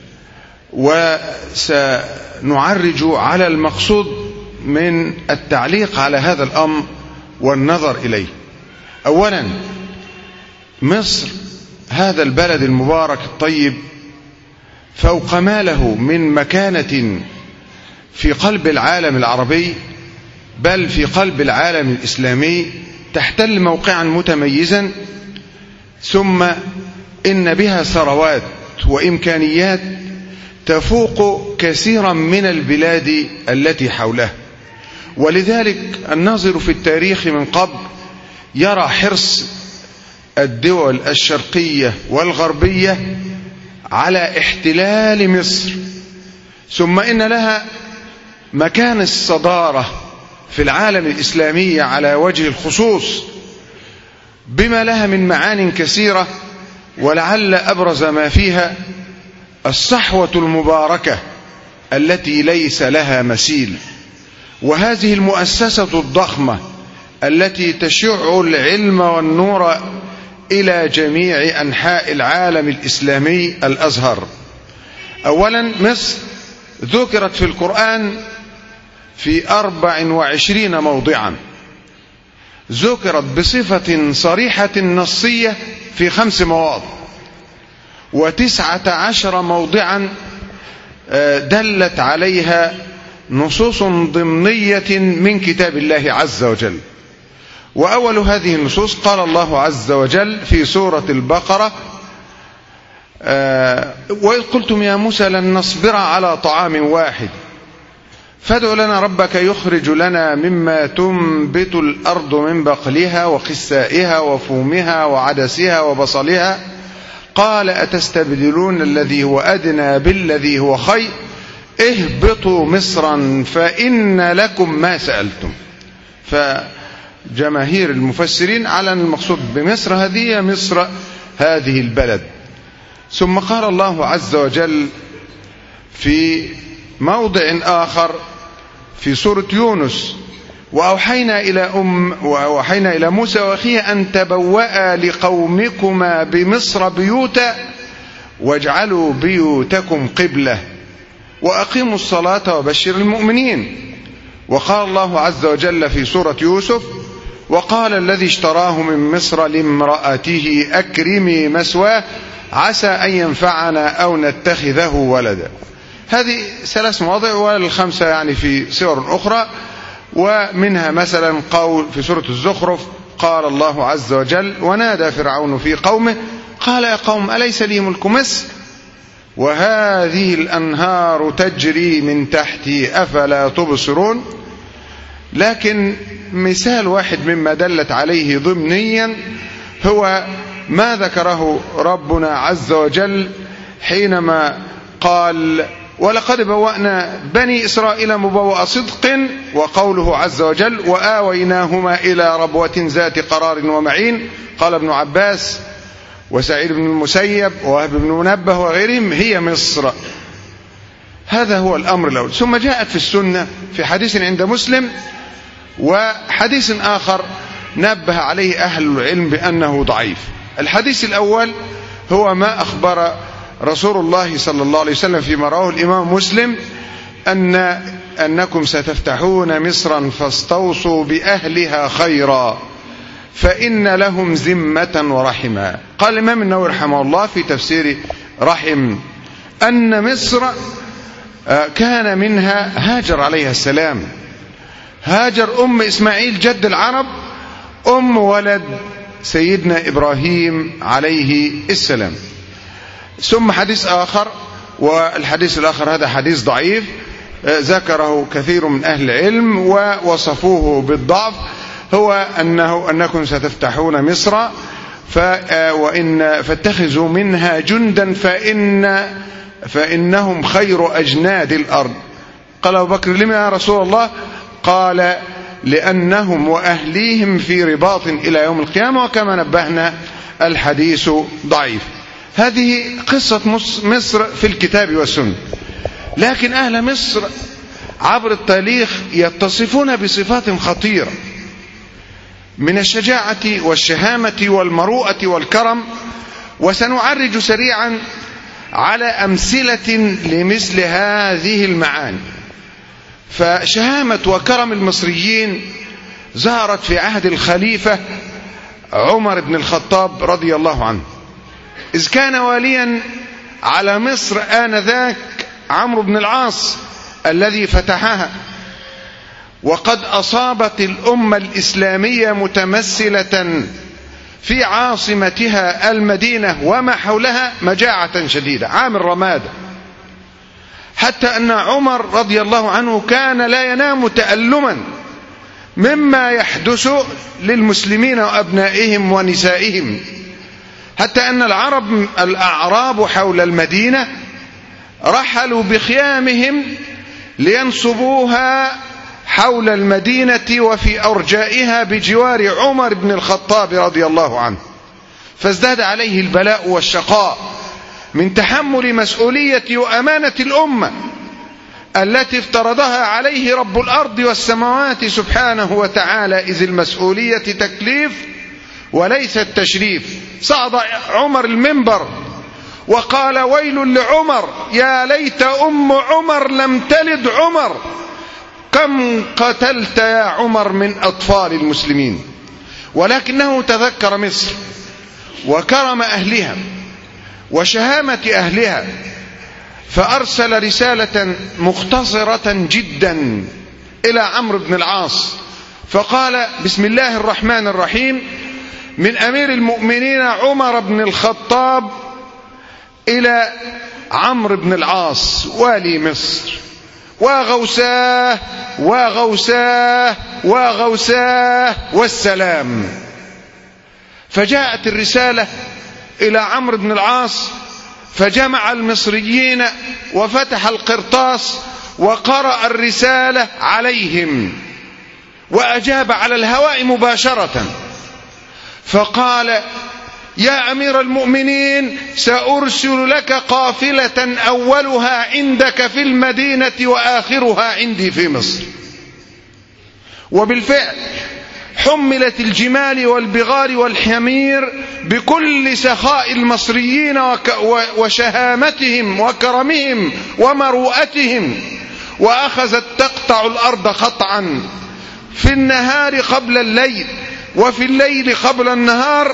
وسنعرج على المقصود من التعليق على هذا الأمر والنظر إليه. أولا، مصر هذا البلد المبارك الطيب، فوق ما له من مكانة في قلب العالم العربي، بل في قلب العالم الإسلامي، تحتل موقعا متميزا. ثم إن بها ثروات وإمكانيات تفوق كثيرا من البلاد التي حولها. ولذلك الناظر في التاريخ من قبل يرى حرص الدول الشرقية والغربية على احتلال مصر، ثم إن لها مكان الصدارة في العالم الإسلامي على وجه الخصوص، بما لها من معان كثيرة، ولعل أبرز ما فيها الصحوة المباركة التي ليس لها مثيل، وهذه المؤسسة الضخمة التي تشع العلم والنور إلى جميع أنحاء العالم الإسلامي، الأزهر. أولا، مصر ذكرت في القرآن في 24 موضعا ذكرت بصفة صريحة نصية في 5 مواضع، و19 موضعا دلت عليها نصوص ضمنية من كتاب الله عز وجل. وأول هذه النصوص قال الله عز وجل في سورة البقرة: وإذ قلتم يا موسى لن نصبر على طعام واحد فادع لنا ربك يخرج لنا مما تنبت الأرض من بقلها وقثائها وفومها وعدسها وبصلها قال أتستبدلون الذي هو أدنى بالذي هو خير اهبطوا مصرا فإن لكم ما سألتم. فجماهير المفسرين على المقصود بمصر هذه مصر هذه البلد. ثم قال الله عز وجل في موضع آخر في سورة يونس: وأوحينا إلى موسى وأخيه أن تبوأ لقومكما بمصر بيوتا واجعلوا بيوتكم قبلة وأقيموا الصلاة وبشر المؤمنين. وقال الله عز وجل في سورة يوسف: وقال الذي اشتراه من مصر لامرأته أكرمي مثواه عسى أن ينفعنا أو نتخذه ولدا. هذه 3 مواضع، والخمسة يعني في سور أخرى. ومنها مثلا قول في سورة الزخرف: قال الله عز وجل: ونادى فرعون في قومه قال يا قوم أليس لي ملك مصر وهذه الأنهار تجري من تحتي أفلا تبصرون. لكن مثال واحد مما دلت عليه ضمنيا هو ما ذكره ربنا عز وجل حينما قال: ولقد بوأنا بني إسرائيل مبوأ صدق، وقوله عز وجل: وآويناهما إلى ربوة ذات قرار ومعين. قال ابن عباس وسعيد بن المسيب ووهب بن منبه وغيرهم: هي مصر. هذا هو الأمر الأول. ثم جاءت في السنة في حديث عند مسلم، وحديث آخر نبه عليه أهل العلم بأنه ضعيف. الحديث الأول هو ما أخبر رسول الله صلى الله عليه وسلم فيما رواه الإمام مسلم: أنكم ستفتحون مصرا فاستوصوا بأهلها خيرا فإن لهم ذمة ورحما. قال الإمام النووي رحمه الله في تفسير رحم أن مصر كان منها هاجر عليها السلام. هاجر أم إسماعيل جد العرب، أم ولد سيدنا إبراهيم عليه السلام. ثم حديث آخر، والحديث الآخر هذا حديث ضعيف ذكره كثير من أهل العلم ووصفوه بالضعف، هو أنكم ستفتحون مصر فاتخذوا منها جندا فإنهم خير أجناد الأرض. قال أبو بكر: لما يا رسول الله؟ قال: لأنهم وأهليهم في رباط إلى يوم القيامة. وكما نبهنا الحديث ضعيف. هذه قصة مصر في الكتاب والسنة. لكن أهل مصر عبر التاريخ يتصفون بصفات خطيرة من الشجاعة والشهامة والمروءة والكرم، وسنعرج سريعا على أمثلة لمثل هذه المعاني. فشهامة وكرم المصريين ظهرت في عهد الخليفة عمر بن الخطاب رضي الله عنه، إذ كان واليا على مصر آنذاك عمرو بن العاص الذي فتحها، وقد أصابت الأمة الإسلامية متمثلة في عاصمتها المدينة وما حولها مجاعة شديدة عام الرمادة، حتى أن عمر رضي الله عنه كان لا ينام تألما مما يحدث للمسلمين وأبنائهم ونسائهم، حتى أن الأعراب حول المدينة رحلوا بخيامهم لينصبوها حول المدينة وفي أرجائها بجوار عمر بن الخطاب رضي الله عنه، فازداد عليه البلاء والشقاء من تحمل مسؤولية وأمانة الأمة التي افترضها عليه رب الأرض والسماوات سبحانه وتعالى، إذ المسؤولية تكليف وليس التشريف. صعد عمر المنبر وقال: ويل لعمر، يا ليت أم عمر لم تلد عمر، كم قتلت يا عمر من أطفال المسلمين؟ ولكنه تذكر مصر وكرم أهلها وشهامة أهلها، فأرسل رسالة مختصرة جدا إلى عمرو بن العاص، فقال: بسم الله الرحمن الرحيم، من أمير المؤمنين عمر بن الخطاب إلى عمرو بن العاص والي مصر، وغوساه وغوساه وغوساه والسلام. فجاءت الرسالة إلى عمرو بن العاص، فجمع المصريين وفتح القرطاس وقرأ الرسالة عليهم، وأجاب على الهواء مباشرة، فقال: يا أمير المؤمنين، سأرسل لك قافلة أولها عندك في المدينة وآخرها عندي في مصر. وبالفعل حملت الجمال والبغال والحمير بكل سخاء المصريين وشهامتهم وكرمهم ومروءتهم، وأخذت تقطع الأرض قطعا في النهار قبل الليل وفي الليل قبل النهار،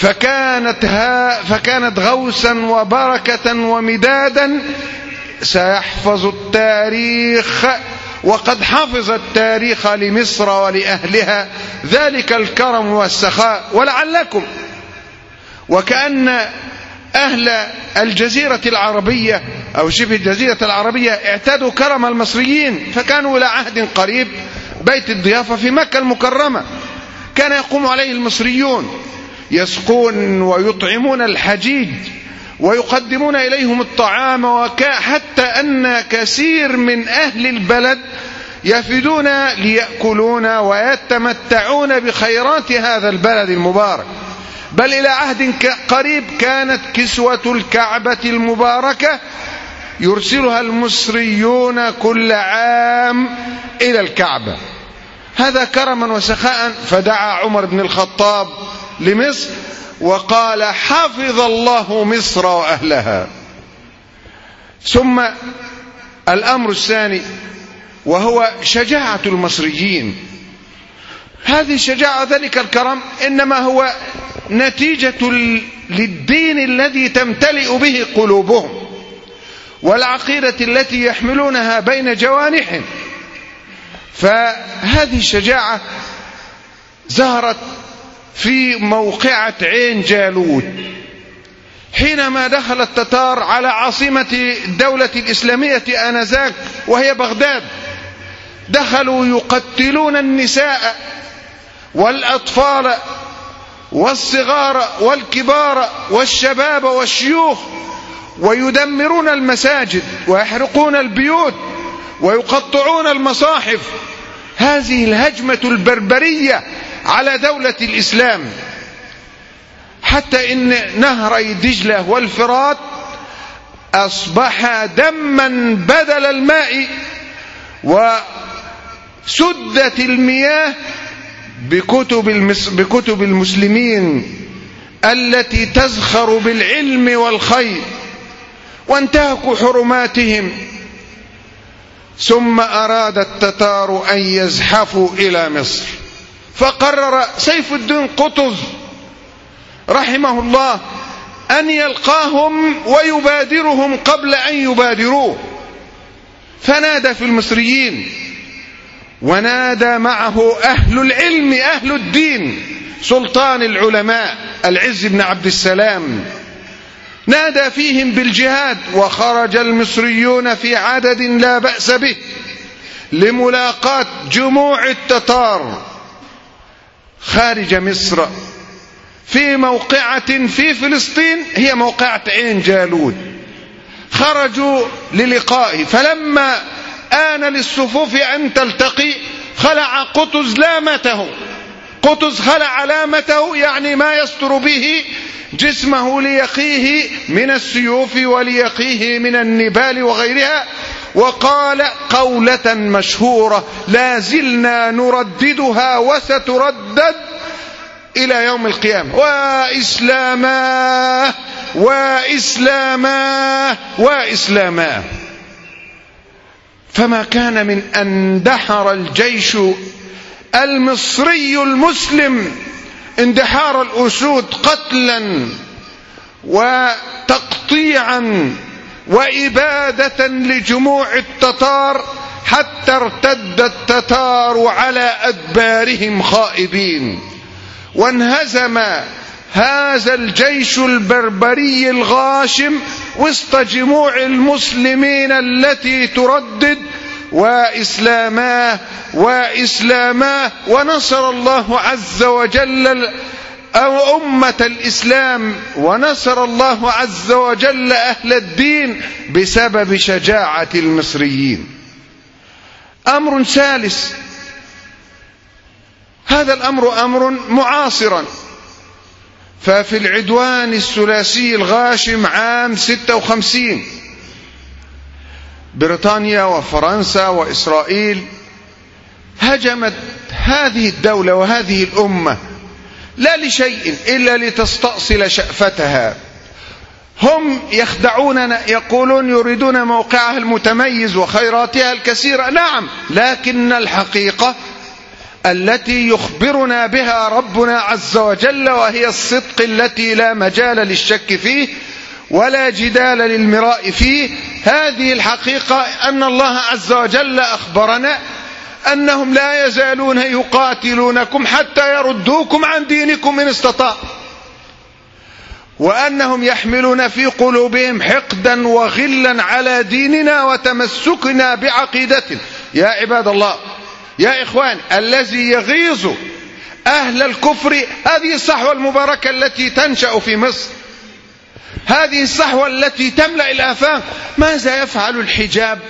فكانت غوثا وبركة ومدادا سيحفظ التاريخ، وقد حفظ التاريخ لمصر ولأهلها ذلك الكرم والسخاء. ولعلكم وكأن أهل الجزيرة العربية أو شبه الجزيرة العربية اعتادوا كرم المصريين، فكانوا إلى عهد قريب بيت الضيافة في مكة المكرمة كان يقوم عليه المصريون، يسقون ويطعمون الحجيج ويقدمون إليهم الطعام، حتى أن كثير من أهل البلد يفدون ليأكلون ويتمتعون بخيرات هذا البلد المبارك. بل إلى عهد قريب كانت كسوة الكعبة المباركة يرسلها المصريون كل عام إلى الكعبة، هذا كرما وسخاء. فدعا عمر بن الخطاب لمصر وقال: حفظ الله مصر وأهلها. ثم الأمر الثاني وهو شجاعة المصريين. هذه الشجاعة ذلك الكرم إنما هو نتيجة للدين الذي تمتلئ به قلوبهم والعقيدة التي يحملونها بين جوانحهم. فهذه الشجاعة ظهرت في موقعة عين جالوت حينما دخل التتار على عاصمة الدولة الإسلامية آنذاك وهي بغداد. دخلوا يقتلون النساء والأطفال والصغار والكبار والشباب والشيوخ، ويدمرون المساجد ويحرقون البيوت ويقطعون المصاحف. هذه الهجمة البربرية على دولة الإسلام، حتى إن نهري دجلة والفرات أصبح دما بدل الماء، وسدت المياه بكتب المسلمين التي تزخر بالعلم والخير، وانتهكوا حرماتهم. ثم أراد التتار أن يزحفوا إلى مصر، فقرر سيف الدين قطز رحمه الله أن يلقاهم ويبادرهم قبل أن يبادروه، فنادى في المصريين، ونادى معه أهل العلم أهل الدين، سلطان العلماء العز بن عبد السلام، نادى فيهم بالجهاد. وخرج المصريون في عدد لا بأس به لملاقاة جموع التتار خارج مصر في موقعة في فلسطين هي موقعة عين جالوت. خرجوا للقائه، فلما آن للصفوف أن تلتقي خلع قطز لامته. قطز خلع لامته يعني ما يستر به جسمه ليقيه من السيوف وليقيه من النبال وغيرها، وقال قولة مشهورة لا زلنا نرددها وستردد إلى يوم القيامة: وإسلاما وإسلاما وإسلاما. فما كان من أن دحر الجيش المصري المسلم اندحار الأسود قتلا وتقطيعا وإبادة لجموع التتار حتى ارتد التتار على أدبارهم خائبين، وانهزم هذا الجيش البربري الغاشم وسط جموع المسلمين التي تردد وإسلاماه وإسلاماه، ونصر الله عز وجل أمة الإسلام، ونصر الله عز وجل أهل الدين بسبب شجاعة المصريين. أمر ثالث، هذا الأمر أمر معاصرا، ففي العدوان الثلاثي الغاشم عام 56 بريطانيا وفرنسا وإسرائيل هجمت هذه الدولة وهذه الأمة لا لشيء إلا لتستأصل شأفتها. هم يخدعوننا، يقولون يريدون موقعها المتميز وخيراتها الكثيرة، نعم، لكن الحقيقة التي يخبرنا بها ربنا عز وجل وهي الصدق التي لا مجال للشك فيه ولا جدال للمراء فيه، هذه الحقيقة أن الله عز وجل أخبرنا أنهم لا يزالون يقاتلونكم حتى يردوكم عن دينكم إن استطاعوا، وأنهم يحملون في قلوبهم حقدا وغلا على ديننا وتمسكنا بعقيدتنا. يا عباد الله، يا إخوان، الذي يغيظ أهل الكفر هذه الصحوة المباركة التي تنشأ في مصر، هذه الصحوة التي تملأ الآفاق. ماذا يفعل الحجاب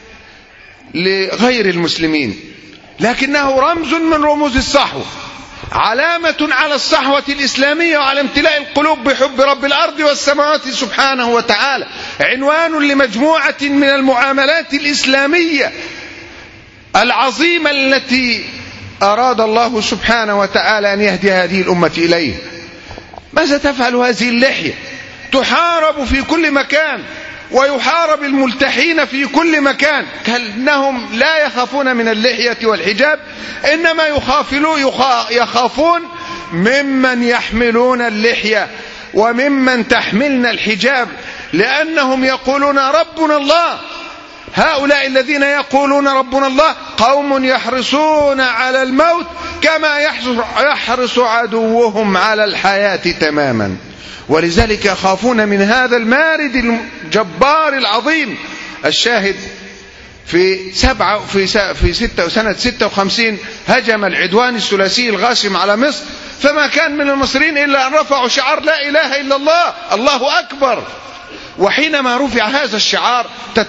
لغير المسلمين؟ لكنه رمز من رموز الصحوة، علامة على الصحوة الإسلامية وعلى امتلاء القلوب بحب رب الأرض والسماوات سبحانه وتعالى، عنوان لمجموعة من المعاملات الإسلامية العظيمة التي أراد الله سبحانه وتعالى أن يهدي هذه الأمة إليه. ماذا تفعل هذه اللحية؟ تحارب في كل مكان، ويحارب الملتحين في كل مكان، كأنهم لا يخافون من اللحية والحجاب، إنما يخافون ممن يحملون اللحية وممن تحملنا الحجاب، لأنهم يقولون ربنا الله. هؤلاء الذين يقولون ربنا الله قوم يحرصون على الموت كما يحرص عدوهم على الحياة تماما، ولذلك يخافون من هذا المارد الجبار العظيم. الشاهد في سنة 56 هجم العدوان الثلاثي الغاشم على مصر، فما كان من المصريين إلا أن رفعوا شعار لا إله إلا الله، الله أكبر. وحينما رفع هذا الشعار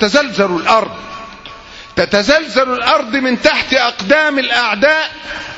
تتزلزل الأرض من تحت أقدام الأعداء،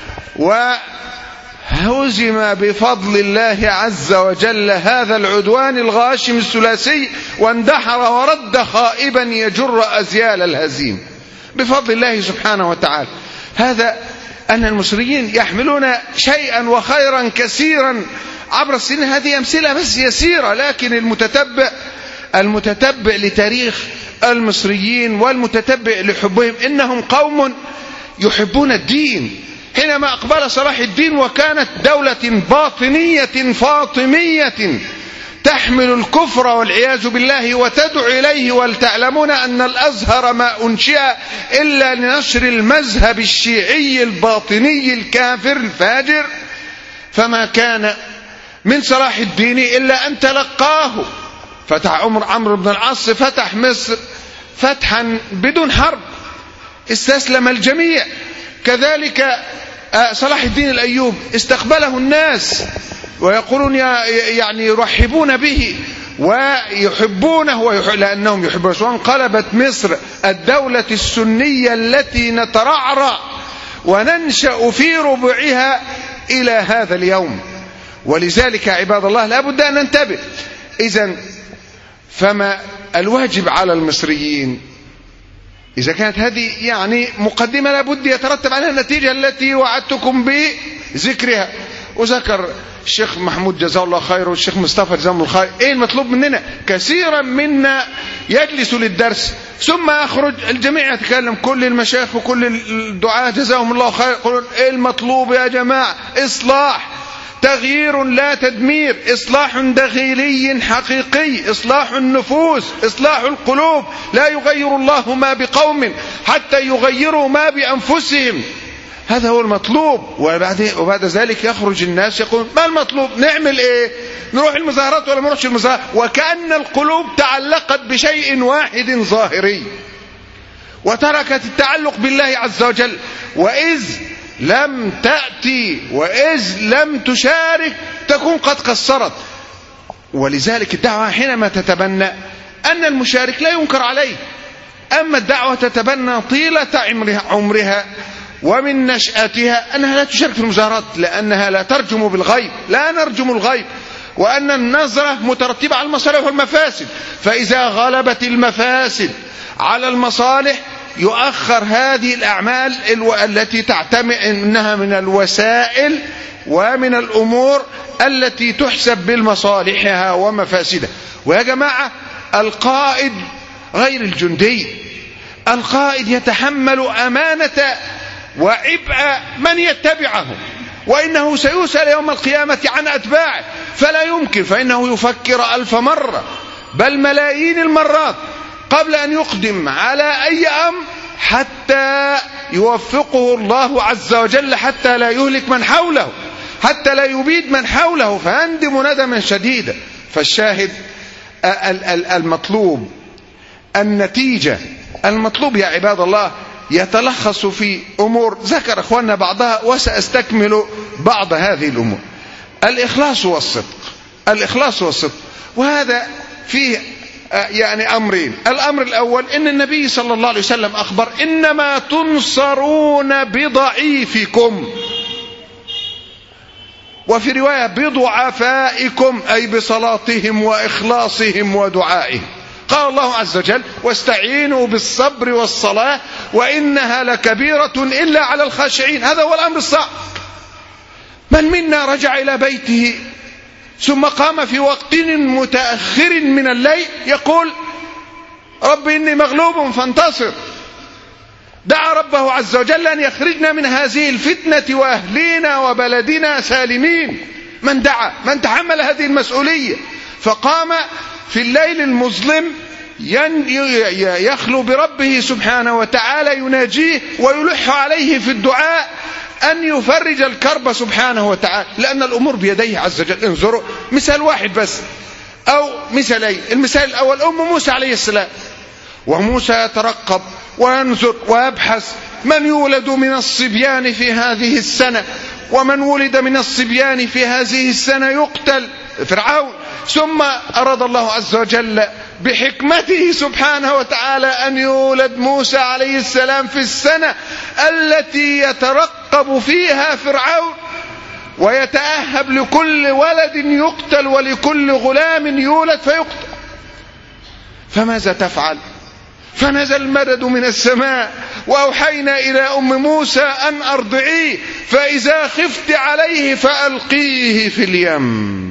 وهزم بفضل الله عز وجل هذا العدوان الغاشم الثلاثي، واندحر ورد خائبا يجر أزيال الهزيم بفضل الله سبحانه وتعالى. هذا أن المصريين يحملون شيئا وخيرا كثيرا عبر السنين، هذه أمثلة بس يسيرة، لكن المتتبع لتاريخ المصريين والمتتبع لحبهم إنهم قوم يحبون الدين. حينما أقبل صلاح الدين وكانت دولة باطنية فاطمية تحمل الكفر والعياذ بالله وتدعو إليه، ولتعلمون أن الأزهر ما أنشئ إلا لنشر المذهب الشيعي الباطني الكافر الفاجر، فما كان من صلاح الدين إلا أن تلقاه. فتح عمرو بن العاص فتح مصر فتحا بدون حرب، استسلم الجميع. كذلك صلاح الدين الأيوب استقبله الناس ويقولون يعني يرحبون به ويحبونه لأنهم يحبون، وانقلبت مصر الدولة السنية التي نترعرع وننشأ في ربعها إلى هذا اليوم. ولذلك عباد الله لا بد أن ننتبه. إذن فما الواجب على المصريين؟ إذا كانت هذه يعني مقدمة لابد يترتب عليها النتيجة التي وعدتكم بذكرها. وذكر الشيخ محمود جزاه الله خير والشيخ مصطفى جزاه الله خير. إيه المطلوب مننا؟ كثيرا منا يجلس للدرس ثم يخرج الجميع يتكلم، كل المشايخ وكل الدعاة جزاهم الله خير يقولون إيه المطلوب يا جماعة؟ إصلاح، تغيير لا تدمير، إصلاح داخلي حقيقي، إصلاح النفوس، إصلاح القلوب. لا يغير الله ما بقوم حتى يغيروا ما بأنفسهم، هذا هو المطلوب. وبعد ذلك يخرج الناس يقول ما المطلوب؟ نعمل ايه؟ نروح المظاهرات ولا ما نروحش المظاهرات؟ وكأن القلوب تعلقت بشيء واحد ظاهري وتركت التعلق بالله عز وجل. وإذ لم تأتي وإذ لم تشارك تكون قد قصرت. ولذلك الدعوة حينما تتبنى أن المشارك لا ينكر عليه، أما الدعوة تتبنى طيلة عمرها ومن نشأتها أنها لا تشارك في المظاهرات، لأنها لا ترجم بالغيب، لا نرجم الغيب، وأن النظرة مترتبة على المصالح والمفاسد، فإذا غلبت المفاسد على المصالح يؤخر هذه الأعمال التي تعتمد أنها من الوسائل ومن الأمور التي تحسب بالمصالحها ومفاسدها. ويا جماعة القائد غير الجندي، القائد يتحمل أمانة وعبء من يتبعه، وإنه سيسأل يوم القيامة عن أتباعه، فلا يمكن، فإنه يفكر 1000 مرة بل ملايين المرات قبل أن يقدم على أي أمر حتى يوفقه الله عز وجل، حتى لا يهلك من حوله، حتى لا يبيد من حوله فيندم ندما شديدا. فالشاهد المطلوب النتيجة، المطلوب يا عباد الله يتلخص في أمور ذكر أخواننا بعضها وسأستكمل بعض هذه الأمور. الإخلاص والصدق، الإخلاص والصدق، وهذا فيه يعني أمرين. الأمر الأول إن النبي صلى الله عليه وسلم أخبر إنما تنصرون بضعيفكم، وفي رواية بضعفائكم، أي بصلاتهم وإخلاصهم ودعائهم. قال الله عز وجل واستعينوا بالصبر والصلاة وإنها لكبيرة إلا على الخاشعين. هذا هو الأمر الصعب. من منا رجع إلى بيته ثم قام في وقت متأخر من الليل يقول رب إني مغلوب فانتصر، دعا ربه عز وجل أن يخرجنا من هذه الفتنة وأهلينا وبلدنا سالمين. من دعا، من تحمل هذه المسؤولية، فقام في الليل المظلم يخلو بربه سبحانه وتعالى، يناجيه ويلح عليه في الدعاء أن يفرج الكرب سبحانه وتعالى، لأن الأمور بيديه عز وجل. انظروا مثال واحد بس أو مثالين. المثال الأول أم موسى عليه السلام، وموسى يترقب وينظر ويبحث من يولد من الصبيان في هذه السنة، ومن ولد من الصبيان في هذه السنة يقتل فرعون. ثم أراد الله عز وجل بحكمته سبحانه وتعالى أن يولد موسى عليه السلام في السنة التي يترقب فيها فرعون ويتأهب لكل ولد يقتل ولكل غلام يولد فيقتل. فماذا تفعل؟ فنزل المدد من السماء وأوحينا إلى أم موسى أن أرضعيه فإذا خفت عليه فألقيه في اليم.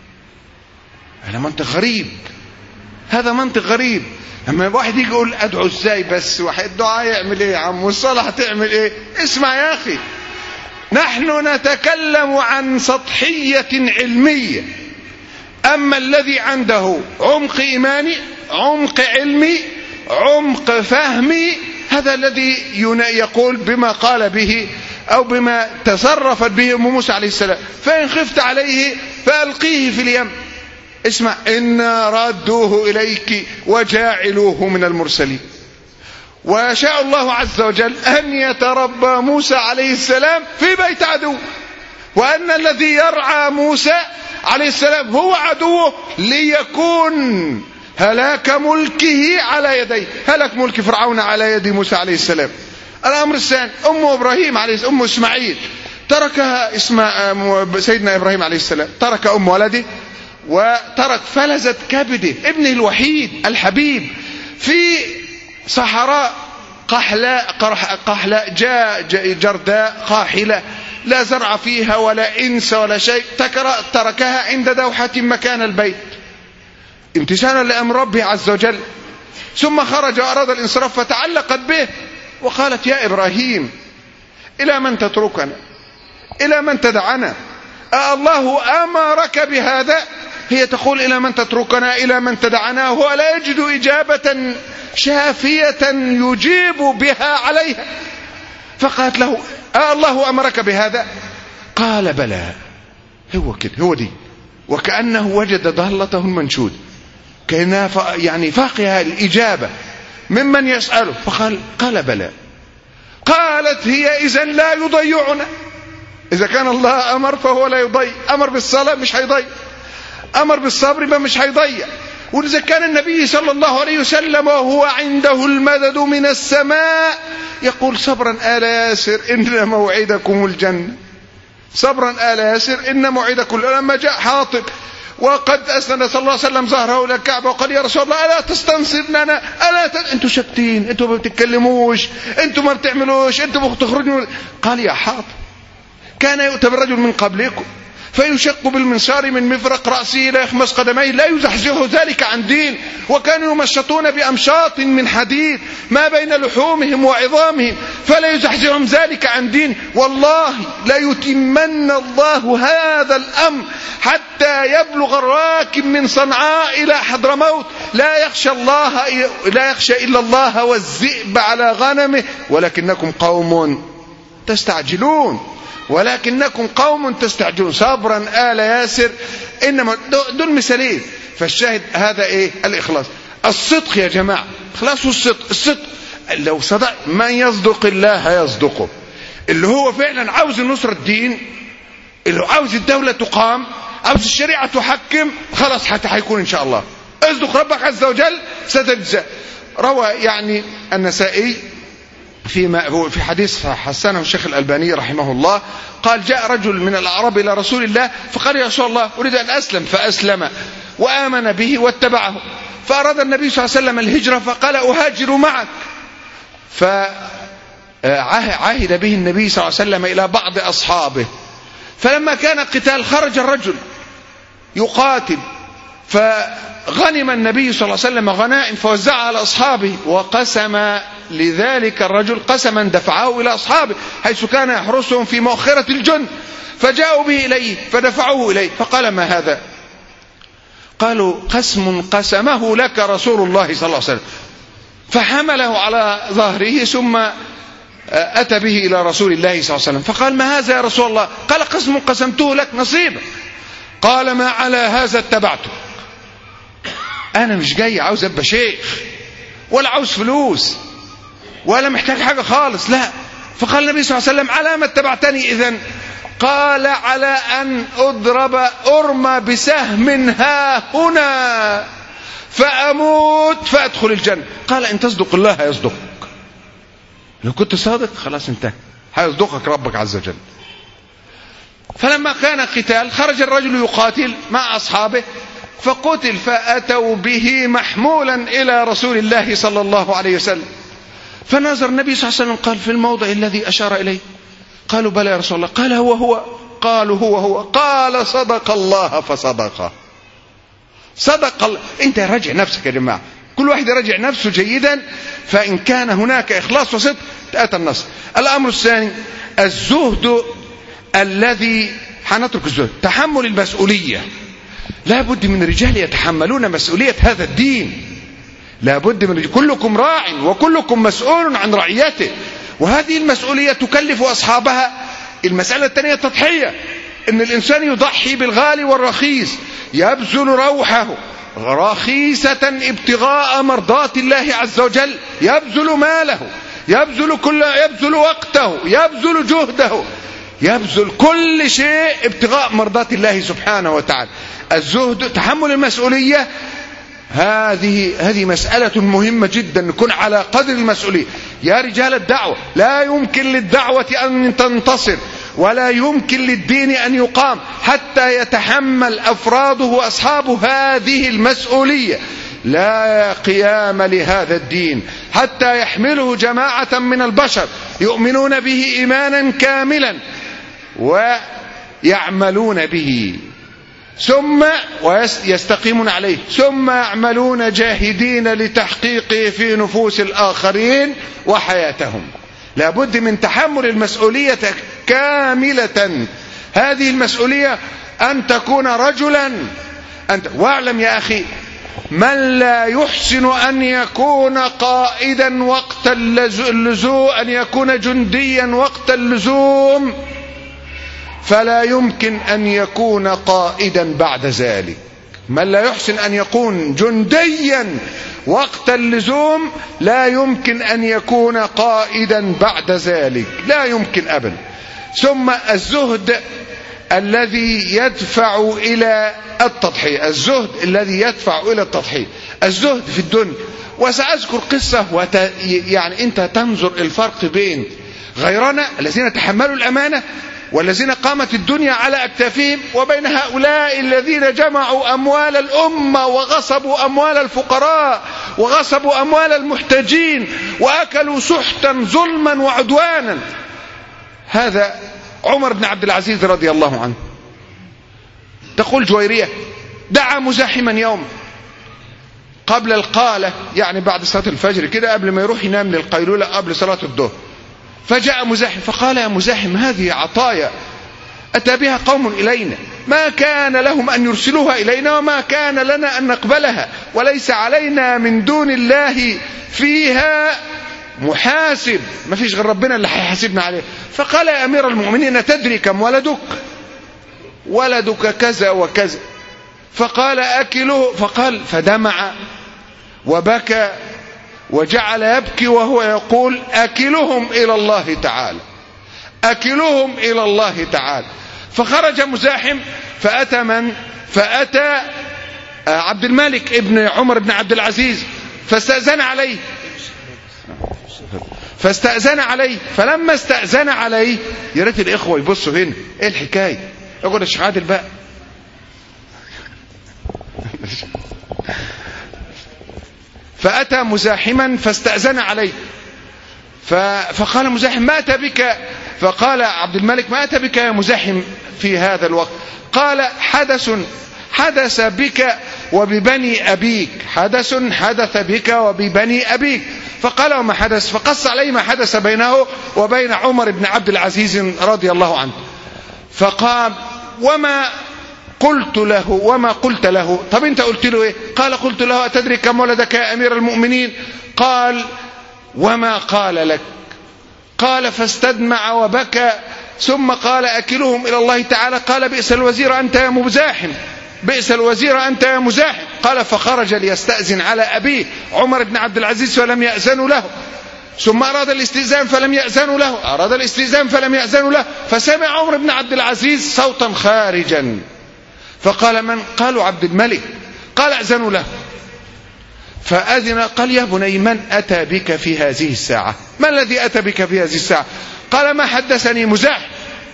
هذا منطق غريب، هذا منطق غريب. لما واحد يجي يقول أدعو إزاي بس، واحد الدعاء يعمل إيه يا عم، والصلاة تعمل إيه؟ اسمع يا أخي، نحن نتكلم عن سطحية علمية، أما الذي عنده عمق إيماني، عمق علمي، عمق فهمي، هذا الذي يقول بما قال به أو بما تصرفت به أم موسى عليه السلام، فإن خفت عليه فألقيه في اليم. اسمع، إنا رادوه إليك وجاعلوه من المرسلين. وشاء الله عز وجل أن يتربى موسى عليه السلام في بيت عدو، وأن الذي يرعى موسى عليه السلام هو عدوه، ليكون هلاك ملكه على يديه، هلك ملك فرعون على يد موسى عليه السلام. الأمر الثاني أم إبراهيم عليه السلام، أم إسماعيل، تركها سيدنا إبراهيم عليه السلام، ترك أم ولده وترك فلذة كبده ابنه الوحيد الحبيب في صحراء قحلاء جرداء قاحلة لا زرع فيها ولا إنس ولا شيء، تركها عند دوحة مكان البيت امتثالا لأمر ربه عز وجل. ثم خرج وأراد الانصراف فتعلقت به وقالت: يا إبراهيم، إلى من تتركنا؟ إلى من تدعنا؟ الله أمرك بهذا؟ هي تقول: إلى من تتركنا؟ إلى من تدعنا؟ هو لا يجد إجابة شافية يجيب بها عليها. فقالت له: الله أمرك بهذا؟ قال: بلى. هو كده، هو دي. وكأنه وجد ضالته المنشود، كأنها يعني فاقها الإجابة ممن يسأله. قال: بلى. قالت هي: إذن لا يضيعنا. إذا كان الله أمر فهو لا يضيع. أمر بالصلاة مش هيضيع، أمر بالصبر ما مش هيضيع. وإذا كان النبي صلى الله عليه وسلم وهو عنده المدد من السماء يقول: صبرا آل ياسر إن موعدكم الجنة، صبرا آل ياسر إن موعدكم. لما جاء حاطب وقد أسند صلى الله عليه وسلم ظهره إلى الكعبة وقال: يا رسول الله، ألا تستنصرنا؟ أنتوا ساكتين، أنتوا ما بتتكلموش، أنتوا ما بتعملوش، أنتوا بتخرجوا. قال: يا حاطب، كان يؤتى بالرجل من قبلكم فيشق بالمنشار من مفرق رأسه إلى يخمص قدميه، لا يزحزحه ذلك عن دين، وكانوا يمشطون بأمشاط من حديد ما بين لحومهم وعظامهم فلا يزحزحهم ذلك عن دين. والله لا يتمن الله هذا الأمر حتى يبلغ الراكب من صنعاء إلى حضرموت لا يخشى إلا الله والذئب على غنمه، ولكنكم قوم تستعجلون. صبرا آل ياسر إنما دول مثالين. فالشاهد هذا إيه؟ الإخلاص، الصدق يا جماعة. إخلاص الصدق. لو صدق من يصدق الله يصدقه، اللي هو فعلا عاوز النصرة الدين، اللي عاوز الدولة تقام، عاوز الشريعة تحكم، خلاص حتى حيكون إن شاء الله. اصدق ربك عز وجل ستجزى. روى يعني النسائي في حديث حسنه الشيخ الألباني رحمه الله، قال: جاء رجل من الأعراب إلى رسول الله فقال: يا رسول الله، أريد أن أسلم. فأسلم وآمن به واتبعه. فأراد النبي صلى الله عليه وسلم الهجرة فقال: أهاجر معك. فعهد به النبي صلى الله عليه وسلم إلى بعض أصحابه. فلما كان قتال خرج الرجل يقاتل، فغنم النبي صلى الله عليه وسلم غنائم فوزعها على أصحابه، وقسم لذلك الرجل قسما دفعه إلى أصحابه حيث كان يحرسهم في مؤخرة الجند، فجاءوا به إليه فدفعوه إليه. فقال: ما هذا؟ قالوا: قسم قسمه لك رسول الله صلى الله عليه وسلم. فحمله على ظهره ثم أتى به إلى رسول الله صلى الله عليه وسلم. فقال: ما هذا يا رسول الله؟ قال: قسم قسمته لك نصيبا. قال: ما على هذا اتبعته. أنا مش جاي عاوز أبقى شيخ ولا عاوز فلوس ولا محتاج حاجة خالص، لا. فقال النبي صلى الله عليه وسلم: على ما اتبعتني إذن؟ قال: على أن أرمى بسهم ها هنا فأموت فأدخل الجنة. قال: إن تصدق الله يصدقك. لو كنت صادق خلاص انتهى، هيصدقك ربك عز وجل. فلما كان قتال خرج الرجل يقاتل مع أصحابه فقتل، فأتوا به محمولا إلى رسول الله صلى الله عليه وسلم. فنظر النبي صلى الله عليه وسلم قال: في الموضع الذي أشار إليه؟ قالوا: بلى يا رسول الله. قال: هو. قالوا: هو. قال: صدق الله فصدقه. صدق الله. انت راجع نفسك يا جماعة، كل واحد يراجع نفسه جيدا، فإن كان هناك إخلاص وصدق تأتى النصر. الأمر الثاني الزهد، الذي حنترك الزهد، تحمل المسؤولية. لا بد من رجال يتحملون مسؤولية هذا الدين، لا بد من رجال. كلكم راع وكلكم مسؤول عن رعيته، وهذه المسؤولية تكلف أصحابها. المسألة الثانية تضحية، إن الإنسان يضحي بالغالي والرخيص، يبذل روحه رخيصة ابتغاء مرضات الله عز وجل، يبذل ماله، يبذل وقته، يبذل جهده، يبذل كل شيء ابتغاء مرضات الله سبحانه وتعالى. الزهد، تحمل المسؤولية، هذه مسألة مهمة جدا، نكون على قدر المسؤولية. يا رجال الدعوة، لا يمكن للدعوة أن تنتصر ولا يمكن للدين أن يقام حتى يتحمل أفراده وأصحابه هذه المسؤولية. لا قيام لهذا الدين حتى يحمله جماعة من البشر يؤمنون به إيمانا كاملا ويعملون به. ثم ويستقيمون عليه ثم يعملون جاهدين لتحقيقه في نفوس الآخرين وحياتهم. لابد من تحمل المسؤولية كاملة. هذه المسؤولية أن تكون رجلا واعلم يا أخي، من لا يحسن أن يكون قائدا وقت اللزوم، أن يكون جنديا وقت اللزوم، فلا يمكن أن يكون قائدا بعد ذلك. من لا يحسن أن يكون جنديا وقت اللزوم لا يمكن أن يكون قائدا بعد ذلك، لا يمكن أبدا. ثم الزهد الذي يدفع إلى التضحية، الزهد الذي يدفع إلى التضحية، الزهد في الدنيا. وسأذكر قصة يعني أنت تنظر الفرق بين غيرنا الذين تحملوا الأمانة والذين قامت الدنيا على أكتافهم، وبين هؤلاء الذين جمعوا أموال الأمة وغصبوا أموال الفقراء وغصبوا أموال المحتاجين وأكلوا سحتا ظلما وعدوانا. هذا عمر بن عبد العزيز رضي الله عنه. تقول جويرية: دعا مزاحما يوم قبل القالة، يعني بعد صلاة الفجر كده، قبل ما يروح ينام للقيلولة قبل صلاة الظهر. فجاء مزاحم فقال: يا مزاحم، هذه عطايا أتى بها قوم إلينا، ما كان لهم أن يرسلوها إلينا وما كان لنا أن نقبلها، وليس علينا من دون الله فيها محاسب، ما فيش غير ربنا اللي هيحاسبنا عليه. فقال: يا أمير المؤمنين، تدري كم ولدك؟ ولدك كذا وكذا. فقال: أكله. فقال: فدمع وبكى وجعل يبكي وهو يقول: أكلهم إلى الله تعالى، أكلهم إلى الله تعالى. فخرج مزاحم فأتى عبد الملك ابن عمر بن عبد العزيز فاستأذن عليه. فلما استأذن عليه، يا ريت الإخوة يبصوا هنا، إيه الحكاية؟ يقول الشيخ عادل بقى. فأتى مزاحما فاستأذن عليه. فقال مزاحم: ما أتى بك؟ فقال عبد الملك: ما أتى بك يا مزاحم في هذا الوقت؟ قال: حدث بك وببني أبيك، حدث حدث بك وببني أبيك. فقال: وما حدث؟ فقص عليه ما حدث بينه وبين عمر بن عبد العزيز رضي الله عنه. فقال: وما قلت له؟ طب انت قلت له ايه؟ قال: قلت له: أتدري كم ولدك يا أمير المؤمنين؟ قال: وما قال لك؟ قال: فاستدمع وبكى، ثم قال: أكلهم إلى الله تعالى. قال: بئس الوزير أنت يا مزاحم، بئس الوزير أنت يا مزاحم. قال: فخرج ليستأذن على أبيه عمر بن عبد العزيز فلم يأذنوا له، ثم أراد الاستئذان فلم يأذنوا له، أراد الاستئذان فلم يأذنوا له. فسمع عمر بن عبد العزيز صوتا خارجا، فقال: من؟ قالوا: عبد الملك. قال: أذنوا له. فأذن. قال: يا بني، من أتى بك في هذه الساعة؟ ما الذي أتى بك في هذه الساعة؟ قال: ما حدثني مزاحم.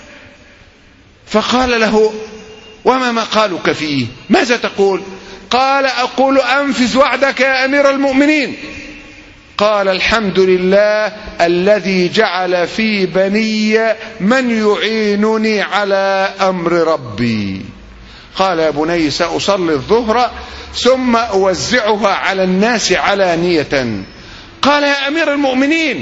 فقال له: وما مقالك فيه؟ ماذا تقول؟ قال: أقول: أنفذ وعدك يا أمير المؤمنين. قال: الحمد لله الذي جعل في بني من يعينني على أمر ربي. قال: يا بني، سأصلي الظهر ثم أوزعها على الناس علانية. قال: يا أمير المؤمنين،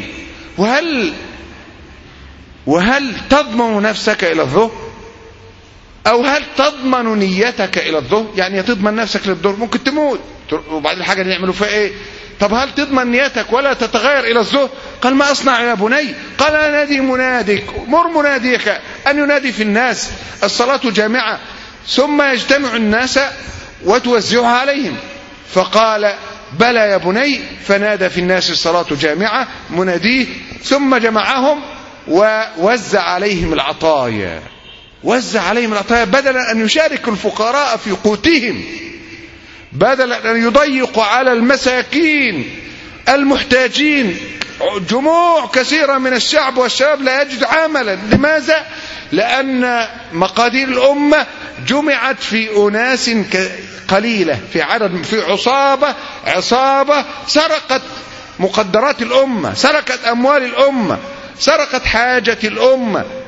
وهل تضمن نفسك إلى الظهر؟ أو هل تضمن نيتك إلى الظهر؟ يعني تضمن نفسك للظهر، ممكن تموت وبعد الحاجة نعملوا فيها إيه؟ طب هل تضمن نيتك ولا تتغير إلى الظهر؟ قال: ما أصنع يا بني؟ قال: نادي منادك، مر مناديك أن ينادي في الناس الصلاة جامعة، ثم يجتمع الناس وتوزعها عليهم. فقال: بلى يا بني. فنادى في الناس الصلاة جامعة مناديه، ثم جمعهم ووزع عليهم العطايا، وزع عليهم العطايا بدلا أن يشارك الفقراء في قوتهم، بدلا أن يضيق على المساكين المحتاجين. جموع كثيرة من الشعب والشباب لا يجد عملا. لماذا؟ لأن مقادير الأمة جمعت في أناس قليلة، في عدد، في عصابة سرقت مقدرات الأمة، سرقت أموال الأمة، سرقت حاجة الأمة،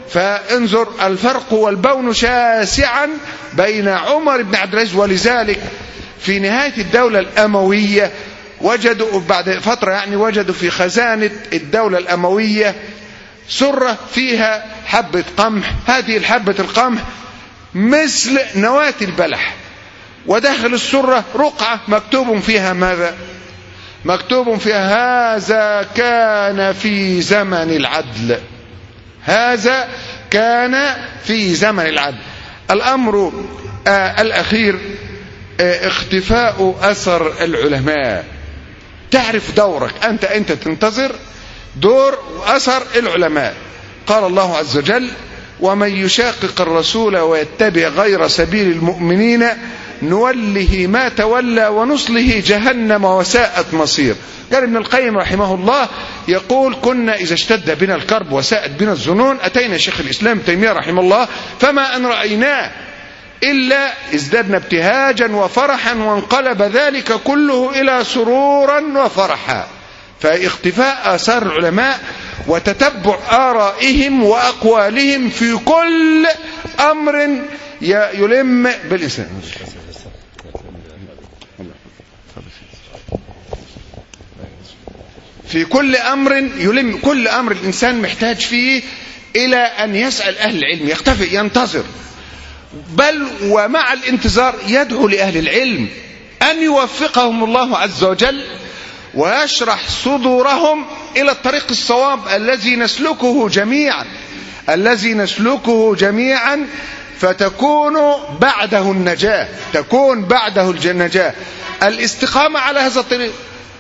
فانظر الفرق والبون شاسعا بين عمر بن عبد العزيز. ولذلك في نهاية الدولة الأموية وجدوا بعد فترة وجدوا في خزانة الدولة الأموية سرة فيها حبة قمح، هذه الحبة القمح مثل نواة البلح، وداخل السرة رقعة مكتوب فيها ماذا؟ مكتوب فيها هذا كان في زمن العدل، هذا كان في زمن العدل. الأمر الأخير اختفاء أثر العلماء. تعرف دورك أنت تنتظر دور أثر العلماء. قال الله عز وجل: ومن يشاقق الرسول ويتبع غير سبيل المؤمنين نوله ما تولى ونصله جهنم وساءت مصير. قال ابن القيم رحمه الله يقول: كنا إذا اشتد بنا الكرب وساءت بنا الظنون أتينا شيخ الإسلام ابن تيمية رحمه الله فما أن رأيناه إلا ازددنا ابتهاجا وفرحا وانقلب ذلك كله إلى سرورا وفرحا. فاختفاء آثار العلماء وتتبع آرائهم وأقوالهم في كل أمر يلم بالإنسان. في كل أمر يلم، كل أمر الإنسان محتاج فيه إلى أن يسأل أهل العلم، يختفي ينتظر، بل ومع الانتظار يدعو لأهل العلم أن يوفقهم الله عز وجل ويشرح صدورهم إلى الطريق الصواب الذي نسلكه جميعا، الذي نسلكه جميعا، فتكون بعده النجاة، تكون بعده النجاة. الاستقامة على هذا الطريق.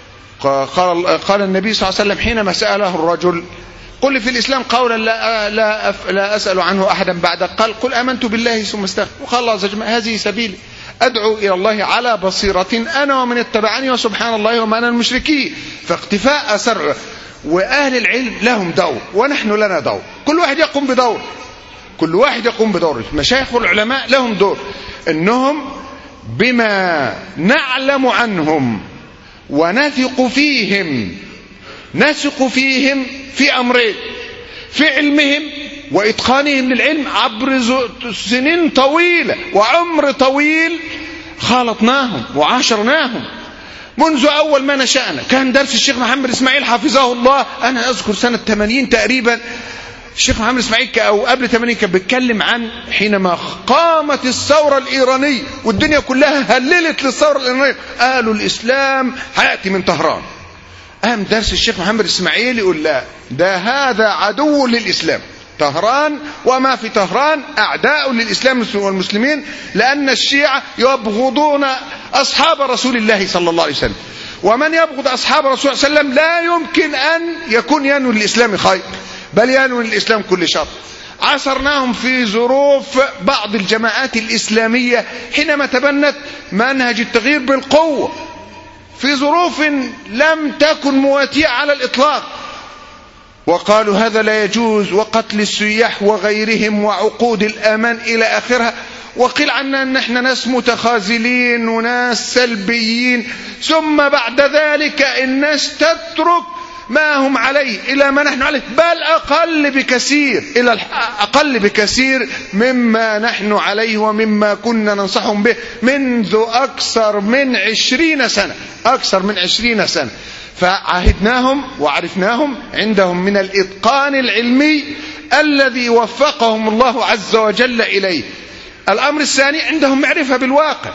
قال النبي صلى الله عليه وسلم حينما سأله الرجل: قل في الإسلام قولا لا أسأل عنه أحدا بعدك، قل آمنت بالله ثم استغفر. وقال الله عز وجل: هذه سبيلي أدعو إلى الله على بصيرة أنا ومن اتبعني وسبحان الله وما أنا المشركين. فاقتفاء أثر، وأهل العلم لهم دور ونحن لنا دور، كل واحد يقوم بدور، كل واحد يقوم بدور. مشايخ العلماء لهم دور، إنهم بما نعلم عنهم ونثق فيهم، نثق فيهم في أمرين: في علمهم وإتقانهم للعلم عبر سنين طويلة وعمر طويل، خالطناهم وعاشرناهم منذ أول ما نشأنا. كان درس الشيخ محمد إسماعيل حفظه الله، أنا أذكر سنة 80 تقريبا، الشيخ محمد إسماعيل أو قبل 80 كان بيتكلم عن حينما قامت الثورة الإيرانية والدنيا كلها هللت للثورة الإيرانية، قالوا الإسلام هيأتي من طهران. قام درس الشيخ محمد إسماعيل يقول: لا، ده هذا عدو للإسلام، طهران وما في طهران أعداء للإسلام والمسلمين، لأن الشيعة يبغضون أصحاب رسول الله صلى الله عليه وسلم، ومن يبغض أصحاب رسول الله صلى الله عليه وسلم لا يمكن أن يكون ينوي للإسلام خير، بل ينوي للإسلام كل شر. عاصرناهم في ظروف بعض الجماعات الإسلامية حينما تبنت منهج التغيير بالقوة، في ظروف لم تكن مواتية على الإطلاق، وقالوا هذا لا يجوز، وقتل السياح وغيرهم وعقود الأمان إلى آخرها. وقيل عنا أن احنا ناس متخاذلين وناس سلبيين، ثم بعد ذلك الناس تترك ما هم عليه إلى ما نحن عليه، بل أقل بكثير، إلى أقل بكثير مما نحن عليه ومما كنا ننصحهم به منذ أكثر من 20 سنة، أكثر من 20 سنة. فعهدناهم وعرفناهم عندهم من الإتقان العلمي الذي وفقهم الله عز وجل إليه. الأمر الثاني عندهم معرفة بالواقع،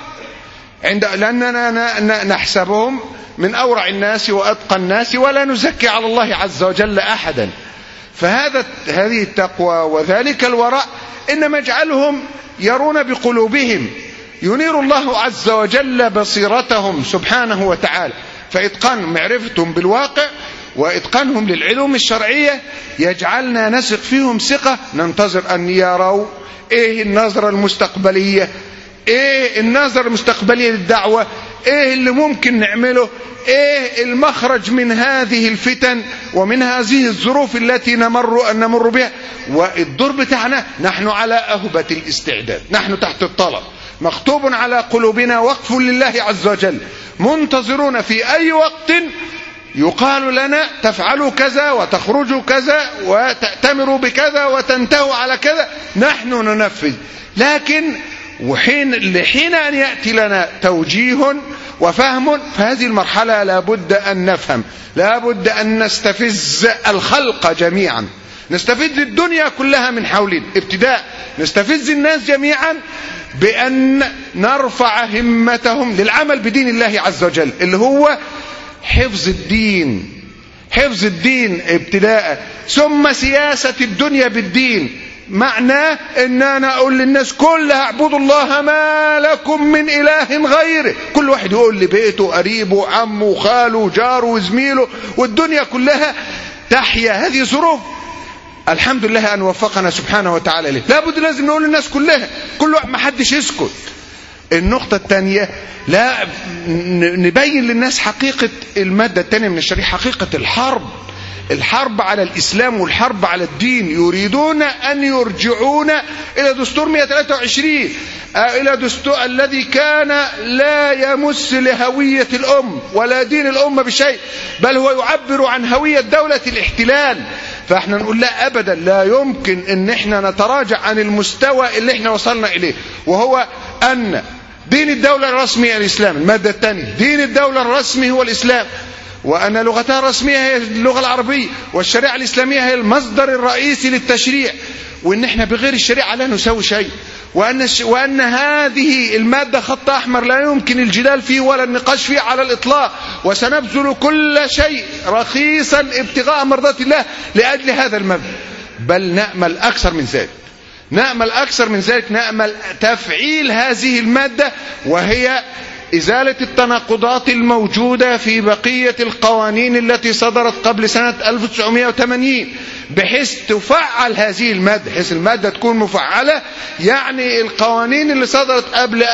لأننا نحسبهم من أورع الناس وأتقى الناس ولا نزكي على الله عز وجل أحدا. هذه التقوى وذلك الوراء إنما يجعلهم يرون بقلوبهم، ينير الله عز وجل بصيرتهم سبحانه وتعالى. فإتقان معرفتهم بالواقع وإتقانهم للعلوم الشرعية يجعلنا نثق فيهم ثقة، ننتظر أن يروا إيه النظرة المستقبلية، إيه النظرة المستقبلية للدعوة، إيه اللي ممكن نعمله، إيه المخرج من هذه الفتن ومن هذه الظروف التي نمر بها. والدور بتاعنا نحن على أهبة الاستعداد، نحن تحت الطلب، مكتوب على قلوبنا وقف لله عز وجل، منتظرون في أي وقت يقال لنا تفعلوا كذا وتخرجوا كذا وتأتمروا بكذا وتنتهوا على كذا، نحن ننفذ. لكن لحين أن يأتي لنا توجيه وفهم، فهذه المرحلة لابد أن نفهم، لابد أن نستفز الخلق جميعا، نستفز الدنيا كلها من حولنا ابتداء، نستفز الناس جميعا بأن نرفع همتهم للعمل بدين الله عز وجل، اللي هو حفظ الدين، حفظ الدين ابتداء، ثم سياسة الدنيا بالدين. معناه ان انا اقول للناس كلها اعبدوا الله ما لكم من اله غيره، كل واحد يقول لبيته قريبه عمه خاله جاره وزميله، والدنيا كلها تحيا. هذه ظروف الحمد لله ان وفقنا سبحانه وتعالى له، لابد لازم نقول للناس كلها، كل واحد ما حدش يسكت. النقطة الثانية، لا نبين للناس حقيقة المادة الثانية من الشريعة، حقيقة الحرب على الإسلام والحرب على الدين. يريدون أن يرجعونا إلى دستور 123، إلى دستور الذي كان لا يمس لهوية الأم ولا دين الأمة بشيء، بل هو يعبر عن هوية دولة الاحتلال. فاحنا نقول لا أبدا، لا يمكن أن احنا نتراجع عن المستوى اللي احنا وصلنا إليه، وهو أن دين الدولة الرسمي الإسلام. المادة الثانية، دين الدولة الرسمي هو الإسلام، وأن لغتها الرسمية هي اللغة العربية، والشريعة الإسلامية هي المصدر الرئيسي للتشريع، وأن احنا بغير الشريعة لا نسوي شيء، وأن هذه المادة خط أحمر لا يمكن الجدال فيه ولا النقاش فيه على الإطلاق، وسنبذل كل شيء رخيصا ابتغاء مرضات الله لأجل هذا المبدأ. بل نأمل أكثر من ذلك، نأمل أكثر من ذلك، نأمل تفعيل هذه المادة، وهي إزالة التناقضات الموجودة في بقية القوانين التي صدرت قبل سنة 1980، بحيث تفعل هذه المادة، بحيث المادة تكون مفعلة. يعني القوانين اللي صدرت قبل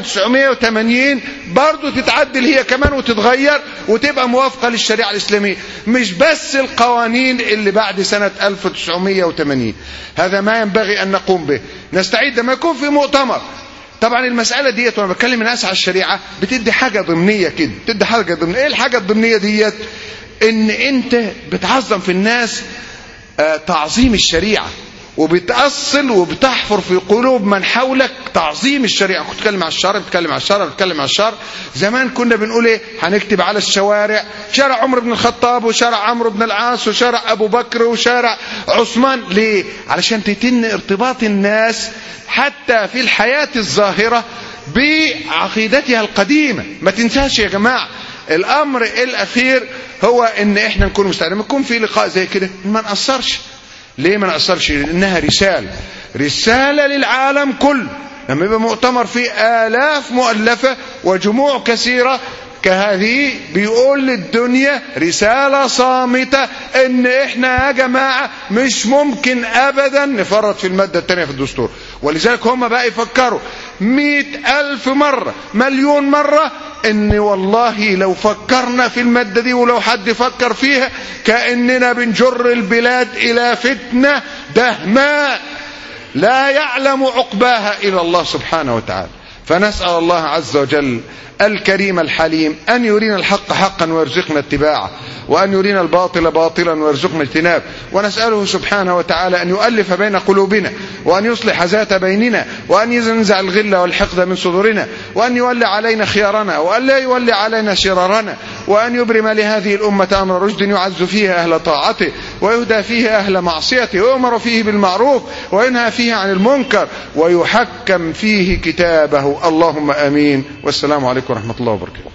1980 برضو تتعدل هي كمان وتتغير وتبقى موافقة للشريعة الإسلامية، مش بس القوانين اللي بعد سنة 1980. هذا ما ينبغي أن نقوم به. نستعيد لما يكون في مؤتمر، طبعا المسألة ديت وانا بتكلم الناس على الشريعة بتدي حاجة ضمنية كده، بتدي حاجة ضمنية. ايه الحاجة الضمنية ديت؟ ان انت بتعظم في الناس تعظيم الشريعة، وبتأصل وبتحفر في قلوب من حولك تعظيم الشريعة. كنت بتكلم على الشرع، بتكلم على الشرع، بتكلم على الشرع. زمان كنا بنقول ايه؟ هنكتب على الشوارع شارع عمر بن الخطاب وشارع عمرو بن العاص وشارع ابو بكر وشارع عثمان. ليه؟ علشان تتم ارتباط الناس حتى في الحياة الظاهرة بعقيدتها القديمة. ما تنساش يا جماعة، الامر الاخير هو ان احنا نكون مستعدين، يكون في لقاء زي كده ما نقصرش. ليه ما نقصرش؟ انها رسالة للعالم كله. لما يبقى مؤتمر فيه آلاف مؤلفة وجموع كثيرة كهذه، بيقول للدنيا رسالة صامتة ان احنا يا جماعة مش ممكن ابدا نفرط في المادة الثانية في الدستور. ولذلك هم بقى يفكروا 100,000 مرة، مليون مرة، ان والله لو فكرنا في المادة دي ولو حد فكر فيها كأننا بنجر البلاد الى فتنة دهماء لا يعلم عقباها الا الله سبحانه وتعالى. فنسأل الله عز وجل الكريم الحليم أن يرينا الحق حقا ويرزقنا اتباعه، وأن يرينا الباطل باطلا ويرزقنا اجتنابه. ونسأله سبحانه وتعالى أن يؤلف بين قلوبنا، وأن يصلح ذات بيننا، وأن ينزع الغل والحقد من صدورنا، وأن يولي علينا خيارنا وأن لا يولي علينا شرارنا، وأن يبرم لهذه الأمة أمر رشد يعز فيه أهل طاعته ويهدى فيه أهل معصيته، ويؤمر فيه بالمعروف وينهى فيه عن المنكر ويحكم فيه كتابه. اللهم آمين. والسلام عليكم ورحمة الله وبركاته.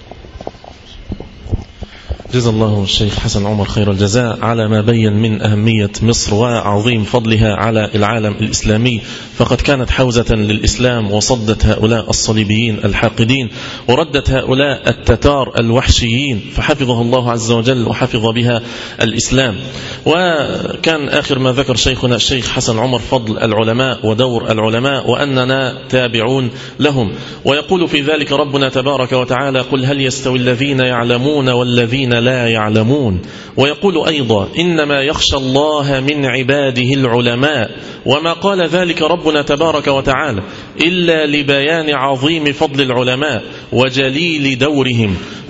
جزا الله الشيخ حسن عمر خير الجزاء على ما بين من أهمية مصر وعظيم فضلها على العالم الإسلامي، فقد كانت حوزة للإسلام وصدت هؤلاء الصليبيين الحاقدين وردت هؤلاء التتار الوحشيين، فحفظها الله عز وجل وحفظ بها الإسلام. وكان آخر ما ذكر شيخنا الشيخ حسن عمر فضل العلماء ودور العلماء وأننا تابعون لهم، ويقول في ذلك ربنا تبارك وتعالى: قل هل يستوي الذين يعلمون والذين لا يعلمون. ويقول أيضا: إنما يخشى الله من عباده العلماء. وما قال ذلك ربنا تبارك وتعالى إلا لبيان عظيم فضل العلماء وجليل دورهم،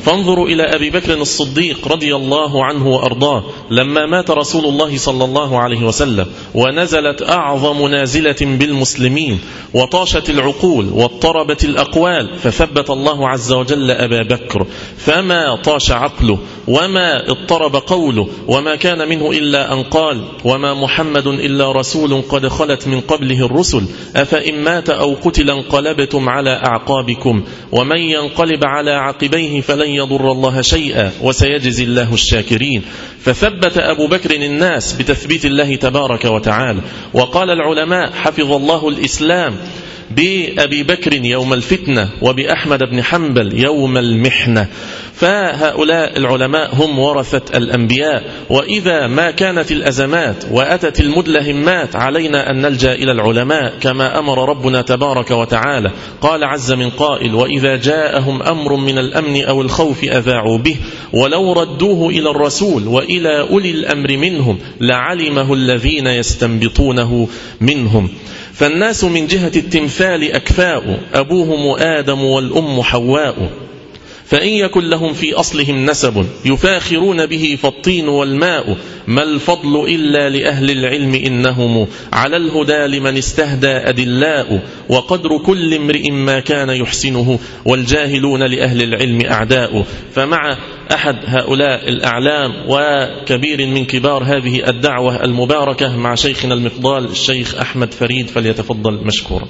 فانظروا إلى أبي بكر الصديق رضي الله عنه وأرضاه لما مات رسول الله صلى الله عليه وسلم ونزلت أعظم نازلة بالمسلمين وطاشت العقول واضطربت الأقوال، فثبت الله عز وجل أبا بكر فما طاش عقله وما اضطرب قوله، وما كان منه إلا أن قال: وما محمد إلا رسول قد خلت من قبله الرسل أفإن مات أو قتل انقلبتم على أعقابكم ومن ينقلب على عقبيه فلن يضر الله شيئا وسيجزي الله الشاكرين. فثبت أبو بكر الناس بتثبيت الله تبارك وتعالى. وقال العلماء حفظ الله الإسلام بأبي بكر يوم الفتنة وبأحمد بن حنبل يوم المحنة. فهؤلاء العلماء هم ورثة الأنبياء، وإذا ما كانت الأزمات وأتت المدلهمات علينا أن نلجأ إلى العلماء كما أمر ربنا تبارك وتعالى. قال عز من قائل: وإذا جاءهم أمر من الأمن أو الخوف أذاعوا به ولو ردوه إلى الرسول وإلى أولي الأمر منهم لعلمه الذين يستنبطونه منهم. فالناس من جهة التمثال أكفاء، أبوهم آدم والأم حواء، فإن يكن لهم في أصلهم نسب يفاخرون به فالطين والماء، ما الفضل إلا لأهل العلم إنهم على الهدى لمن استهدى أدلاء، وقدر كل امرئ ما كان يحسنه والجاهلون لأهل العلم أعداء. فمع أحد هؤلاء الأعلام وكبير من كبار هذه الدعوة المباركة مع شيخنا المفضال الشيخ أحمد فريد، فليتفضل مشكورا.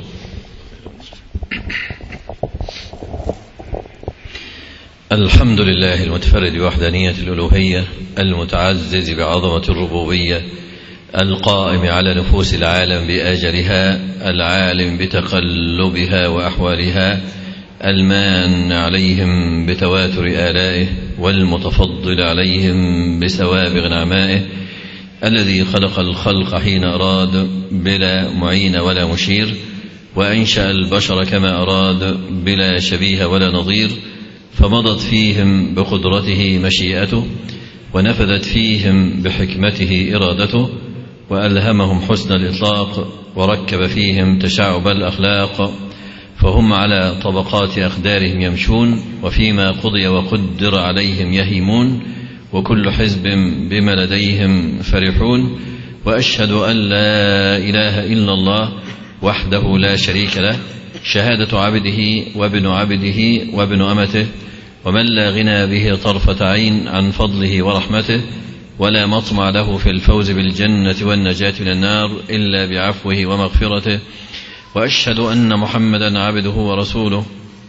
الحمد لله المتفرد بوحدانية الألوهية، المتعزز بعظمة الربوبية، القائم على نفوس العالم بأجلها، العالم بتقلبها وأحوالها، المان عليهم بتواتر آلائه، والمتفضل عليهم بسوابغ نعمائه، الذي خلق الخلق حين أراد بلا معين ولا مشير، وأنشأ البشر كما أراد بلا شبيه ولا نظير، فمضت فيهم بقدرته مشيئته، ونفذت فيهم بحكمته إرادته، وألهمهم حسن الإطلاق، وركب فيهم تشعب الأخلاق، فهم على طبقات أقدارهم يمشون، وفيما قضي وقدر عليهم يهيمون، وكل حزب بما لديهم فرحون. وأشهد أن لا إله إلا الله وحده لا شريك له، شهادة عبده وابن عبده وابن أمته، ومن لا غنى به طرفة عين عن فضله ورحمته، ولا مطمع له في الفوز بالجنة والنجاة من النار إلا بعفوه ومغفرته. وأشهد أن محمدا عبده ورسوله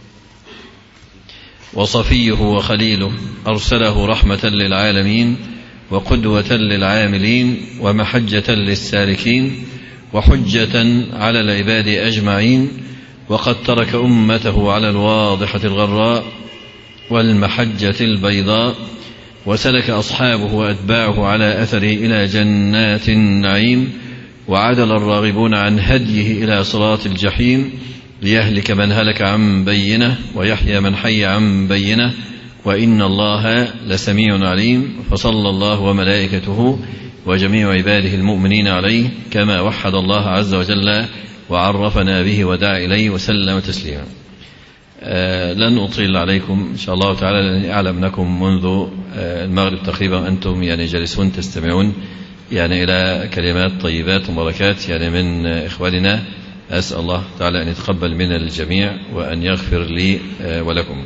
وصفيه وخليله، أرسله رحمة للعالمين وقدوة للعاملين ومحجة للسالكين وحجة على العباد أجمعين، وقد ترك أمته على الواضحة الغراء والمحجة البيضاء، وسلك أصحابه وأتباعه على أثره إلى جنات النعيم، وعدل الراغبون عن هديه إلى صراط الجحيم، ليهلك من هلك عن بينه ويحيى من حي عن بينه، وإن الله لسميع عليم. فصلى الله وملائكته وجميع عباده المؤمنين عليه كما وحد الله عز وجل وعرفنا به ودعا إليه وسلم تسليما. لن أطيل عليكم إن شاء الله تعالى، لأني أعلم أنكم منذ المغرب تقريبا أنتم جالسون تستمعون إلى كلمات طيبات وبركات من إخواننا. أسأل الله تعالى أن يتقبل من الجميع وأن يغفر لي ولكم.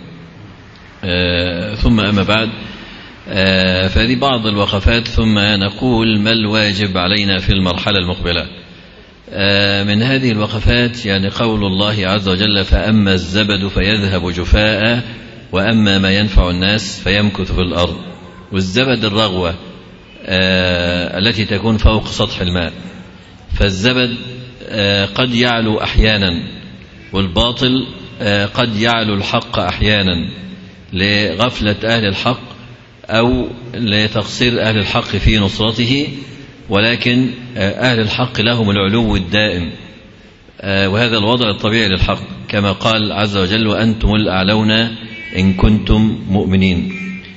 ثم أما بعد، فهذه بعض الوقفات، ثم نقول ما الواجب علينا في المرحلة المقبلة. من هذه الوقفات قول الله عز وجل: فأما الزبد فيذهب جفاء وأما ما ينفع الناس فيمكث في الأرض. والزبد الرغوة التي تكون فوق سطح الماء، فالزبد قد يعلو أحيانا، والباطل قد يعلو الحق أحيانا لغفلة أهل الحق أو لتقصير أهل الحق في نصرته، ولكن أهل الحق لهم العلو الدائم، وهذا الوضع الطبيعي للحق، كما قال عز وجل: وأنتم الأعلون إن كنتم مؤمنين.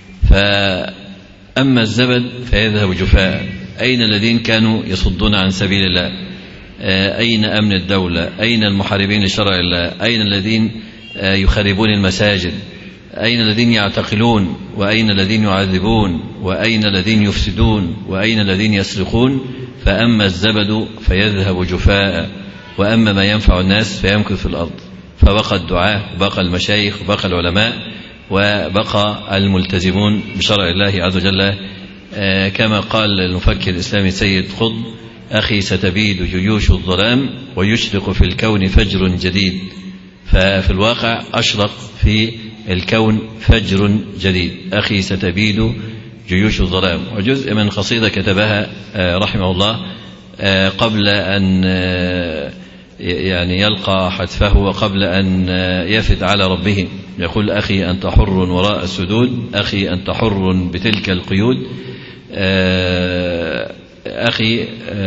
فأما الزبد فيذهب جفاء. أين الذين كانوا يصدون عن سبيل الله؟ أين أمن الدولة؟ أين المحاربين لشرع الله؟ أين الذين يخربون المساجد؟ أين الذين يعتقلون، وأين الذين يعذبون، وأين الذين يفسدون، وأين الذين يسرقون. فأما الزبد فيذهب جفاء، وأما ما ينفع الناس فيمكث في الأرض. فبقى الدعاة، وبقى المشايخ، وبقى العلماء، وبقى الملتزمون بشرع الله عز وجل. كما قال المفكر الإسلامي سيد قطب: أخي ستبيد جيوش الظلام ويشرق في الكون فجر جديد. ففي الواقع أشرق في الكون فجر جديد. أخي ستبيد جيوش الظلام. وجزء من قصيدة كتبها رحمه الله قبل أن يعني يلقى حتفه وقبل أن يفد على ربه، يقول: أخي أنت حر وراء السدود، أخي أنت حر بتلك القيود، أخي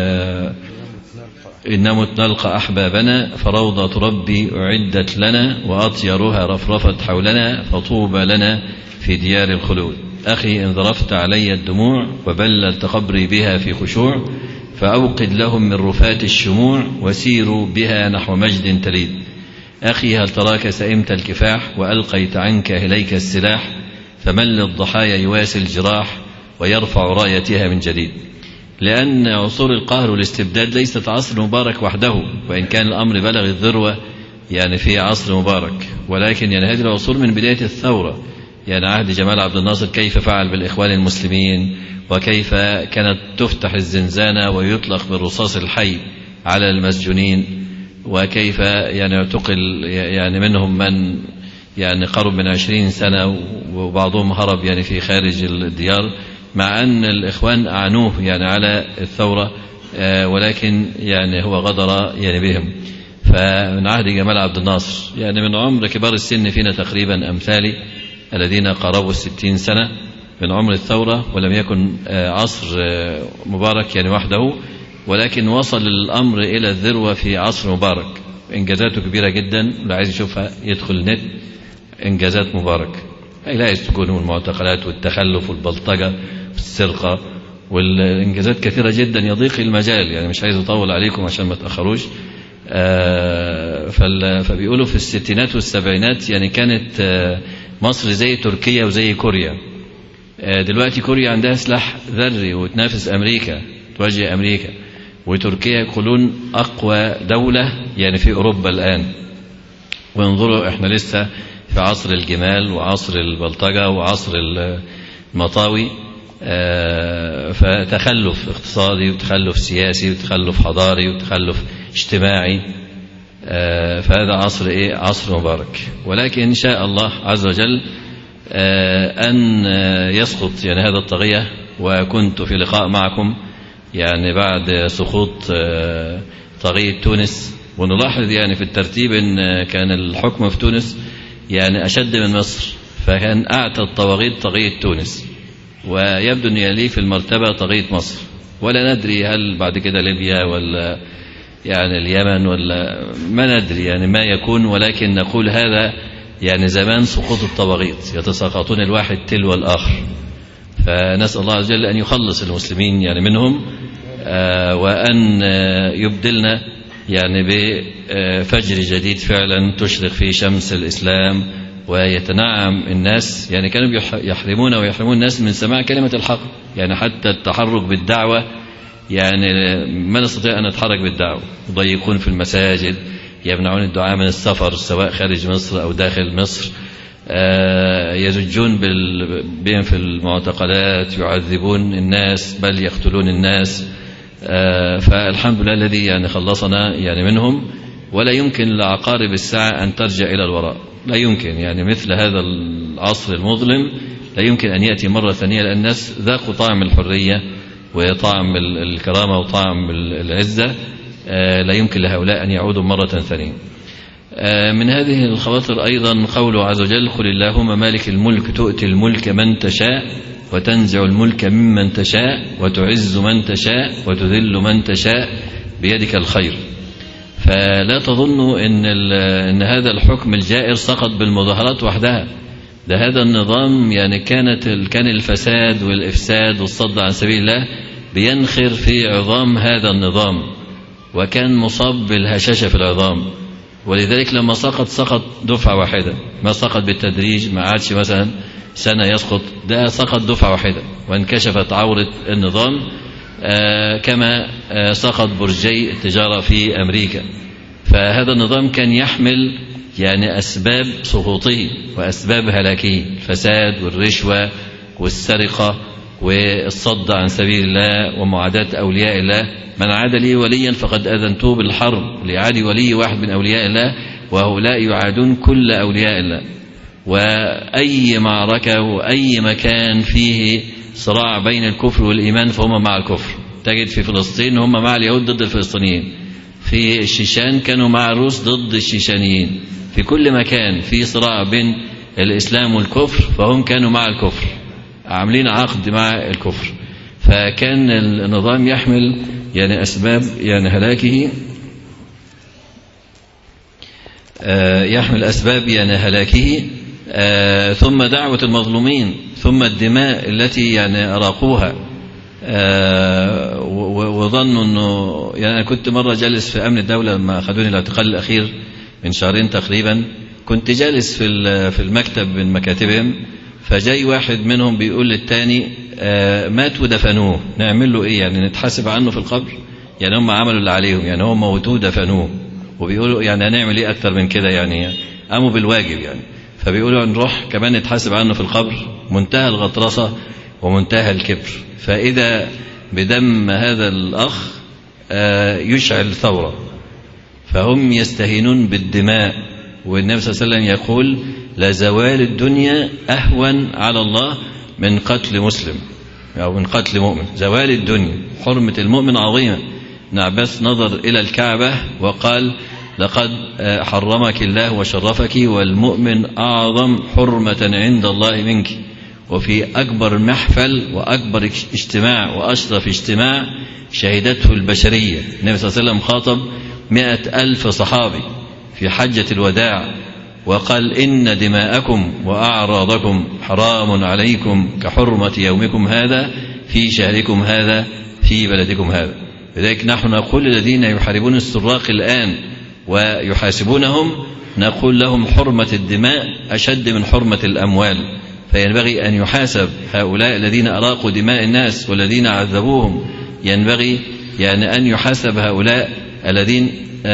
إن نلقى أحبابنا فروضة ربي أعدت لنا وأطيرها رفرفت حولنا فطوبى لنا في ديار الخلود. أخي إن ذرفت علي الدموع وبللت قبري بها في خشوع فأوقد لهم من رفات الشموع وسيروا بها نحو مجد تليد. أخي هل تراك سئمت الكفاح وألقيت عنك إليك السلاح، فمن للضحايا يواسي الجراح ويرفع رايتها من جديد. لأن عصور القهر والاستبداد ليست عصر مبارك وحده، وإن كان الأمر بلغ الذروة يعني في عصر مبارك، ولكن يعني هذه العصور من بداية الثورة، يعني عهد جمال عبد الناصر كيف فعل بالإخوان المسلمين، وكيف كانت تفتح الزنزانة ويطلق بالرصاص الحي على المسجونين، وكيف يعني اعتقل يعني منهم من يعني قرب من 20 سنة، وبعضهم هرب يعني في خارج الديار، مع أن الإخوان أعنوه يعني على الثورة، ولكن يعني هو غدر يعني بهم. فمن عهد جمال عبد الناصر يعني من عمر كبار السن فينا تقريبا أمثالي الذين قربوا 60 سنة من عمر الثورة، ولم يكن عصر مبارك يعني وحده، ولكن وصل الأمر إلى الذروة في عصر مبارك. إنجازاته كبيرة جدا، اللي عايز يشوفها يدخل النت. إنجازات مبارك هيلاقي السجون والمعتقلات والتخلف والبلطجة والسرقة والإنجازات كثيرة جدا يضيق المجال، يعني مش عايز أطول عليكم عشان ما تأخروش. فبيقولوا في الستينات والسبعينات يعني كانت مصر زي تركيا وزي كوريا. دلوقتي كوريا عندها سلاح ذري وتنافس أمريكا، تواجه أمريكا، وتركيا يقولون أقوى دولة يعني في أوروبا الآن. وانظروا إحنا لسه في عصر الجمال وعصر البلطجة وعصر المطاوي، فتخلف اقتصادي وتخلف سياسي وتخلف حضاري وتخلف اجتماعي. فهذا عصر إيه؟ عصر مبارك. ولكن إن شاء الله عز وجل أن يسقط يعني هذا الطاغية. وكنت في لقاء معكم يعني بعد سقوط طاغية تونس، ونلاحظ يعني في الترتيب أن كان الحكم في تونس يعني أشد من مصر، فكان أعتى الطواغيت طاغية تونس، ويبدو أن يليه في المرتبة طاغية مصر، ولا ندري هل بعد كده ليبيا ولا يعني اليمن ولا ما ندري يعني ما يكون. ولكن نقول هذا يعني زمان سقوط الطواغيت، يتساقطون الواحد تلو الآخر. فنسأل الله عز وجل أن يخلص المسلمين يعني منهم، وأن يبدلنا يعني بفجر جديد فعلا تشرق فيه شمس الإسلام ويتنعم الناس. يعني كانوا يحرمون ويحرمون الناس من سماع كلمة الحق، يعني حتى التحرك بالدعوة يعني ما نستطيع أن نتحرك بالدعوة، يضيقون في المساجد، يمنعون الدعاء من السفر سواء خارج مصر أو داخل مصر، يزجون بهم في المعتقلات، يعذبون الناس بل يقتلون الناس. فالحمد لله الذي يعني خلصنا يعني منهم. ولا يمكن لعقارب الساعة أن ترجع إلى الوراء، لا يمكن. يعني مثل هذا العصر المظلم لا يمكن أن يأتي مرة ثانية، لأن الناس ذاقوا طعم الحرية وطعم الكرامة وطعم العزة، لا يمكن لهؤلاء أن يعودوا مرة ثانية. من هذه الخواطر أيضا قوله عز وجل: قل اللهم مالك الملك تؤتي الملك من تشاء وتنزع الملك ممن تشاء وتعز من تشاء وتذل من تشاء بيدك الخير. فلا تظنوا إن هذا الحكم الجائر سقط بالمظاهرات وحدها، ده هذا النظام يعني كان الفساد والإفساد والصد عن سبيل الله بينخر في عظام هذا النظام، وكان مصاب بالهشاشة في العظام، ولذلك لما سقط دفعة واحدة. ما سقط بالتدريج، ما عادش مثلا سنة يسقط، ده سقط دفعة واحدة وانكشفت عورة النظام، كما سقط برجي التجارة في أمريكا. فهذا النظام كان يحمل يعني أسباب سقوطه وأسباب هلاكه، الفساد والرشوة والسرقة والصد عن سبيل الله ومعاداة أولياء الله. من عاد لي وليا فقد أذنته بالحرب، ليعادي ولي واحد من أولياء الله وهؤلاء يعادون كل أولياء الله. وأي معركة وأي مكان فيه صراع بين الكفر والإيمان فهم مع الكفر. تجد في فلسطين هم مع اليهود ضد الفلسطينيين، في الشيشان كانوا مع الروس ضد الشيشانيين، في كل مكان في صراع بين الإسلام والكفر فهم كانوا مع الكفر، عاملين عقد مع الكفر. فكان النظام يحمل يعني أسباب يعني هلاكه، يحمل أسباب يعني هلاكه، ثم دعوة المظلومين، ثم الدماء التي يعني أراقوها، وظنوا أنه يعني أنا كنت مرة جالس في أمن الدولة لما أخذوني الاعتقال الأخير من شهرين تقريبا، كنت جالس في المكتب من مكاتبهم، فجاي واحد منهم بيقول للتاني مات ودفنوه، نعمل له إيه يعني؟ نتحاسب عنه في القبر؟ يعني هم عملوا اللي عليهم، يعني هم موتوه دفنوه، وبيقولوا يعني هنعمل إيه أكتر من كده؟ يعني قاموا بالواجب يعني. فبيقولوا نروح كمان نتحاسب عنه في القبر؟ منتهى الغطرسة ومنتهى الكبر. فإذا بدم هذا الأخ يشعل ثورة، فهم يستهينون بالدماء. والنبي صلى الله عليه وسلم يقول لزوال الدنيا أهون على الله من قتل مسلم أو من قتل مؤمن. زوال الدنيا، حرمة المؤمن عظيمة. ابن عباس نظر إلى الكعبة وقال لقد حرمك الله وشرفك، والمؤمن أعظم حرمة عند الله منك. وفي أكبر محفل وأكبر اجتماع وأشرف اجتماع شهدته البشرية، النبي صلى الله عليه وسلم خاطب 100,000 صحابي في حجة الوداع وقال إن دماءكم وأعراضكم حرام عليكم كحرمة يومكم هذا في شهركم هذا في بلدكم هذا. لذلك نحن نقول للذين يحاربون السراق الآن ويحاسبونهم، نقول لهم حرمة الدماء أشد من حرمة الأموال، فينبغي أن يحاسب هؤلاء الذين أراقوا دماء الناس والذين عذبوهم، ينبغي يعني أن يحاسب هؤلاء الذين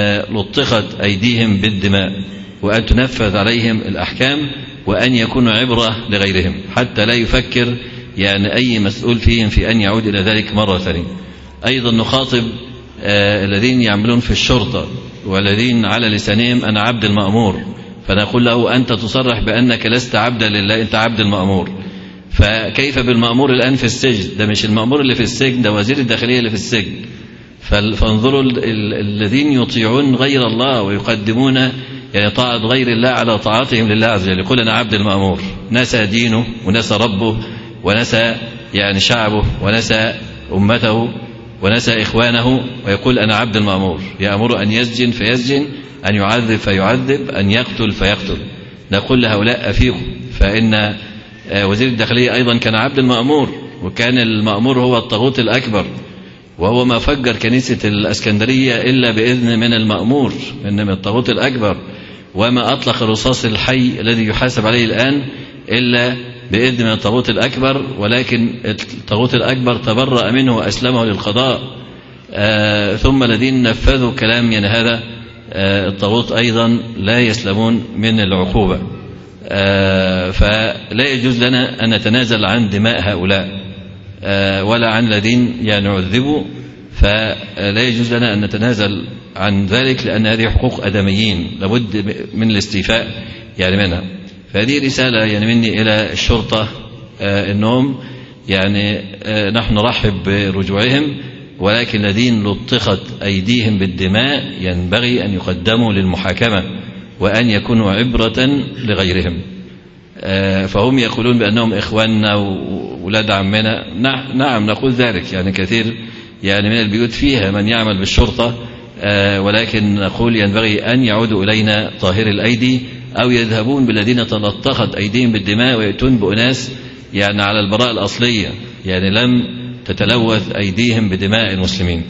لطخت أيديهم بالدماء، وأن تنفذ عليهم الأحكام، وأن يكونوا عبرة لغيرهم، حتى لا يفكر يعني أي مسؤول فيهم في أن يعود إلى ذلك مرة ثانية. أيضا نخاطب الذين يعملون في الشرطة والذين على لسانهم أنا عبد المأمور، فنقول له أنت تصرح بأنك لست عبدا لله، أنت عبد المأمور. فكيف بالمأمور الآن في السجن؟ ده مش المأمور اللي في السجن، ده وزير الداخلية اللي في السجن. فانظروا الذين يطيعون غير الله ويقدمون يعني طاعة غير الله على طاعتهم لله عز وجل، يقول أنا عبد المأمور، نسى دينه ونسى ربه ونسى يعني شعبه ونسى أمته ونسى إخوانه، ويقول أنا عبد المأمور، يأمر أن يسجن فيسجن، أن يعذب فيعذب، أن يقتل فيقتل. نقول لهؤلاء أفيقوا، فإن وزير الداخلية أيضا كان عبد المأمور، وكان المأمور هو الطاغوت الأكبر، وهو ما فجر كنيسة الأسكندرية إلا بإذن من المأمور، من الطاغوت الأكبر، وما أطلق الرصاص الحي الذي يحاسب عليه الآن إلا بإذن من الطاغوت الأكبر، ولكن الطاغوت الأكبر تبرأ منه وأسلمه للقضاء. ثم الذين نفذوا كلام يعني هذا الطاغوت أيضا لا يسلمون من العقوبة. فلا يجوز لنا أن نتنازل عن دماء هؤلاء ولا عن الذين يعني عذبوا، فلا يجوز لنا أن نتنازل عن ذلك، لأن هذه حقوق أدميين لابد من الاستيفاء يعني منها. فهذه رسالة يعني مني إلى الشرطة، أنهم يعني نحن نرحب برجوعهم، ولكن الذين لطخت أيديهم بالدماء ينبغي أن يقدموا للمحاكمة وأن يكونوا عبرة لغيرهم. فهم يقولون بأنهم إخواننا وولاد عمنا، نعم نقول ذلك، يعني كثير يعني من البيوت فيها من يعمل بالشرطة، ولكن نقول ينبغي أن يعودوا إلينا طاهر الأيدي، أو يذهبون بالذين تلطخت أيديهم بالدماء ويأتون بأناس يعني على البراءة الأصلية، يعني لم تتلوث أيديهم بدماء المسلمين.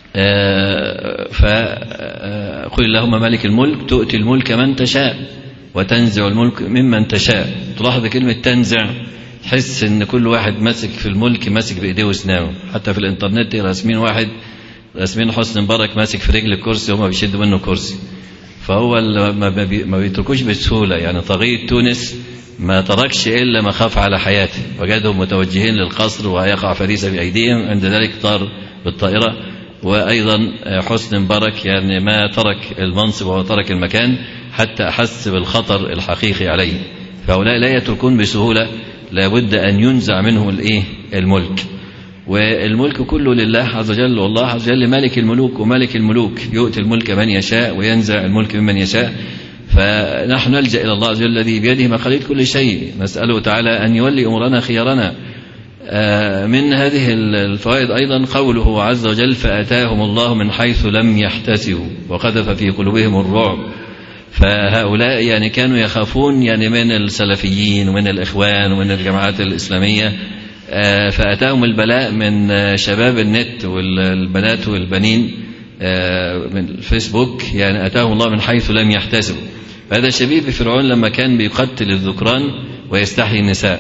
فقل اللهم مالك الملك تؤتي الملك من تشاء، وتنزع الملك ممن تشاء. تلاحظ كلمة تنزع، تحس ان كل واحد ماسك في الملك ماسك بايديه واسنانه. حتى في الانترنت راسمين حسني مبارك ماسك في رجل الكرسي وهم بيشدوا منه كرسي. فهو ما بيتركوش بسهولة. يعني طاغية تونس ما تركش إلا ما خاف على حياته، وجدهم متوجهين للقصر ويقع فريسة بأيديهم، عند ذلك طار بالطائرة. وأيضا حسني مبارك يعني ما ترك المنصب وترك المكان حتى أحس بالخطر الحقيقي عليه. فهؤلاء لا يتركون بسهولة، لابد أن ينزع منهم الملك. والملك كله لله عز وجل، والله عز وجل مالك الملوك ومالك الملوك، يؤتي الملك من يشاء وينزع الملك ممن يشاء. فنحن نلجأ إلى الله عز وجل الذي بيده مقاليد كل شيء، نسأله تعالى أن يولي أمورنا خيارنا. من هذه الفوائد أيضا قوله عز وجل فأتاهم الله من حيث لم يحتسبوا وقذف في قلوبهم الرعب. فهؤلاء يعني كانوا يخافون يعني من السلفيين ومن الإخوان ومن الجماعات الإسلامية، فأتاهم البلاء من شباب النت والبنات والبنين من الفيسبوك، يعني أتاهم الله من حيث لم يحتسبوا. هذا شبيه بفرعون لما كان بيقتل الذكران ويستحيي النساء.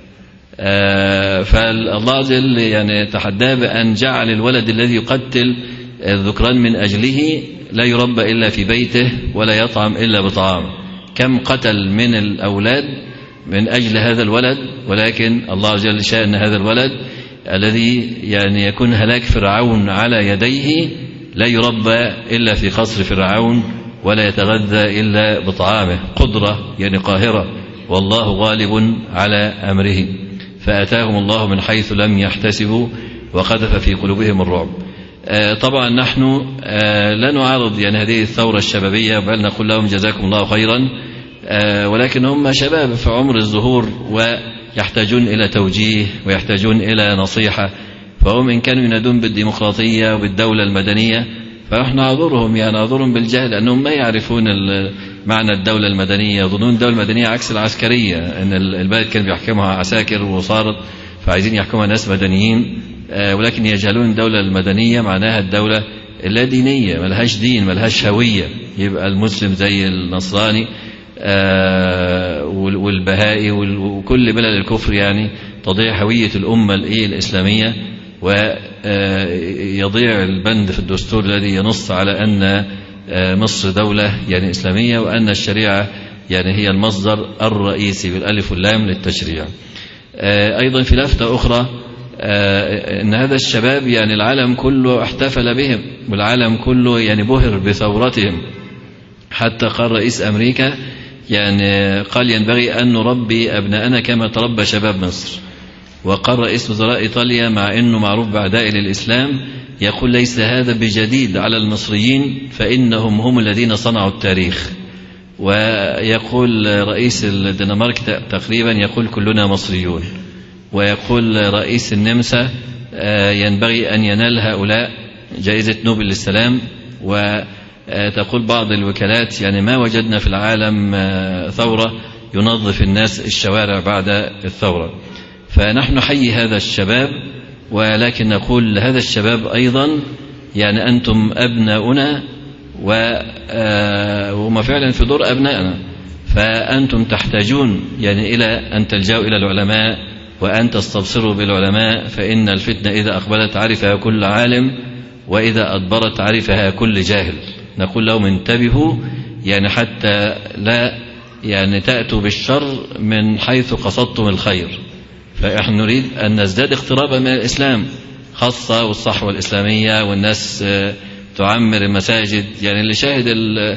فالله عز وجل يعني تحداه بأن جعل الولد الذي يقتل الذكران من أجله لا يربى إلا في بيته ولا يطعم إلا بطعام. كم قتل من الأولاد من أجل هذا الولد، ولكن الله عز وجل شاء أن هذا الولد الذي يعني يكون هلاك فرعون على يديه لا يربى إلا في قصر فرعون ولا يتغذى إلا بطعامه. قدرة يعني قاهرة، والله غالب على أمره. فأتاهم الله من حيث لم يحتسبوا وقذف في قلوبهم الرعب. طبعا نحن لا نعارض يعني هذه الثورة الشبابية، بل نقول لهم جزاكم الله خيرا، ولكن هم شباب في عمر الظهور ويحتاجون إلى توجيه ويحتاجون إلى نصيحة. فهم إن كانوا ينادون بالديمقراطية وبالدولة المدنية فنحن نعذرهم، يعني نعذرهم بالجهل، لأنهم ما يعرفون معنى الدولة المدنية. يظنون الدولة المدنية عكس العسكرية، أن البلد كان بيحكمها عساكر وصارت فعايزين يحكمها ناس مدنيين، ولكن يجهلون الدولة المدنية معناها الدولة اللادينية، ملهاش دين ملهاش هوية. يبقى المسلم زي النصراني والبهائي وكل بلد الكفر، يعني تضيع هوية الأمة الإسلامية، ويضيع البند في الدستور الذي ينص على أن مصر دولة يعني إسلامية، وأن الشريعة يعني هي المصدر الرئيسي بالألف واللام للتشريع. أيضا في لفتة أخرى أن هذا الشباب يعني العالم كله احتفل بهم، والعالم كله يعني بهر بثورتهم. حتى قال رئيس أمريكا يعني قال ينبغي أن نربي أبناءنا كما تربى شباب مصر. وقال رئيس وزراء إيطاليا مع أنه معروف بعداء للإسلام يقول ليس هذا بجديد على المصريين فإنهم هم الذين صنعوا التاريخ. ويقول رئيس الدنمارك تقريبا يقول كلنا مصريون. ويقول رئيس النمسا ينبغي أن ينال هؤلاء جائزة نوبل للسلام. وتقول بعض الوكالات يعني ما وجدنا في العالم ثورة ينظف الناس الشوارع بعد الثورة. فنحن نحيي هذا الشباب، ولكن نقول لهذا الشباب أيضا يعني أنتم أبناؤنا وهم فعلا في دور أبنائنا، فأنتم تحتاجون يعني إلى أن تلجأوا إلى العلماء وأن تستبصروا بالعلماء، فإن الفتنة إذا أقبلت عرفها كل عالم وإذا أدبرت عرفها كل جاهل. نقول لهم انتبهوا يعني حتى لا يعني تأتوا بالشر من حيث قصدتم الخير. فإحنا نريد أن نزداد اقترابا من الإسلام، خاصة والصحوة الإسلامية والناس تعمر المساجد. يعني اللي شاهد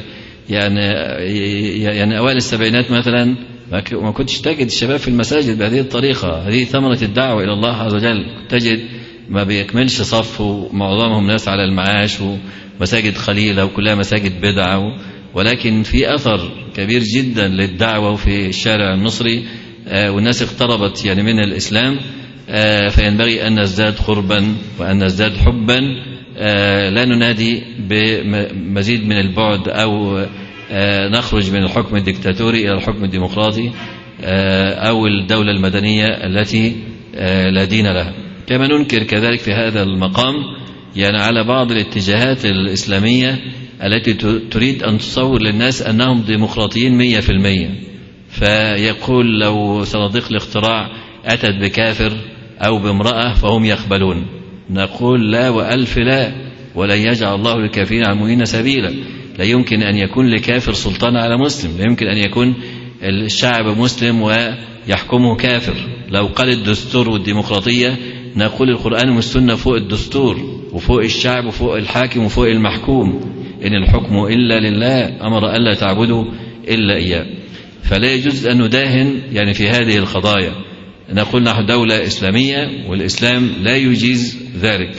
يعني أوائل السبعينات مثلا ما كنتش تجد الشباب في المساجد بهذه الطريقة. هذه ثمرة الدعوة إلى الله عز وجل. تجد ما بيكملش صف ومعظمهم ناس على المعاش ومساجد قليلة وكلها مساجد بدعة، ولكن في أثر كبير جدا للدعوة في الشارع المصري، والناس اقتربت يعني من الإسلام. فينبغي أن نزداد قربا وأن نزداد حبا، لا ننادي بمزيد من البعد أو نخرج من الحكم الدكتاتوري إلى الحكم الديمقراطي أو الدولة المدنية التي لا دين لها. كما ننكر كذلك في هذا المقام يعني على بعض الاتجاهات الإسلامية التي تريد أن تصور للناس أنهم ديمقراطيين 100%، فيقول لو صناديق الاقتراع أتت بكافر أو بامرأة فهم يقبلون. نقول لا وألف لا، ولن يجعل الله للكافرين على المؤمنين سبيلا. لا يمكن أن يكون لكافر سلطان على مسلم، لا يمكن أن يكون الشعب مسلم ويحكمه كافر. لو قال الدستور والديمقراطية نقول القرآن والسنة فوق الدستور وفوق الشعب وفوق الحاكم وفوق المحكوم، إن الحكم إلا لله أمر ألا تعبدوا إلا إياه. فلا يجوز أن نداهن يعني في هذه القضايا. نقول نحن دولة إسلامية والإسلام لا يجيز ذلك،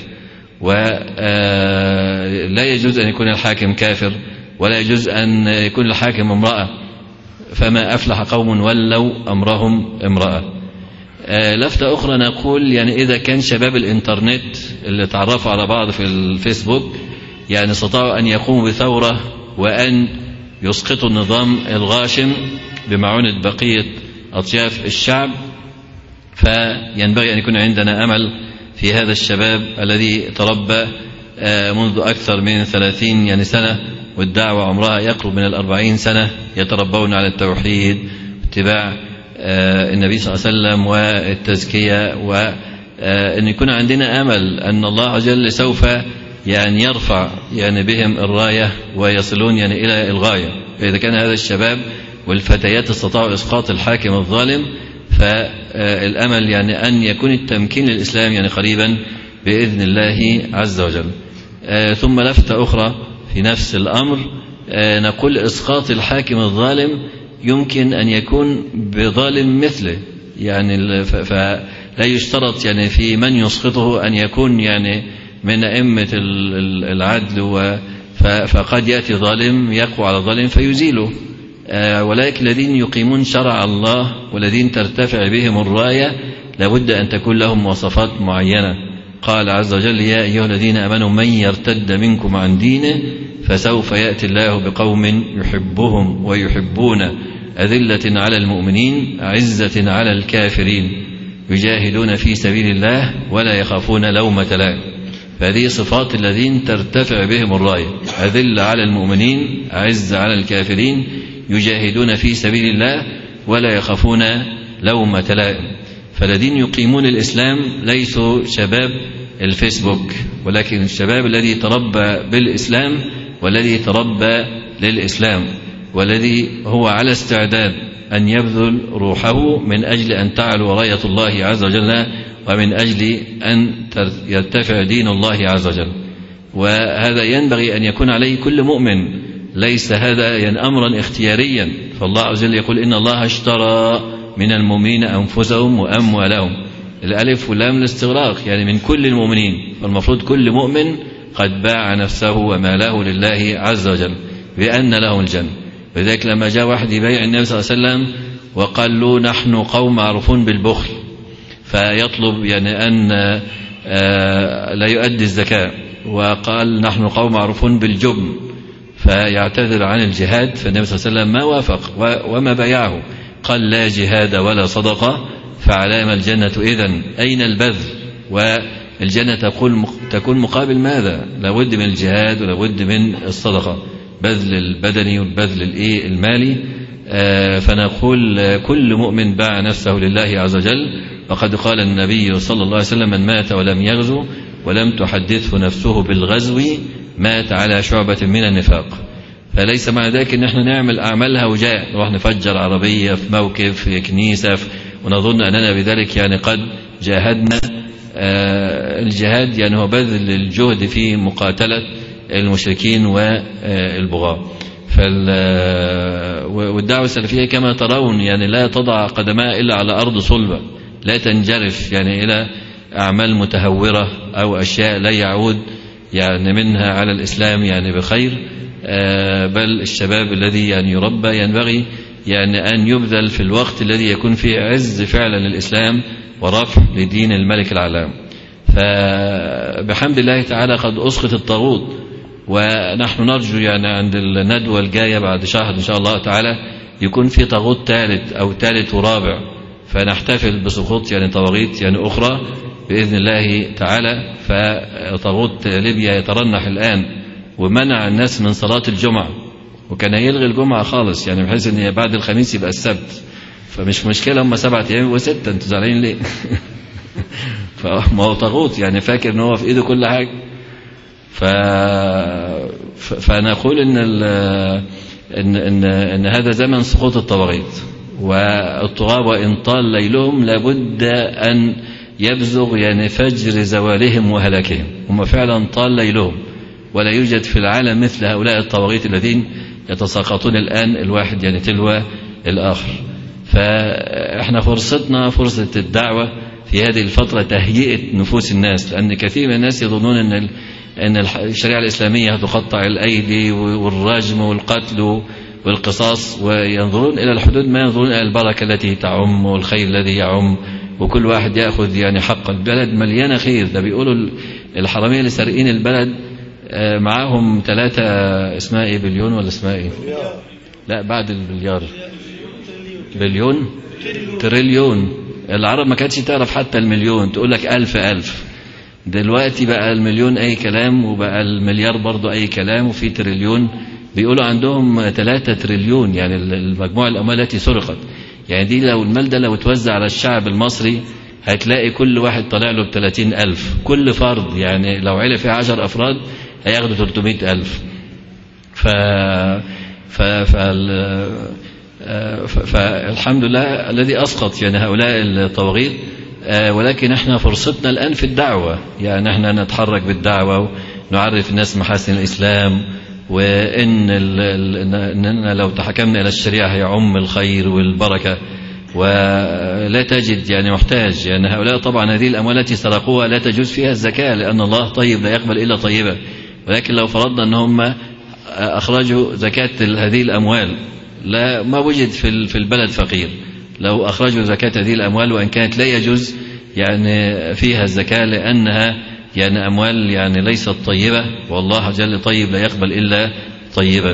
ولا يجوز أن يكون الحاكم كافر، ولا يجوز أن يكون الحاكم امرأة، فما أفلح قوم ولوا أمرهم امرأة. لفتة أخرى نقول يعني إذا كان شباب الإنترنت اللي تعرفوا على بعض في الفيسبوك يعني استطاعوا أن يقوموا بثورة وأن يسقطوا النظام الغاشم بمعونة بقية أطياف الشعب، فينبغي أن يكون عندنا أمل في هذا الشباب الذي تربى منذ أكثر من 30 يعني سنة، والدعوة عمرها يقرب من 40 سنة، يتربون على التوحيد واتباع النبي صلى الله عليه وسلم والتزكية، وأن يكون عندنا أمل أن الله عز وجل سوف يعني يرفع يعني بهم الراية ويصلون يعني إلى الغاية. فإذا كان هذا الشباب والفتيات استطاعوا إسقاط الحاكم الظالم، فالأمل يعني أن يكون التمكين للإسلام يعني قريبا بإذن الله عز وجل. ثم لفتة أخرى في نفس الأمر، نقول إسقاط الحاكم الظالم يمكن أن يكون بظالم مثله، يعني فلا يشترط يعني في من يسقطه أن يكون يعني من أئمة العدل، فقد يأتي ظالم يقوى على ظالم فيزيله، ولكن الذين يقيمون شرع الله والذين ترتفع بهم الراية لابد أن تكون لهم مواصفات معينة. قال عز وجل يا أيها الذين آمنوا من يرتد منكم عن دينه فسوف يأتي الله بقوم يحبهم ويحبون أذلة على المؤمنين عزة على الكافرين يجاهدون في سبيل الله ولا يخافون لومة لائم. فهذه صفات الذين ترتفع بهم الراية، أذلة على المؤمنين عزة على الكافرين يجاهدون في سبيل الله ولا يخافون لومة لائم. فالذين يقيمون الإسلام ليسوا شباب الفيسبوك، ولكن الشباب الذي تربى بالإسلام والذي تربى للإسلام والذي هو على استعداد أن يبذل روحه من أجل أن تعلو راية الله عز وجل ومن أجل أن يرتفع دين الله عز وجل. وهذا ينبغي أن يكون عليه كل مؤمن، ليس هذا يعني أمرا اختياريا. فالله عز وجل يقول إن الله اشترى من المؤمنين أنفسهم وأموالهم، الألف واللام الاستغراق يعني من كل المؤمنين، فالمفروض كل مؤمن قد باع نفسه وماله لله عز وجل بأن له الجنة. لذلك لما جاء واحد يبايع النبي صلى الله عليه وسلم وقال له نحن قوم معروفون بالبخل، فيطلب يعني أن لا يؤدي الزكاة، وقال نحن قوم معروفون بالجبن فيعتذر عن الجهاد، فالنبي صلى الله عليه وسلم ما وافق وما بايعه، قال لا جهاد ولا صدقة فعلام الجنة إذن أين البذل؟ والجنة تكون مقابل ماذا؟ لابد من الجهاد ولابد من الصدقة، بذل البدني والبذل المالي. فنقول كل مؤمن باع نفسه لله عز وجل، وقد قال النبي صلى الله عليه وسلم من مات ولم يغزو ولم تحدثه نفسه بالغزو مات على شعبة من النفاق. فليس مع ذلك ان احنا نعمل اعمال هوجاء، نروح نفجر عربية في موقف في كنيسة ونظن اننا بذلك يعني قد جاهدنا. الجهاد يعني هو بذل الجهد في مقاتلة المشركين والبغاة. والدعوة السلفية كما ترون يعني لا تضع قدمها إلا على أرض صلبة، لا تنجرف يعني إلى أعمال متهورة أو أشياء لا يعود يعني منها على الإسلام يعني بخير. بل الشباب الذي يعني يربى ينبغي يعني أن يبذل في الوقت الذي يكون فيه عز فعلا للإسلام ورفع لدين الملك العلام. فبحمد الله تعالى قد أسقط الطاغوت، ونحن نرجو يعني عند الندوة الجاية بعد شهر إن شاء الله تعالى يكون في طاغوت ثالث أو ثالث ورابع، فنحتفل بسقوط يعني طواغيت يعني أخرى بإذن الله تعالى. فطاغوت ليبيا يترنح الآن ومنع الناس من صلاة الجمعة، وكان يلغي الجمعة خالص، يعني بحيث ان بعد الخميس يبقى السبت. فمش مشكلة هم 7 أيام و6، انتوا زعلانين ليه؟ فما هو طاغوت، يعني فاكر ان هو في ايده كل حاجة. فنقول ان هذا زمن سقوط الطواغيت، والطغاة وإن طال ليلهم لابد أن يبزغ يعني فجر زوالهم وهلاكهم. هم فعلا طال ليلهم، ولا يوجد في العالم مثل هؤلاء الطواغيت الذين يتساقطون الآن الواحد يعني تلو الآخر. فإحنا فرصتنا فرصة الدعوة في هذه الفترة تهيئة نفوس الناس، لأن كثير من الناس يظنون أن الشريعة الإسلامية هتقطع الأيدي والرجم والقتل والقصاص، وينظرون إلى الحدود ما ينظرون إلى البركة التي تعم والخير الذي يعم، وكل واحد يأخذ يعني حق. البلد مليانة خير. ده بيقولوا الحرامية اللي سارقين البلد معاهم 3 اسمها ايه، بليون ولا اسمها ايه؟ لا بعد البليار بليون، تريليون. العرب ما كانتش تعرف حتى المليون، تقول لك 1000. دلوقتي بقى المليون اي كلام، وبقى المليار برضو اي كلام، وفي تريليون. بيقولوا عندهم 3 تريليون يعني المجموع الأموال التي سرقت. يعني دي لو المال ده لو توزع على الشعب المصري هتلاقي كل واحد طلع له ب30,000 كل فرد، يعني لو عيلة فيها 10 أفراد هياخدوا 300,000. فالحمد لله الذي أسقط يعني هؤلاء الطواغيت. ولكن احنا فرصتنا الآن في الدعوة، يعني احنا نتحرك بالدعوة ونعرف الناس محاسن الإسلام، وإننا لو تحكمنا إلى الشريعة هيعم الخير والبركة، ولا تجد يعني محتاج. يعني هؤلاء طبعا هذه الأموال التي سرقوها لا تجوز فيها الزكاة، لأن الله طيب لا يقبل إلا طيبة. ولكن لو فرضنا أن هم أخرجوا زكاة هذه الأموال، لا ما وجد في البلد فقير. لو أخرجوا زكاة هذه الأموال، وإن كانت لا يجوز يعني فيها الزكاة لأنها يعني أموال يعني ليست طيبة، والله جل طيب لا يقبل إلا طيبا.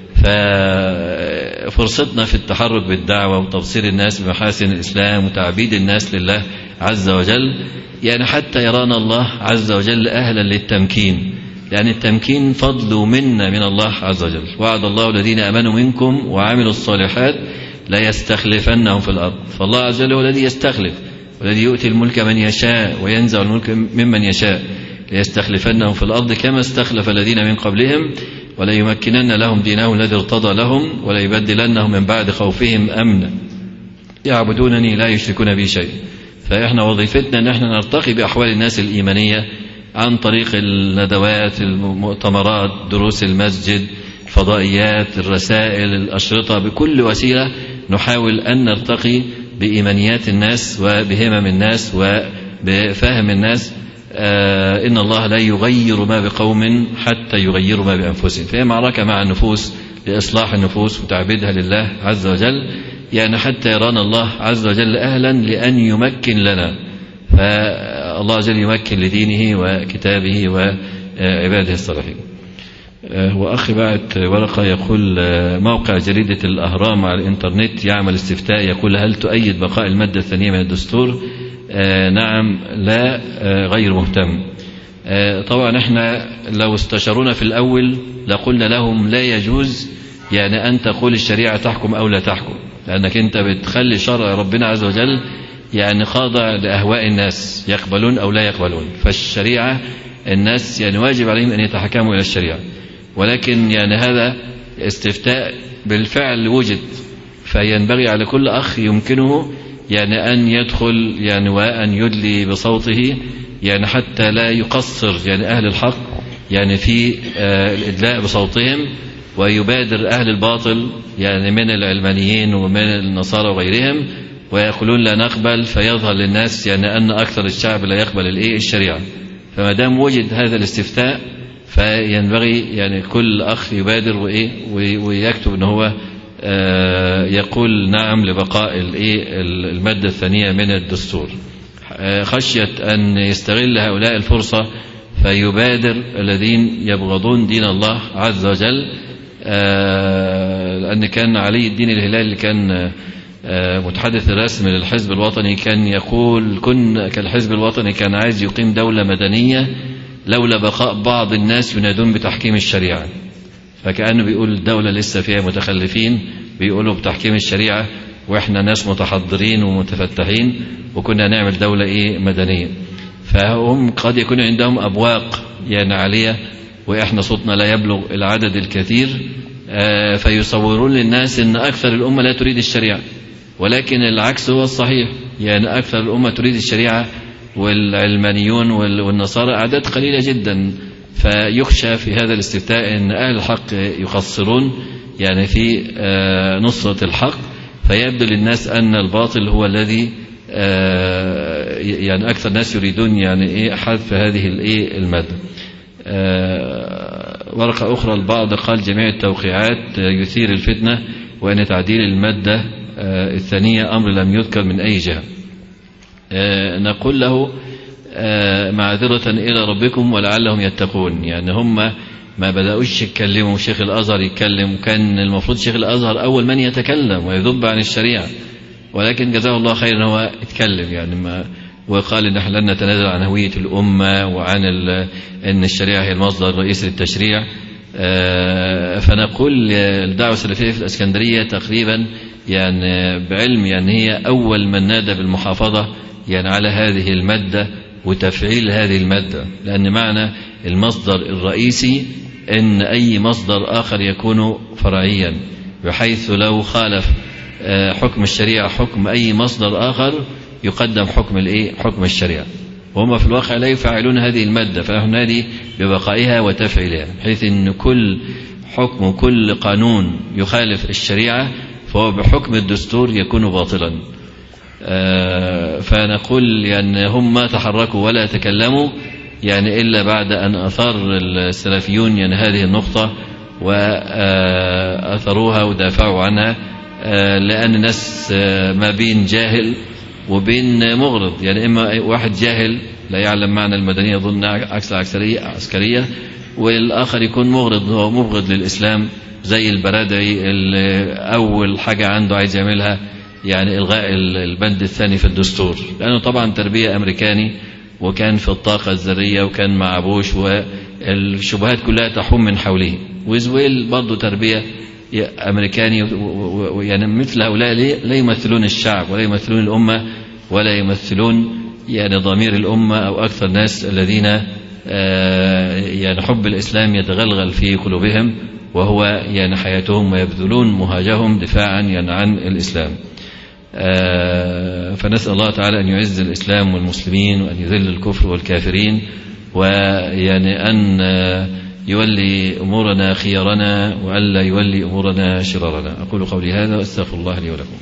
ففرصتنا في التحرك بالدعوة وتبصير الناس بمحاسن الإسلام وتعبيد الناس لله عز وجل، يعني حتى يرانا الله عز وجل أهلا للتمكين، لأن التمكين فضل منا من الله عز وجل. وعد الله الذين آمنوا منكم وعملوا الصالحات لا يستخلفنهم في الأرض. فالله عز وجل هو الذي يستخلف، والذي يؤتي الملك من يشاء وينزع الملك ممن يشاء، ليستخلفنهم في الأرض كما استخلف الذين من قبلهم وليمكنن لهم دينهم الذي ارتضى لهم وليبدلنهم من بعد خوفهم أمنا يعبدونني لا يشركون بي شيء. فإحنا وظيفتنا أن احنا نرتقي بأحوال الناس الإيمانية عن طريق الندوات، المؤتمرات، دروس المسجد، الفضائيات، الرسائل، الأشرطة، بكل وسيلة نحاول أن نرتقي بإيمانيات الناس وبهمم الناس وبفهم الناس. إن الله لا يغير ما بقوم حتى يغيروا ما بأنفسهم. فهي معركة مع النفوس لإصلاح النفوس وتعبيدها لله عز وجل، يعني حتى يرانا الله عز وجل أهلا لأن يمكن لنا. فالله عز وجل يمكن لدينه وكتابه وعباده الصالحين. وأخ بعت ورقة يقول موقع جريدة الأهرام على الإنترنت يعمل استفتاء، يقول هل تؤيد بقاء المادة الثانية من الدستور؟ نعم، لا، غير مهتم. طبعا احنا لو استشارونا في الأول لقلنا لهم لا يجوز يعني أن تقول الشريعة تحكم أو لا تحكم، لأنك أنت بتخلي شرع ربنا عز وجل يعني خاضع لأهواء الناس، يقبلون أو لا يقبلون. فالشريعة الناس يعني واجب عليهم أن يتحكموا إلى الشريعة، ولكن يعني هذا استفتاء بالفعل وجد، فينبغي على كل أخ يمكنه يعني أن يدخل يعني وأن يدلي بصوته، يعني حتى لا يقصر يعني أهل الحق يعني في الإدلاء بصوتهم، ويبادر أهل الباطل يعني من العلمانيين ومن النصارى وغيرهم ويقولون لا نقبل، فيظهر للناس يعني أن أكثر الشعب لا يقبل الشريعة. فما دام وجد هذا الاستفتاء فينبغي يعني كل أخ يبادر ويكتب أنه هو يقول نعم لبقاء المادة الثانية من الدستور، خشية أن يستغل هؤلاء الفرصة فيبادر الذين يبغضون دين الله عز وجل. لأن كان علي الدين الهلالي اللي كان متحدث الرسمي للحزب الوطني كان يقول كالحزب الوطني كان عايز يقيم دولة مدنية لولا بقاء بعض الناس ينادون بتحكيم الشريعة، فكأنه بيقول الدولة لسه فيها متخلفين بيقولوا بتحكيم الشريعة، وإحنا ناس متحضرين ومتفتحين وكنا نعمل دولة مدنية. فهم قد يكون عندهم أبواق يعني عالية وإحنا صوتنا لا يبلغ العدد الكثير، فيصورون للناس أن أكثر الأمة لا تريد الشريعة، ولكن العكس هو الصحيح، يعني أكثر الأمة تريد الشريعة والعلمانيون والنصارى أعداد قليلة جدا. فيخشى في هذا الاستفتاء أن أهل الحق يقصرون يعني في نصرة الحق، فيبدو للناس أن الباطل هو الذي يعني أكثر الناس يريدون يعني حذف هذه المادة. ورقة أخرى البعض قال جميع التوقيعات يثير الفتنة، وأن تعديل المادة الثانية أمر لم يذكر من أي جهة. نقول له معذرة إلى ربكم ولعلهم يتقون. يعني هم ما بدأوش يتكلموا، شيخ الأزهر يتكلم، وكان المفروض شيخ الأزهر أول من يتكلم ويذب عن الشريعة، ولكن جزاه الله خيرا هو اتكلم يعني وقال إن احنا لن نتنازل عن هوية الأمة وعن أن الشريعة هي المصدر الرئيسي للتشريع. فنقول الدعوة السلفية في الإسكندرية تقريبا يعني بعلم يعني هي أول من نادى بالمحافظة يعني على هذه المادة وتفعيل هذه المادة، لأن معنى المصدر الرئيسي أن أي مصدر آخر يكون فرعيا، بحيث لو خالف حكم الشريعة حكم أي مصدر آخر يقدم حكم الشريعة، وهم في الواقع لا يفعلون هذه المادة، فنحن نادي ببقائها وتفعيلها، بحيث أن كل حكم وكل قانون يخالف الشريعة فهو بحكم الدستور يكون باطلا. فنقول يعني هم ما تحركوا ولا تكلموا يعني إلا بعد أن أثار السلفيون يعني هذه النقطة وأثروها ودافعوا عنها، لأن الناس ما بين جاهل وبين مغرض، يعني إما واحد جاهل لا يعلم معنى المدنية ضمن عكس عسكرية، والآخر يكون مغرض هو مبغض للإسلام زي البرادعي اللي أول حاجة عنده عايز يعملها يعني إلغاء البند الثاني في الدستور، لأنه طبعا تربية أمريكاني وكان في الطاقة الذرية وكان مع بوش والشبهات كلها تحوم من حوله، وزويل برضو تربية أمريكاني، يعني مثل هؤلاء لا يمثلون الشعب ولا يمثلون الأمة ولا يمثلون يعني ضمير الأمة أو أكثر الناس الذين يعني حب الإسلام يتغلغل في قلوبهم وهو يعني حياتهم، ويبذلون مهاجهم دفاعا يعني عن الإسلام. فنسأل الله تعالى أن يعز الإسلام والمسلمين وأن يذل الكفر والكافرين، ويعني أن يولي أمورنا خيارنا وألا يولي أمورنا شرارنا. أقول قولي هذا وأستغفر الله لي ولكم.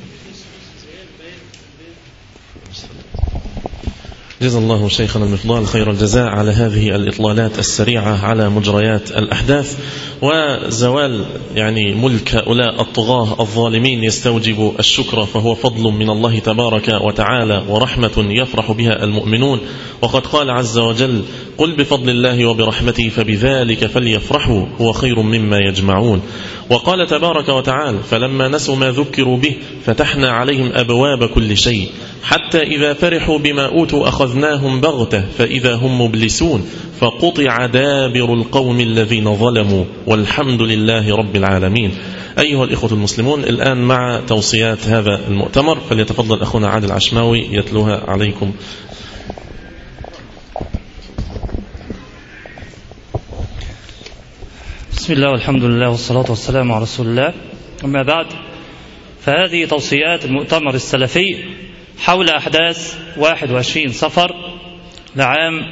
جزا الله شيخنا المفضال خير الجزاء على هذه الإطلالات السريعة على مجريات الأحداث، وزوال يعني ملك هؤلاء الطغاة الظالمين يستوجب الشكر، فهو فضل من الله تبارك وتعالى ورحمة يفرح بها المؤمنون، وقد قال عز وجل: قل بفضل الله وبرحمته فبذلك فليفرحوا هو خير مما يجمعون. وقال تبارك وتعالى: فلما نسوا ما ذكروا به فتحنا عليهم أبواب كل شيء حتى إذا فرحوا بما أوتوا أخذناهم بغتة فإذا هم مبلسون فقطع دابر القوم الذين ظلموا والحمد لله رب العالمين. أيها الإخوة المسلمون، الآن مع توصيات هذا المؤتمر، فليتفضل أخونا عادل عشماوي يتلوها عليكم. بسم الله والحمد لله والصلاة والسلام على رسول الله. أما بعد، فهذه توصيات المؤتمر السلفي حول أحداث 21 صفر لعام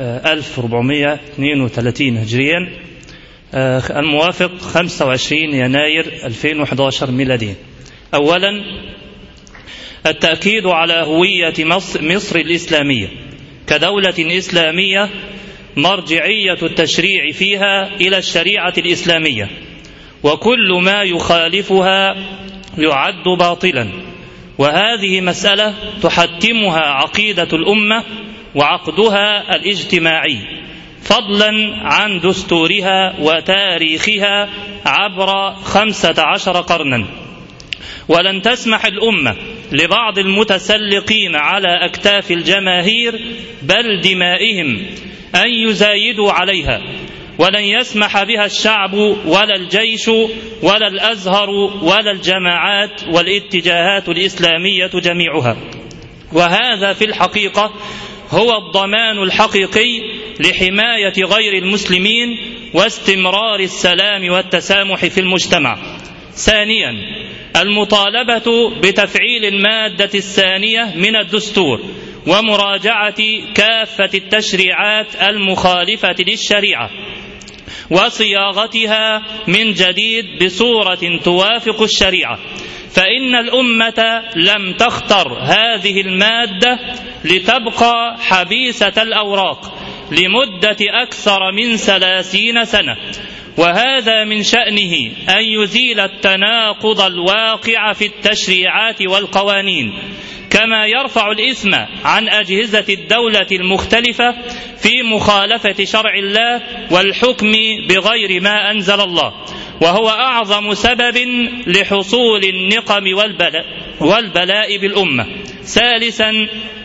1432 هجريا الموافق 25 يناير 2011 ميلاديا. أولا، التأكيد على هوية مصر الإسلامية كدولة إسلامية مرجعية التشريع فيها إلى الشريعة الإسلامية، وكل ما يخالفها يعد باطلا، وهذه مسألة تحتمها عقيدة الأمة وعقدها الاجتماعي، فضلا عن دستورها وتاريخها عبر 15 قرنا. ولن تسمح الأمة لبعض المتسلقين على أكتاف الجماهير بل دمائهم أن يزايدوا عليها، ولن يسمح بها الشعب ولا الجيش ولا الأزهر ولا الجماعات والاتجاهات الإسلامية جميعها. وهذا في الحقيقة هو الضمان الحقيقي لحماية غير المسلمين واستمرار السلام والتسامح في المجتمع. ثانيا، المطالبة بتفعيل المادة الثانية من الدستور ومراجعة كافة التشريعات المخالفة للشريعة وصياغتها من جديد بصورة توافق الشريعة، فإن الأمة لم تختر هذه المادة لتبقى حبيسة الأوراق لمدة أكثر من 30 سنة، وهذا من شأنه أن يزيل التناقض الواقع في التشريعات والقوانين، كما يرفع الإثم عن أجهزة الدولة المختلفة في مخالفة شرع الله والحكم بغير ما أنزل الله، وهو أعظم سبب لحصول النقم والبلاء بالأمة. ثالثا،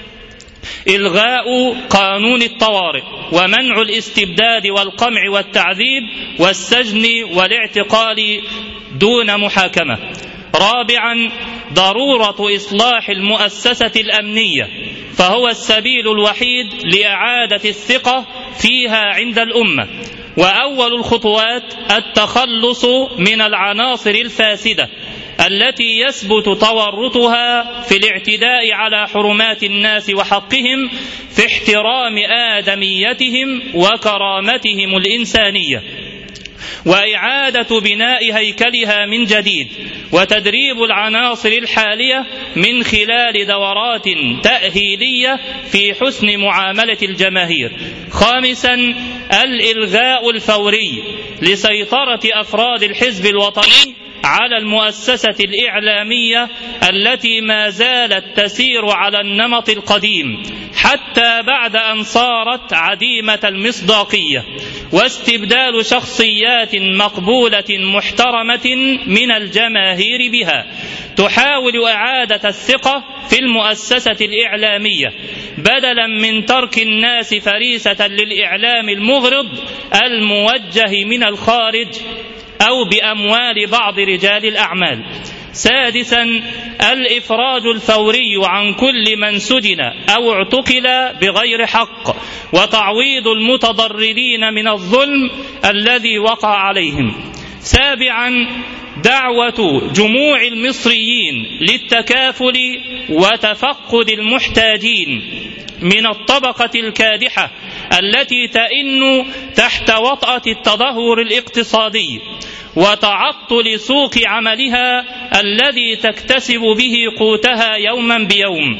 إلغاء قانون الطوارئ ومنع الاستبداد والقمع والتعذيب والسجن والاعتقال دون محاكمة. رابعا، ضرورة إصلاح المؤسسة الأمنية، فهو السبيل الوحيد لإعادة الثقة فيها عند الأمة، وأول الخطوات التخلص من العناصر الفاسدة التي يثبت تورطها في الاعتداء على حرمات الناس وحقهم في احترام آدميتهم وكرامتهم الإنسانية، وإعادة بناء هيكلها من جديد، وتدريب العناصر الحالية من خلال دورات تأهيلية في حسن معاملة الجماهير. خامسا، الإلغاء الفوري لسيطرة أفراد الحزب الوطني على المؤسسة الإعلامية التي ما زالت تسير على النمط القديم حتى بعد أن صارت عديمة المصداقية، واستبدال شخصيات مقبولة محترمة من الجماهير بها تحاول إعادة الثقة في المؤسسة الإعلامية، بدلا من ترك الناس فريسة للإعلام المغرض الموجه من الخارج أو بأموال بعض رجال الأعمال. سادسا، الإفراج الفوري عن كل من سجن أو اعتقل بغير حق، وتعويض المتضررين من الظلم الذي وقع عليهم. سابعا، دعوة جموع المصريين للتكافل وتفقد المحتاجين من الطبقة الكادحة التي تئن تحت وطأة التدهور الاقتصادي وتعطل سوق عملها الذي تكتسب به قوتها يوما بيوم،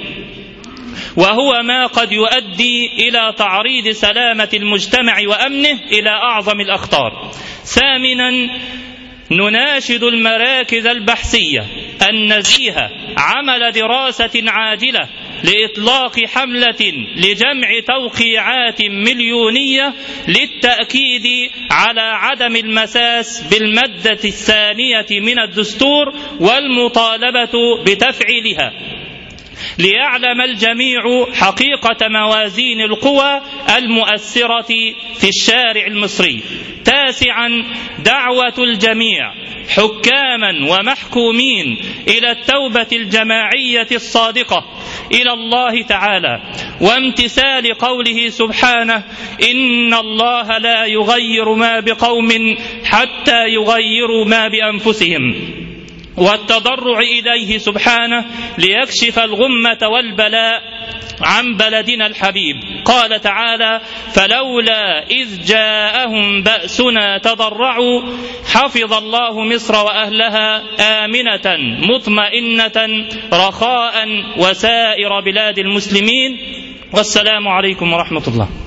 وهو ما قد يؤدي إلى تعريض سلامة المجتمع وأمنه إلى أعظم الأخطار. ثامنا، نناشد المراكز البحثية النزيهة عمل دراسة عاجلة لإطلاق حملة لجمع توقيعات مليونية للتأكيد على عدم المساس بالمادة الثانية من الدستور والمطالبة بتفعيلها، ليعلم الجميع حقيقة موازين القوى المؤثرة في الشارع المصري. تاسعا، دعوة الجميع حكاما ومحكومين إلى التوبة الجماعية الصادقة إلى الله تعالى، وامتثال قوله سبحانه: إن الله لا يغير ما بقوم حتى يغيروا ما بأنفسهم، والتضرع إليه سبحانه ليكشف الغمة والبلاء عن بلدنا الحبيب. قال تعالى: فلولا إذ جاءهم بأسنا تضرعوا حفظ الله مصر وأهلها آمنة مطمئنة رخاء وسائر بلاد المسلمين. والسلام عليكم ورحمة الله.